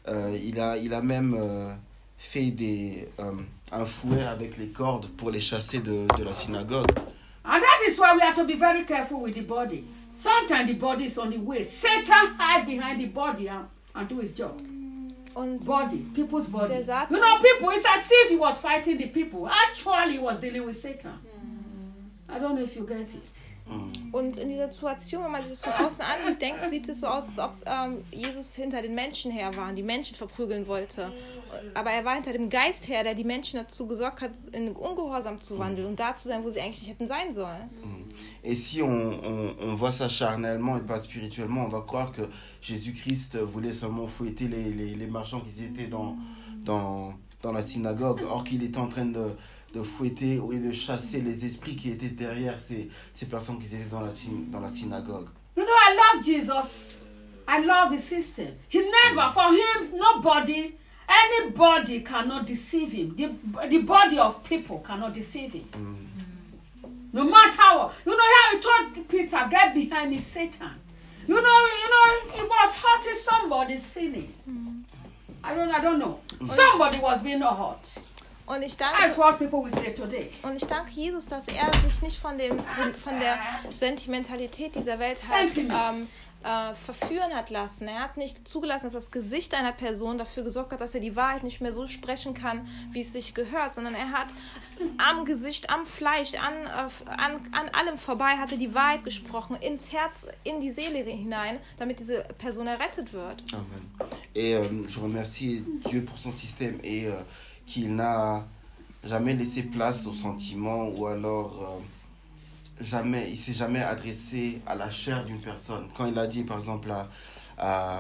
fait un fouet avec les cordes pour les chasser de la synagogue. And that is why we have to be very careful with the body. Sometimes the body is on the way. Satan hide behind the body and do his job. Und Body, people's body. der Satan, You know, people, it's as if he was fighting the people. Actually, he was dealing with Satan. I don't know if you get it. und in dieser Situation, wenn man sich das von außen ansieht, sieht es so aus, als ob Jesus hinter den Menschen her war und die Menschen verprügeln wollte. Aber er war hinter dem Geist her, der die Menschen dazu gesorgt hat, in Ungehorsam zu wandeln und da zu sein, wo sie eigentlich nicht hätten sein sollen. Et si on voit ça charnellement et pas spirituellement, on va croire que Jésus-Christ voulait seulement fouetter les marchands qui étaient dans la synagogue, or qu'il était en train de fouetter et de chasser les esprits qui étaient derrière ces personnes qui étaient dans la synagogue. You know, I love Jesus. I love his system. He never, for him, anybody cannot deceive him. The body of people cannot deceive him. No matter what. You know how he told Peter, get behind me, Satan. You know, he was hurting somebody's feelings. I don't know. Somebody was being hurt. Und ich That's danke, what people will say today. Jesus, dass er sich nicht von der Sentimentalität dieser Welt halt verführen hat lassen. Er hat nicht zugelassen, dass das Gesicht einer Person dafür gesorgt hat, dass er die Wahrheit nicht mehr so sprechen kann, wie es sich gehört, sondern er hat am Gesicht, am Fleisch, an allem vorbei, hat er die Wahrheit gesprochen, ins Herz, in die Seele hinein, damit diese Person errettet wird. Amen. Et je remercie Dieu pour son système et qu'il n'a jamais laissé place aux sentiments ou alors il s'est jamais adressé à la chair d'une personne. Quand il a dit par exemple à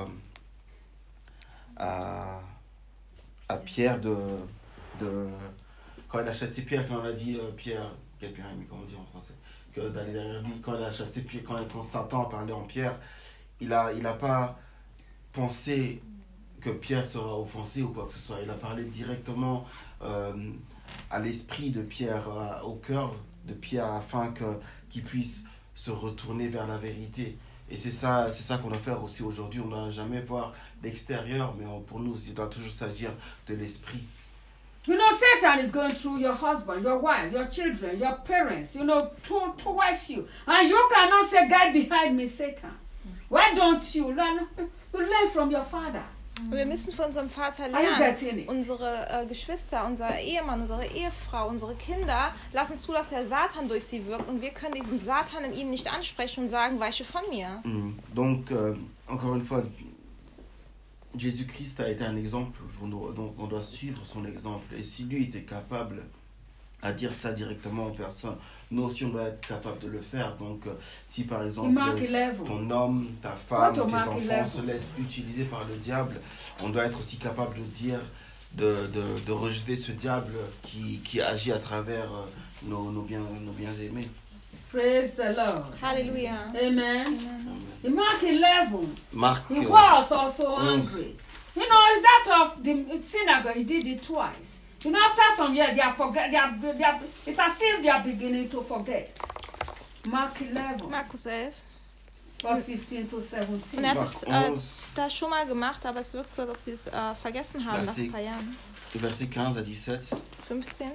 Pierre quand il a chassé Pierre, quand on a dit Pierre, quel Pierre, comment on dit en français, que d'aller derrière lui, quand il a chassé Pierre, quand Satan a parlé en Pierre, il a pas pensé que Pierre sera offensé ou quoi que ce soit. Il a parlé directement à l'esprit de Pierre, au cœur de Pierre, afin qu'il puisse se retourner vers la vérité. Et c'est ça qu'on doit faire aussi aujourd'hui. On ne doit jamais voir l'extérieur, mais pour nous, il doit toujours s'agir de l'esprit. You know, Satan is going through your husband, your wife, your children, your parents, you know, towards you. And you cannot say, get behind me, Satan. Why don't you learn from your father? Wir müssen von unserem Vater lernen. Unsere Geschwister, unser Ehemann, unsere Ehefrau, unsere Kinder lassen zu, dass der Satan durch sie wirkt. Und wir können diesen Satan in ihnen nicht ansprechen und sagen, weiche von mir. Donc, encore une fois, Jésus-Christ a été un exemple, donc on doit suivre son exemple. Et si lui était capable à dire ça directement aux personnes, nous aussi on doit être capable de le faire. Donc si par exemple ton homme, ta femme, tes enfants se laissent utiliser par le diable, on doit être aussi capable de dire, de rejeter ce diable qui agit à travers nos bien-aimés. Praise the Lord. Hallelujah. Amen. In Mark 11, Marc, he was also angry. You know, that of the synagogue, he did it twice. You know, after some years, it's as if they are beginning to forget. Mark 11. Markus 11. Verse 15 to 17. Und er hat es da schon mal gemacht, aber es wirkt so, als ob sie es vergessen haben nach ein paar Jahren. Verset 15 à 17. 15.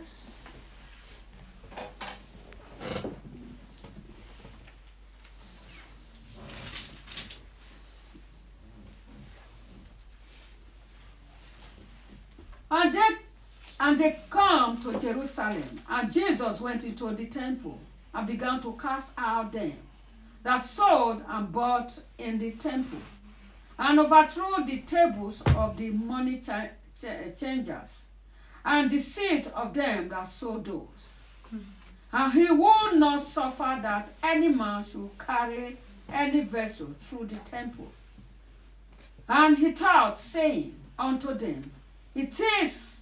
And they come to Jerusalem, and Jesus went into the temple and began to cast out them that sold and bought in the temple, and overthrew the tables of the money changers, and the seat of them that sold those. And he would not suffer that any man should carry any vessel through the temple. And he taught, saying unto them, Is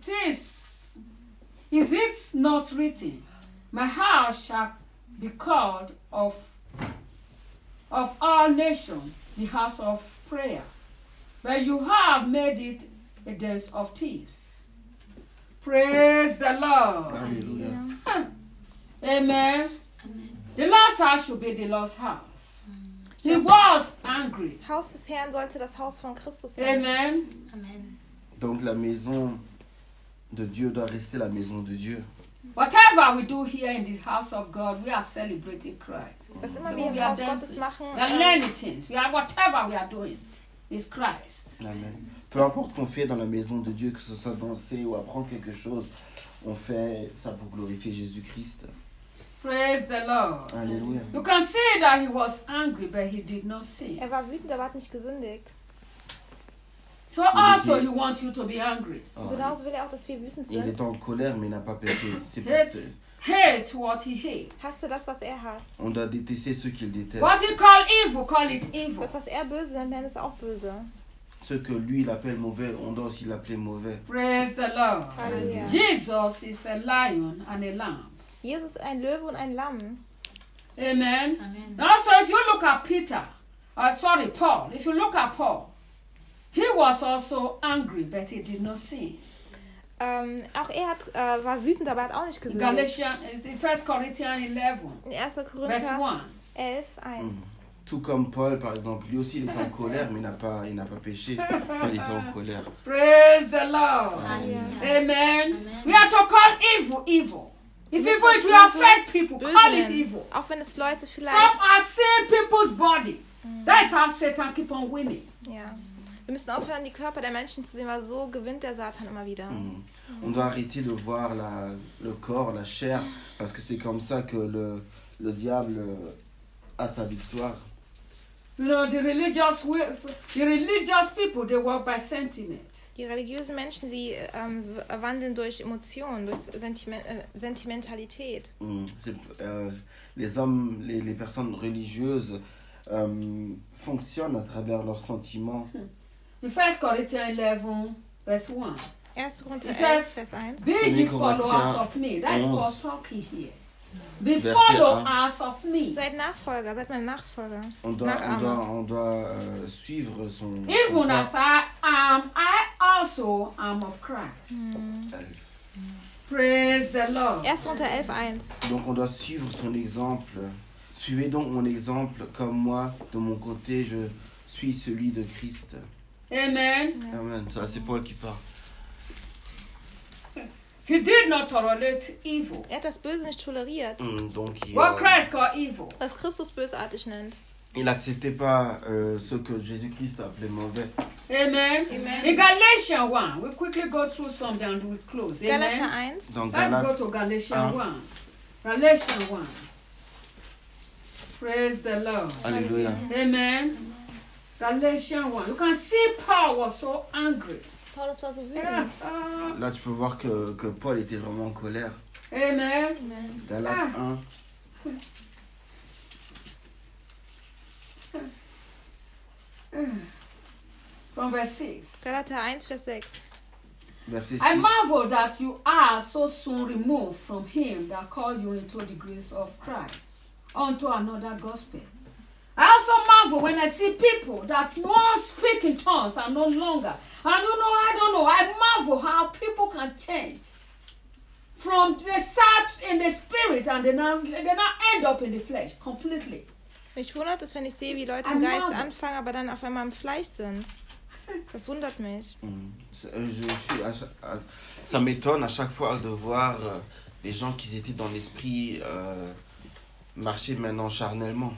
it not written, my house shall be called of of all nations the house of prayer, but you have made it a den of thieves. Praise the Lord. Alléluia. Amen. The Lord's house should be the Lord's house. He was angry. Haus des Herrn sollte das Haus von Christus sein. Amen. Amen. Donc la maison de Dieu doit rester la maison de Dieu. Whatever we do here in the house of God, we are celebrating Christ. Was immer So wir im we are Haus dancing. Gottes machen, We are learning things. We are whatever we are doing is Christ. Amen. Peu importe qu'on fait dans la maison de Dieu, que ce soit danser ou apprendre quelque chose, on fait ça pour glorifier Jésus-Christ. Praise the Lord. Alléluia. You can see that he was angry, but he did not sin. war wütend, aber hat nicht gesündigt. So also he wants you to be angry. Oh, Genauso will er auch, dass wir wütend il sind. est en colère, mais il n'a pas péché. C'est pour Hate, ça. hate what he hates. Hasse das, was er hasst. On doit détester ceux qu'il déteste. What he call evil, call it evil. Das, was er böse nennt, nennt es auch böse. Ceux que lui il appelle mauvais, on doit aussi l'appeler mauvais. Praise the Lord. Halleluja. Jesus is a lion and a lamb. Jesus ist ein Löwe und ein Lamm. Amen. Amen. Also, if you look at Paul, if you look at Paul, he was also angry, but he did not sin. Auch er war wütend, aber hat auch nicht gesündigt. Galatians, in 1 Corinthians 11, In 1. verse Korinther 1. 11, 1. Tout comme Paul, par exemple, lui aussi il est en colère, mais il n'a pas péché quand il était en colère. Praise the Lord. Halleluja. Amen. Amen. We are to call evil, evil. If Wir evil müssen it will das affect people, Böse call it nennen. evil. Auch wenn es Leute Some vielleicht... are seeing people's body. That's how Satan keep on winning. Ja. Wir müssen aufhören, die Körper der Menschen zu sehen, weil so gewinnt der Satan immer wieder. On doit arrêter de voir le corps, la chair, parce que c'est comme ça que le diable a sa victoire. You know, the religious people, they work by sentiment. Die religiösen Menschen, sie wandeln durch Emotionen, durch Sentimentalität. Les hommes, les personnes religieuses fonctionnent à travers leurs sentiments. In 1 Corinthians 11, verse 1. 1. Korinther It 11, says, Vers 1. Be ye Corinthiens followers of me. That's 11. Paul talking here. Be Verset followers of me. Seid Nachfolger, seid meine Nachfolger. On doit suivre son Even pas. as I am, I also am of Christ. Praise the Lord. 1. Korinther 11, 1. Donc on doit suivre son exemple. Suivez donc mon exemple, comme moi, de mon côté, je suis celui de Christ. Amen. Amen. Ça, c'est Paul qui parle. He did not tolerate evil. Er hat das Böse nicht toleriert, Donc What Christ called evil. was Christus bösartig nennt. il n'acceptait pas ce que Jésus-Christ appelait mauvais. Amen. Amen. In Galatians 1, we quickly go through some and we close. Galater Amen. 1. Dans Let's go Galates, to Galatians Ah. 1. Galatians 1. Praise the Lord. Alléluia. Amen. Galatians 1. You can see Paul was so angry. Paulus war so Yeah. wütend. Là, tu peux voir que Paul était vraiment en colère. Amen. Amen. Galates 1, From verse 6. Galater 1, Vers 6. verset 6. I marvel that you are so soon removed from him that called you into the grace of Christ unto another gospel. I also marvel when I see people that won't speak in tongues and no longer. And I don't know. I marvel how people can change. From they start in the spirit and they now end up in the flesh completely. Mich wundert es, wenn ich sehe, wie Leute im Geist anfangen, aber dann auf einmal im Fleisch sind. Das wundert mich. Ça m'étonne à chaque fois de voir les gens qui étaient dans l'esprit marcher maintenant charnellement.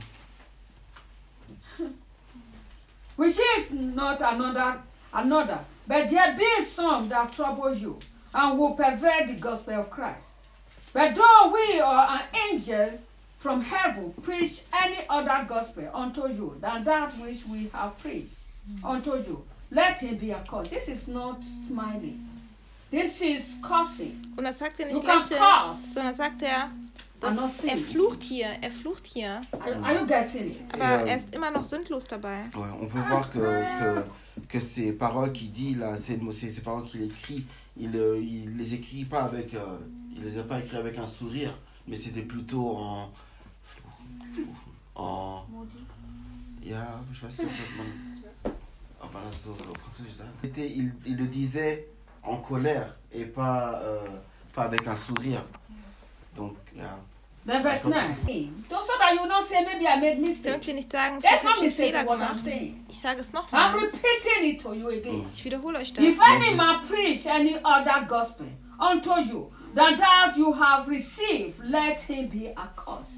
Which is not another, but there be some that trouble you and will pervert the gospel of Christ. But though we or an angel from heaven preach any other gospel unto you than that which we have preached unto you, let him be accursed. This is not smiling. This is cursing. Und das sagt er You nicht can lächelnd, curse sondern sagt er, and not er sin. flucht hier, er flucht hier. Are you getting it? Aber er ist immer noch sündlos dabei. Ouais, on peut voir que ces paroles qu'il dit là, ces paroles qu'il écrit, il les écrit pas avec, il les a pas écrit avec un sourire, mais c'était plutôt en Ja, ich weiß nicht, ob man. Enfin, so Französisch sagen. Il le disait en colère et pas avec un sourire. Donc, ja. Then verse 9. So that you don't say maybe I made mistake. Damit wir nicht sagen, That's vielleicht habe not ich einen mistake Fehler what I'm gemacht. saying. Ich sage es I'm nochmal. repeating it to you again. Ich wiederhole euch das. If any man preach any other gospel unto you than that you have received, let him be accursed.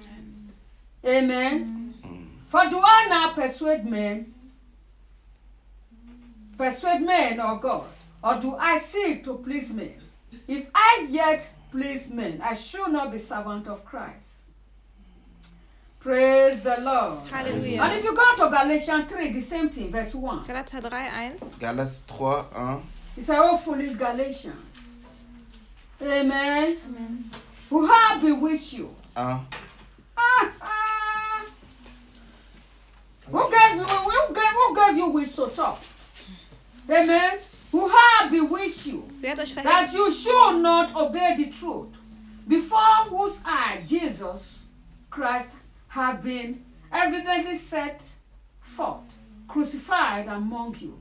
Amen. For do I now persuade men or God, or do I seek to please men? If I yet please men, I should not be servant of Christ. Praise the Lord. Halleluja. And if you go to Galatians 3, the same thing, verse 1. Galater 3,1. Galates 3:1. It's a oh foolish Galatians. Amen. Amen. Who have bewitched you? 1. Who gave you wish to talk? Amen. Who have bewitched you Wer hat euch that verhetzt? you should not obey the truth, before whose eye Jesus Christ had been evidently set forth, crucified among you.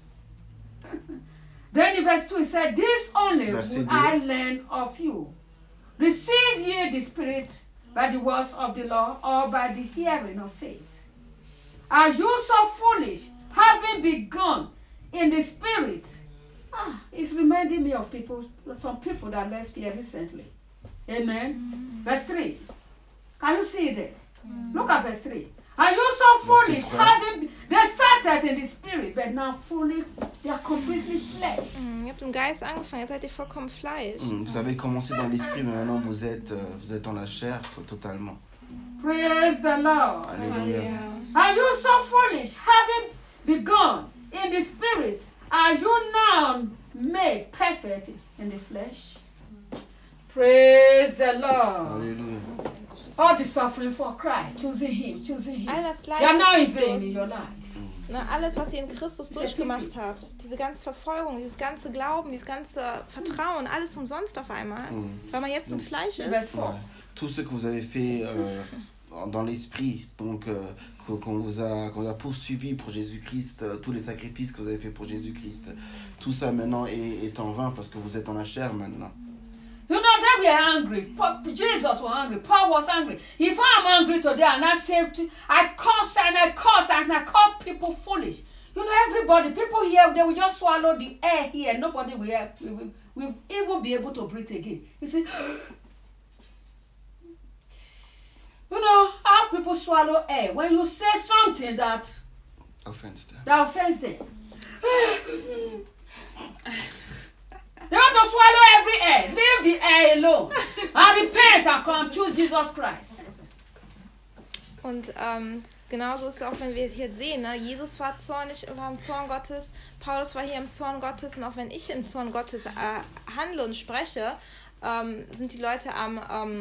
Then in verse 2 he said, this only Verset will 2. I learn of you. Receive ye the Spirit by the words of the law, or by the hearing of faith? Are you so foolish, having begun in the Spirit? It's reminding me of some people that left here recently. Amen. Verse 3. Can you see it there? Look at verse 3. Are you so foolish, they started in the Spirit, but now fully, they are completely flesh. Ihr habt im Geist angefangen, jetzt seid ihr vollkommen Fleisch. Vous avez commencé dans l'esprit, mais maintenant vous êtes dans la chair totalement. Praise the Lord. Alléluia. Are you so foolish, having begun in the Spirit, are you now made perfect in the flesh? Praise the Lord. Alléluia. All the suffering for Christ, choosing Him. All das You are now in Leid vain in in your Christus. life. Ne, alles, was ihr in Christus durchgemacht habt, diese ganze Verfolgung, dieses ganze Glauben, dieses ganze Vertrauen, alles umsonst auf einmal, weil man jetzt im Fleisch ist. Verse 4. Tout ce que vous avez fait dans l'esprit, donc qu'on vous a poursuivi pour Jésus-Christ, tous les sacrifices que vous avez fait pour Jésus-Christ, tout ça maintenant est en vain parce que vous êtes dans la chair maintenant. You know that we are angry. Jesus was angry. Paul was angry. If I'm angry today and I say, I curse and I call people foolish. You know, everybody, people here, they will just swallow the air here. Nobody will even be able to breathe again. You see, you know how people swallow air when you say something that Offense them. that offends them. They want to swallow every air. Leave the air alone. And repent and come. Choose Jesus Christ. Und genauso ist es auch, wenn wir hier sehen, ne? Jesus war zornig, war im Zorn Gottes, Paulus war hier im Zorn Gottes, und auch wenn ich im Zorn Gottes handle und spreche, sind die Leute am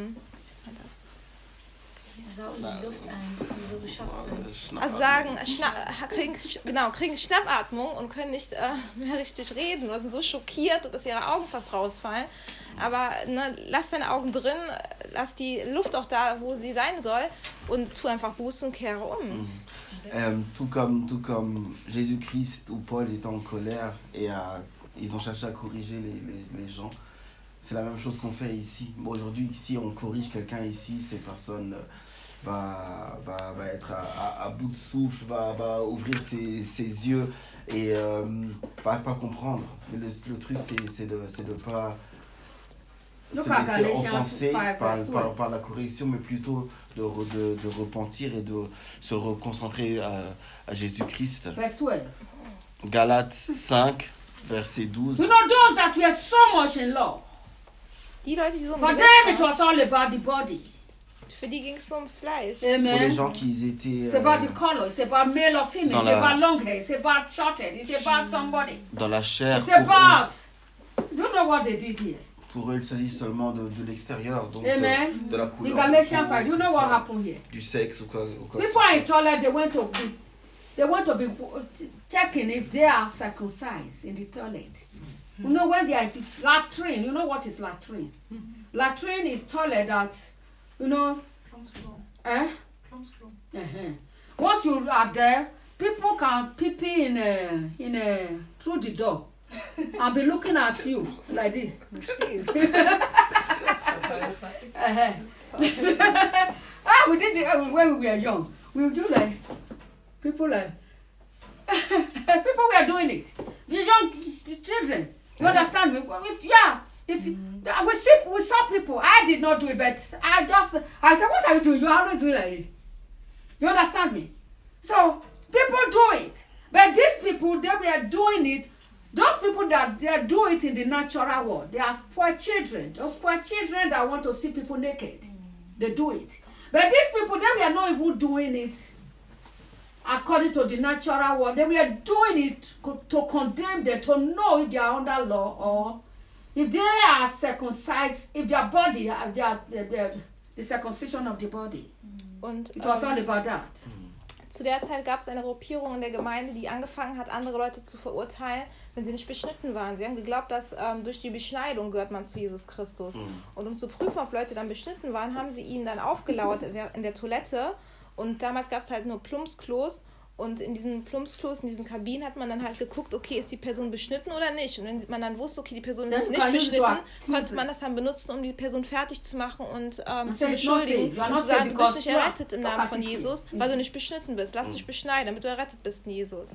also sagen, kriegen Schnappatmung und können nicht mehr richtig reden oder sind so schockiert, dass ihre Augen fast rausfallen. Aber ne, lass deine Augen drin, lass die Luft auch da, wo sie sein soll, und tu einfach Buße und kehre um. Tout comme Jésus-Christ ou Paul étaient en colère et ils ont cherché à corriger les gens. C'est la même chose qu'on fait ici. Bon, aujourd'hui, si on corrige quelqu'un ici, cette personne va être à bout de souffle, va ouvrir ses yeux et va pas comprendre. Mais le truc, c'est de pas se laisser offenser par la correction, mais plutôt de repentir et de se reconcentrer à Jésus-Christ. Galates 5, verset 12. You know those that were so much in love. Die Leute, die so For them it was all about the body. Für die ging es nur ums Fleisch. Amen. Pour les gens qui étaient it's about the color, it's about male or female, it's about long hair, it's about short hair, it's about somebody. Dans la chair. It's about. You know what they did here? Pour eux, il s'agit seulement de l'extérieur, donc de la couleur. In Galatians 5, you know what happened here? Du sexe ou quoi. People in toilet, they want to be checking if they are circumcised in the toilet. You know when they are latrine, you know what is latrine? Latrine is toilet that, you know. Once you are there, people can peep in through the door and be looking at you like this. We did it when we were young. We would do like people like people were doing it. The young children. You understand me? We saw people. I did not do it, but I said, what are you doing? You always do like it. You understand me? So people do it. But these people, they were doing it. Those people that they do it in the natural world, they are poor children. Those poor children that want to see people naked, they do it. But these people, they were not even doing it according to the natural world. They were doing it to condemn them, to know if they are under law or if they are circumcised, if their body, the circumcision of the body. Und, it was all about that. Zu der Zeit gab es eine Gruppierung in der Gemeinde, die angefangen hat, andere Leute zu verurteilen, wenn sie nicht beschnitten waren. Sie haben geglaubt, dass durch die Beschneidung gehört man zu Jesus Christus. Und um zu prüfen, ob Leute dann beschnitten waren, haben sie ihnen dann aufgelauert in der Toilette. Und damals gab es halt nur Plumpsklos. Und in diesen Plumpsklos, in diesen Kabinen hat man dann halt geguckt, okay, ist die Person beschnitten oder nicht? Und wenn man dann wusste, okay, die Person ist nicht beschnitten, konnte man das dann benutzen, um die Person fertig zu machen und zu beschuldigen und zu sagen, du bist nicht errettet im Namen von Jesus, weil du nicht beschnitten bist. Lass dich beschneiden, damit du errettet bist in Jesus.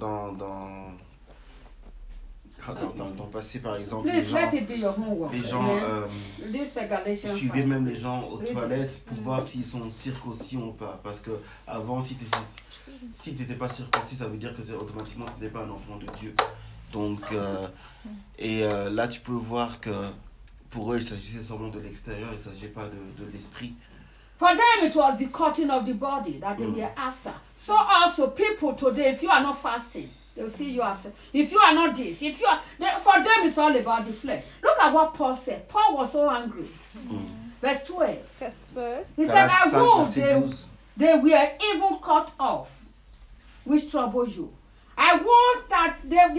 Dans le passé, par exemple, les gens suivaient même les gens aux toilettes pour voir s'ils sont circoncis ou pas. Parce que avant, si tu n'étais pas circoncis, ça veut dire que automatiquement tu n'étais pas un enfant de Dieu. Donc, là, tu peux voir que pour eux, il s'agissait seulement de l'extérieur, il ne s'agissait pas de l'esprit. For them, it was the cutting of the body that they were after. So also, people today, if you are not fasting, they'll see you as, if you are not this, if you are, for them it's all about the flesh. Look at what Paul said. Paul was so angry. Verse 12. Verse 12. He said, I would they were even cut off, which troubles you. I would that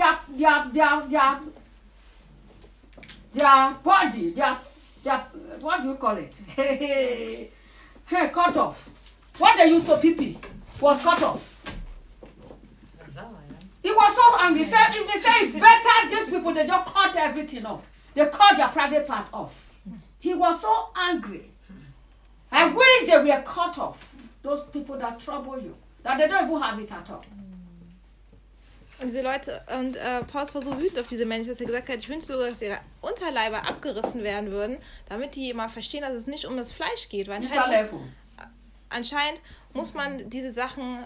their body, their what do you call it? Hey, cut off. What they used to pee was cut off. He was so angry. He said, if they say it's better, these people, they just cut everything off. They cut their private part off. He was so angry. I wish they were cut off. Those people that trouble you, that they don't even have it at all. Und diese Leute, und Paulus war so wütend auf diese Menschen, dass er gesagt hat, ich wünsche sogar, dass ihre Unterleiber abgerissen werden würden, damit die mal verstehen, dass es nicht um das Fleisch geht. Weil anscheinend muss man diese Sachen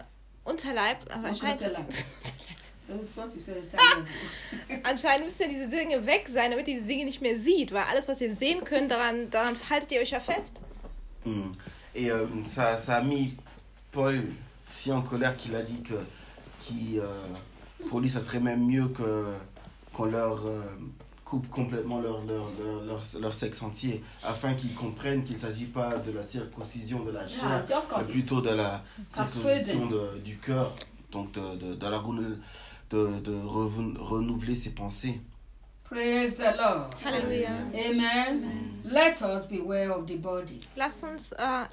anscheinend müssen ja diese Dinge weg sein, damit ihr diese Dinge nicht mehr sieht, weil alles, was ihr sehen könnt, daran haltet ihr euch ja fest. Et ça a mis Paul si en colère qu'il a dit que pour lui, ça serait même mieux qu'on leur coupe complètement leur sexe entier, afin qu'ils comprennent qu'il ne s'agit pas de la circoncision de la chair, mais plutôt de la circoncision du cœur, donc de renouveler ses pensées. Praise the Lord. Hallelujah. Amen. Let us beware of the body. Lass uns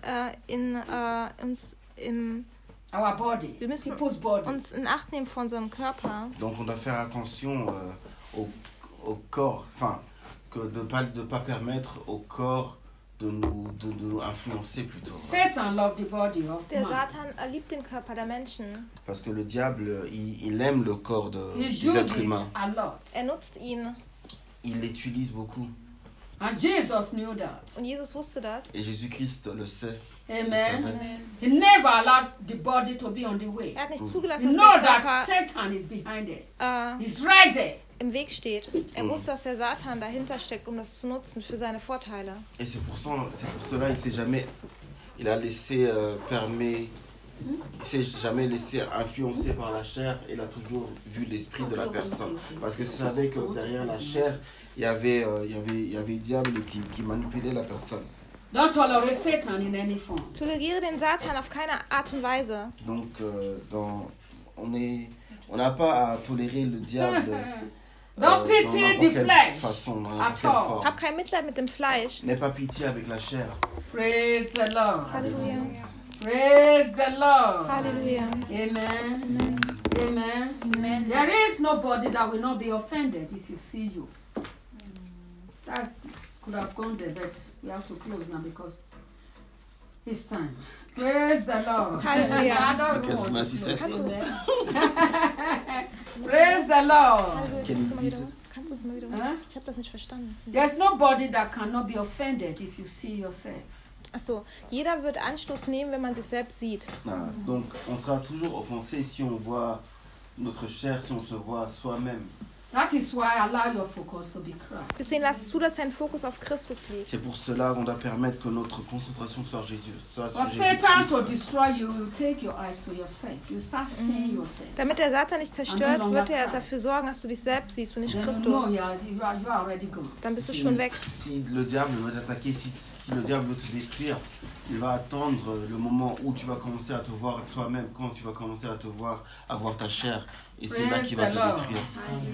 Our body. Wir müssen body. Uns in Acht nehmen von unserem Körper. Donc on doit faire attention au corps, enfin, que de pas permettre au corps de nous influencer plutôt. Satan loves the body of Der man. Satan liebt den Körper der Menschen. Parce que le diable, il aime le corps des êtres humains. Nutzt ihn. Il l'utilise beaucoup. And Jesus knew that. Und Jesus wusste das. Et Jésus-Christ le sait. Amen. He never allowed the body to be on the way. Hat nicht zugelassen, dass der Körper Satan is behind it. He's right there. Im Weg steht. Er wusste, dass der Satan dahinter steckt, um das zu nutzen für seine Vorteile. Et c'est pour cela il a laissé il s'est jamais laissé influencer par la chair. Il a toujours vu l'esprit de la personne, parce que il savait que derrière la chair il y avait le diable qui manipulait la personne. Don't tolerate Satan in any form. Toleriere den Satan auf keine Art und Weise. Donc on n'a pas à tolérer le diable. Don't pity the flesh at all. Hab kein Mitleid mit dem Fleisch. N'aie pas pitié avec la chair. Praise the Lord. Halleluja. Praise the Lord. Halleluja. Amen. Amen. Amen. There is nobody that will not be offended if you see you. That could have gone there, but we have to close now because it's time. Praise the Lord. Hallelujah. I don't Okay, want to merci, close. Seth. Praise the Lord. Halleluja. Kannst du es mal wieder? Huh? Ich habe das nicht verstanden. There's nobody that cannot be offended if you see yourself. Achso, jeder wird Anstoß nehmen, wenn man sich selbst sieht. Ah, donc, on sera toujours offensé si on voit notre chair, si on se voit soi-même. That is why allow your focus to be Christ. Deswegen lass zu, dass dein Fokus auf Christus liegt. C'est pour cela qu'on doit permettre que notre concentration soit Jésus, soit sur For Satan to Jésus-Christ. destroy you, will take your eyes to yourself. You start seeing yourself. Damit der Satan nicht zerstört, wird er dafür sorgen, dass du dich selbst siehst und nicht Then you Christus. know you are already gone. Dann bist du schon weg. Si le diable veut t'attaquer, si le diable veut te détruire, il va attendre le moment où tu vas commencer à te voir toi-même, quand tu vas commencer à te voir, à voir ta chair. Et c'est là Praise qu'il va the te Lord. détruire.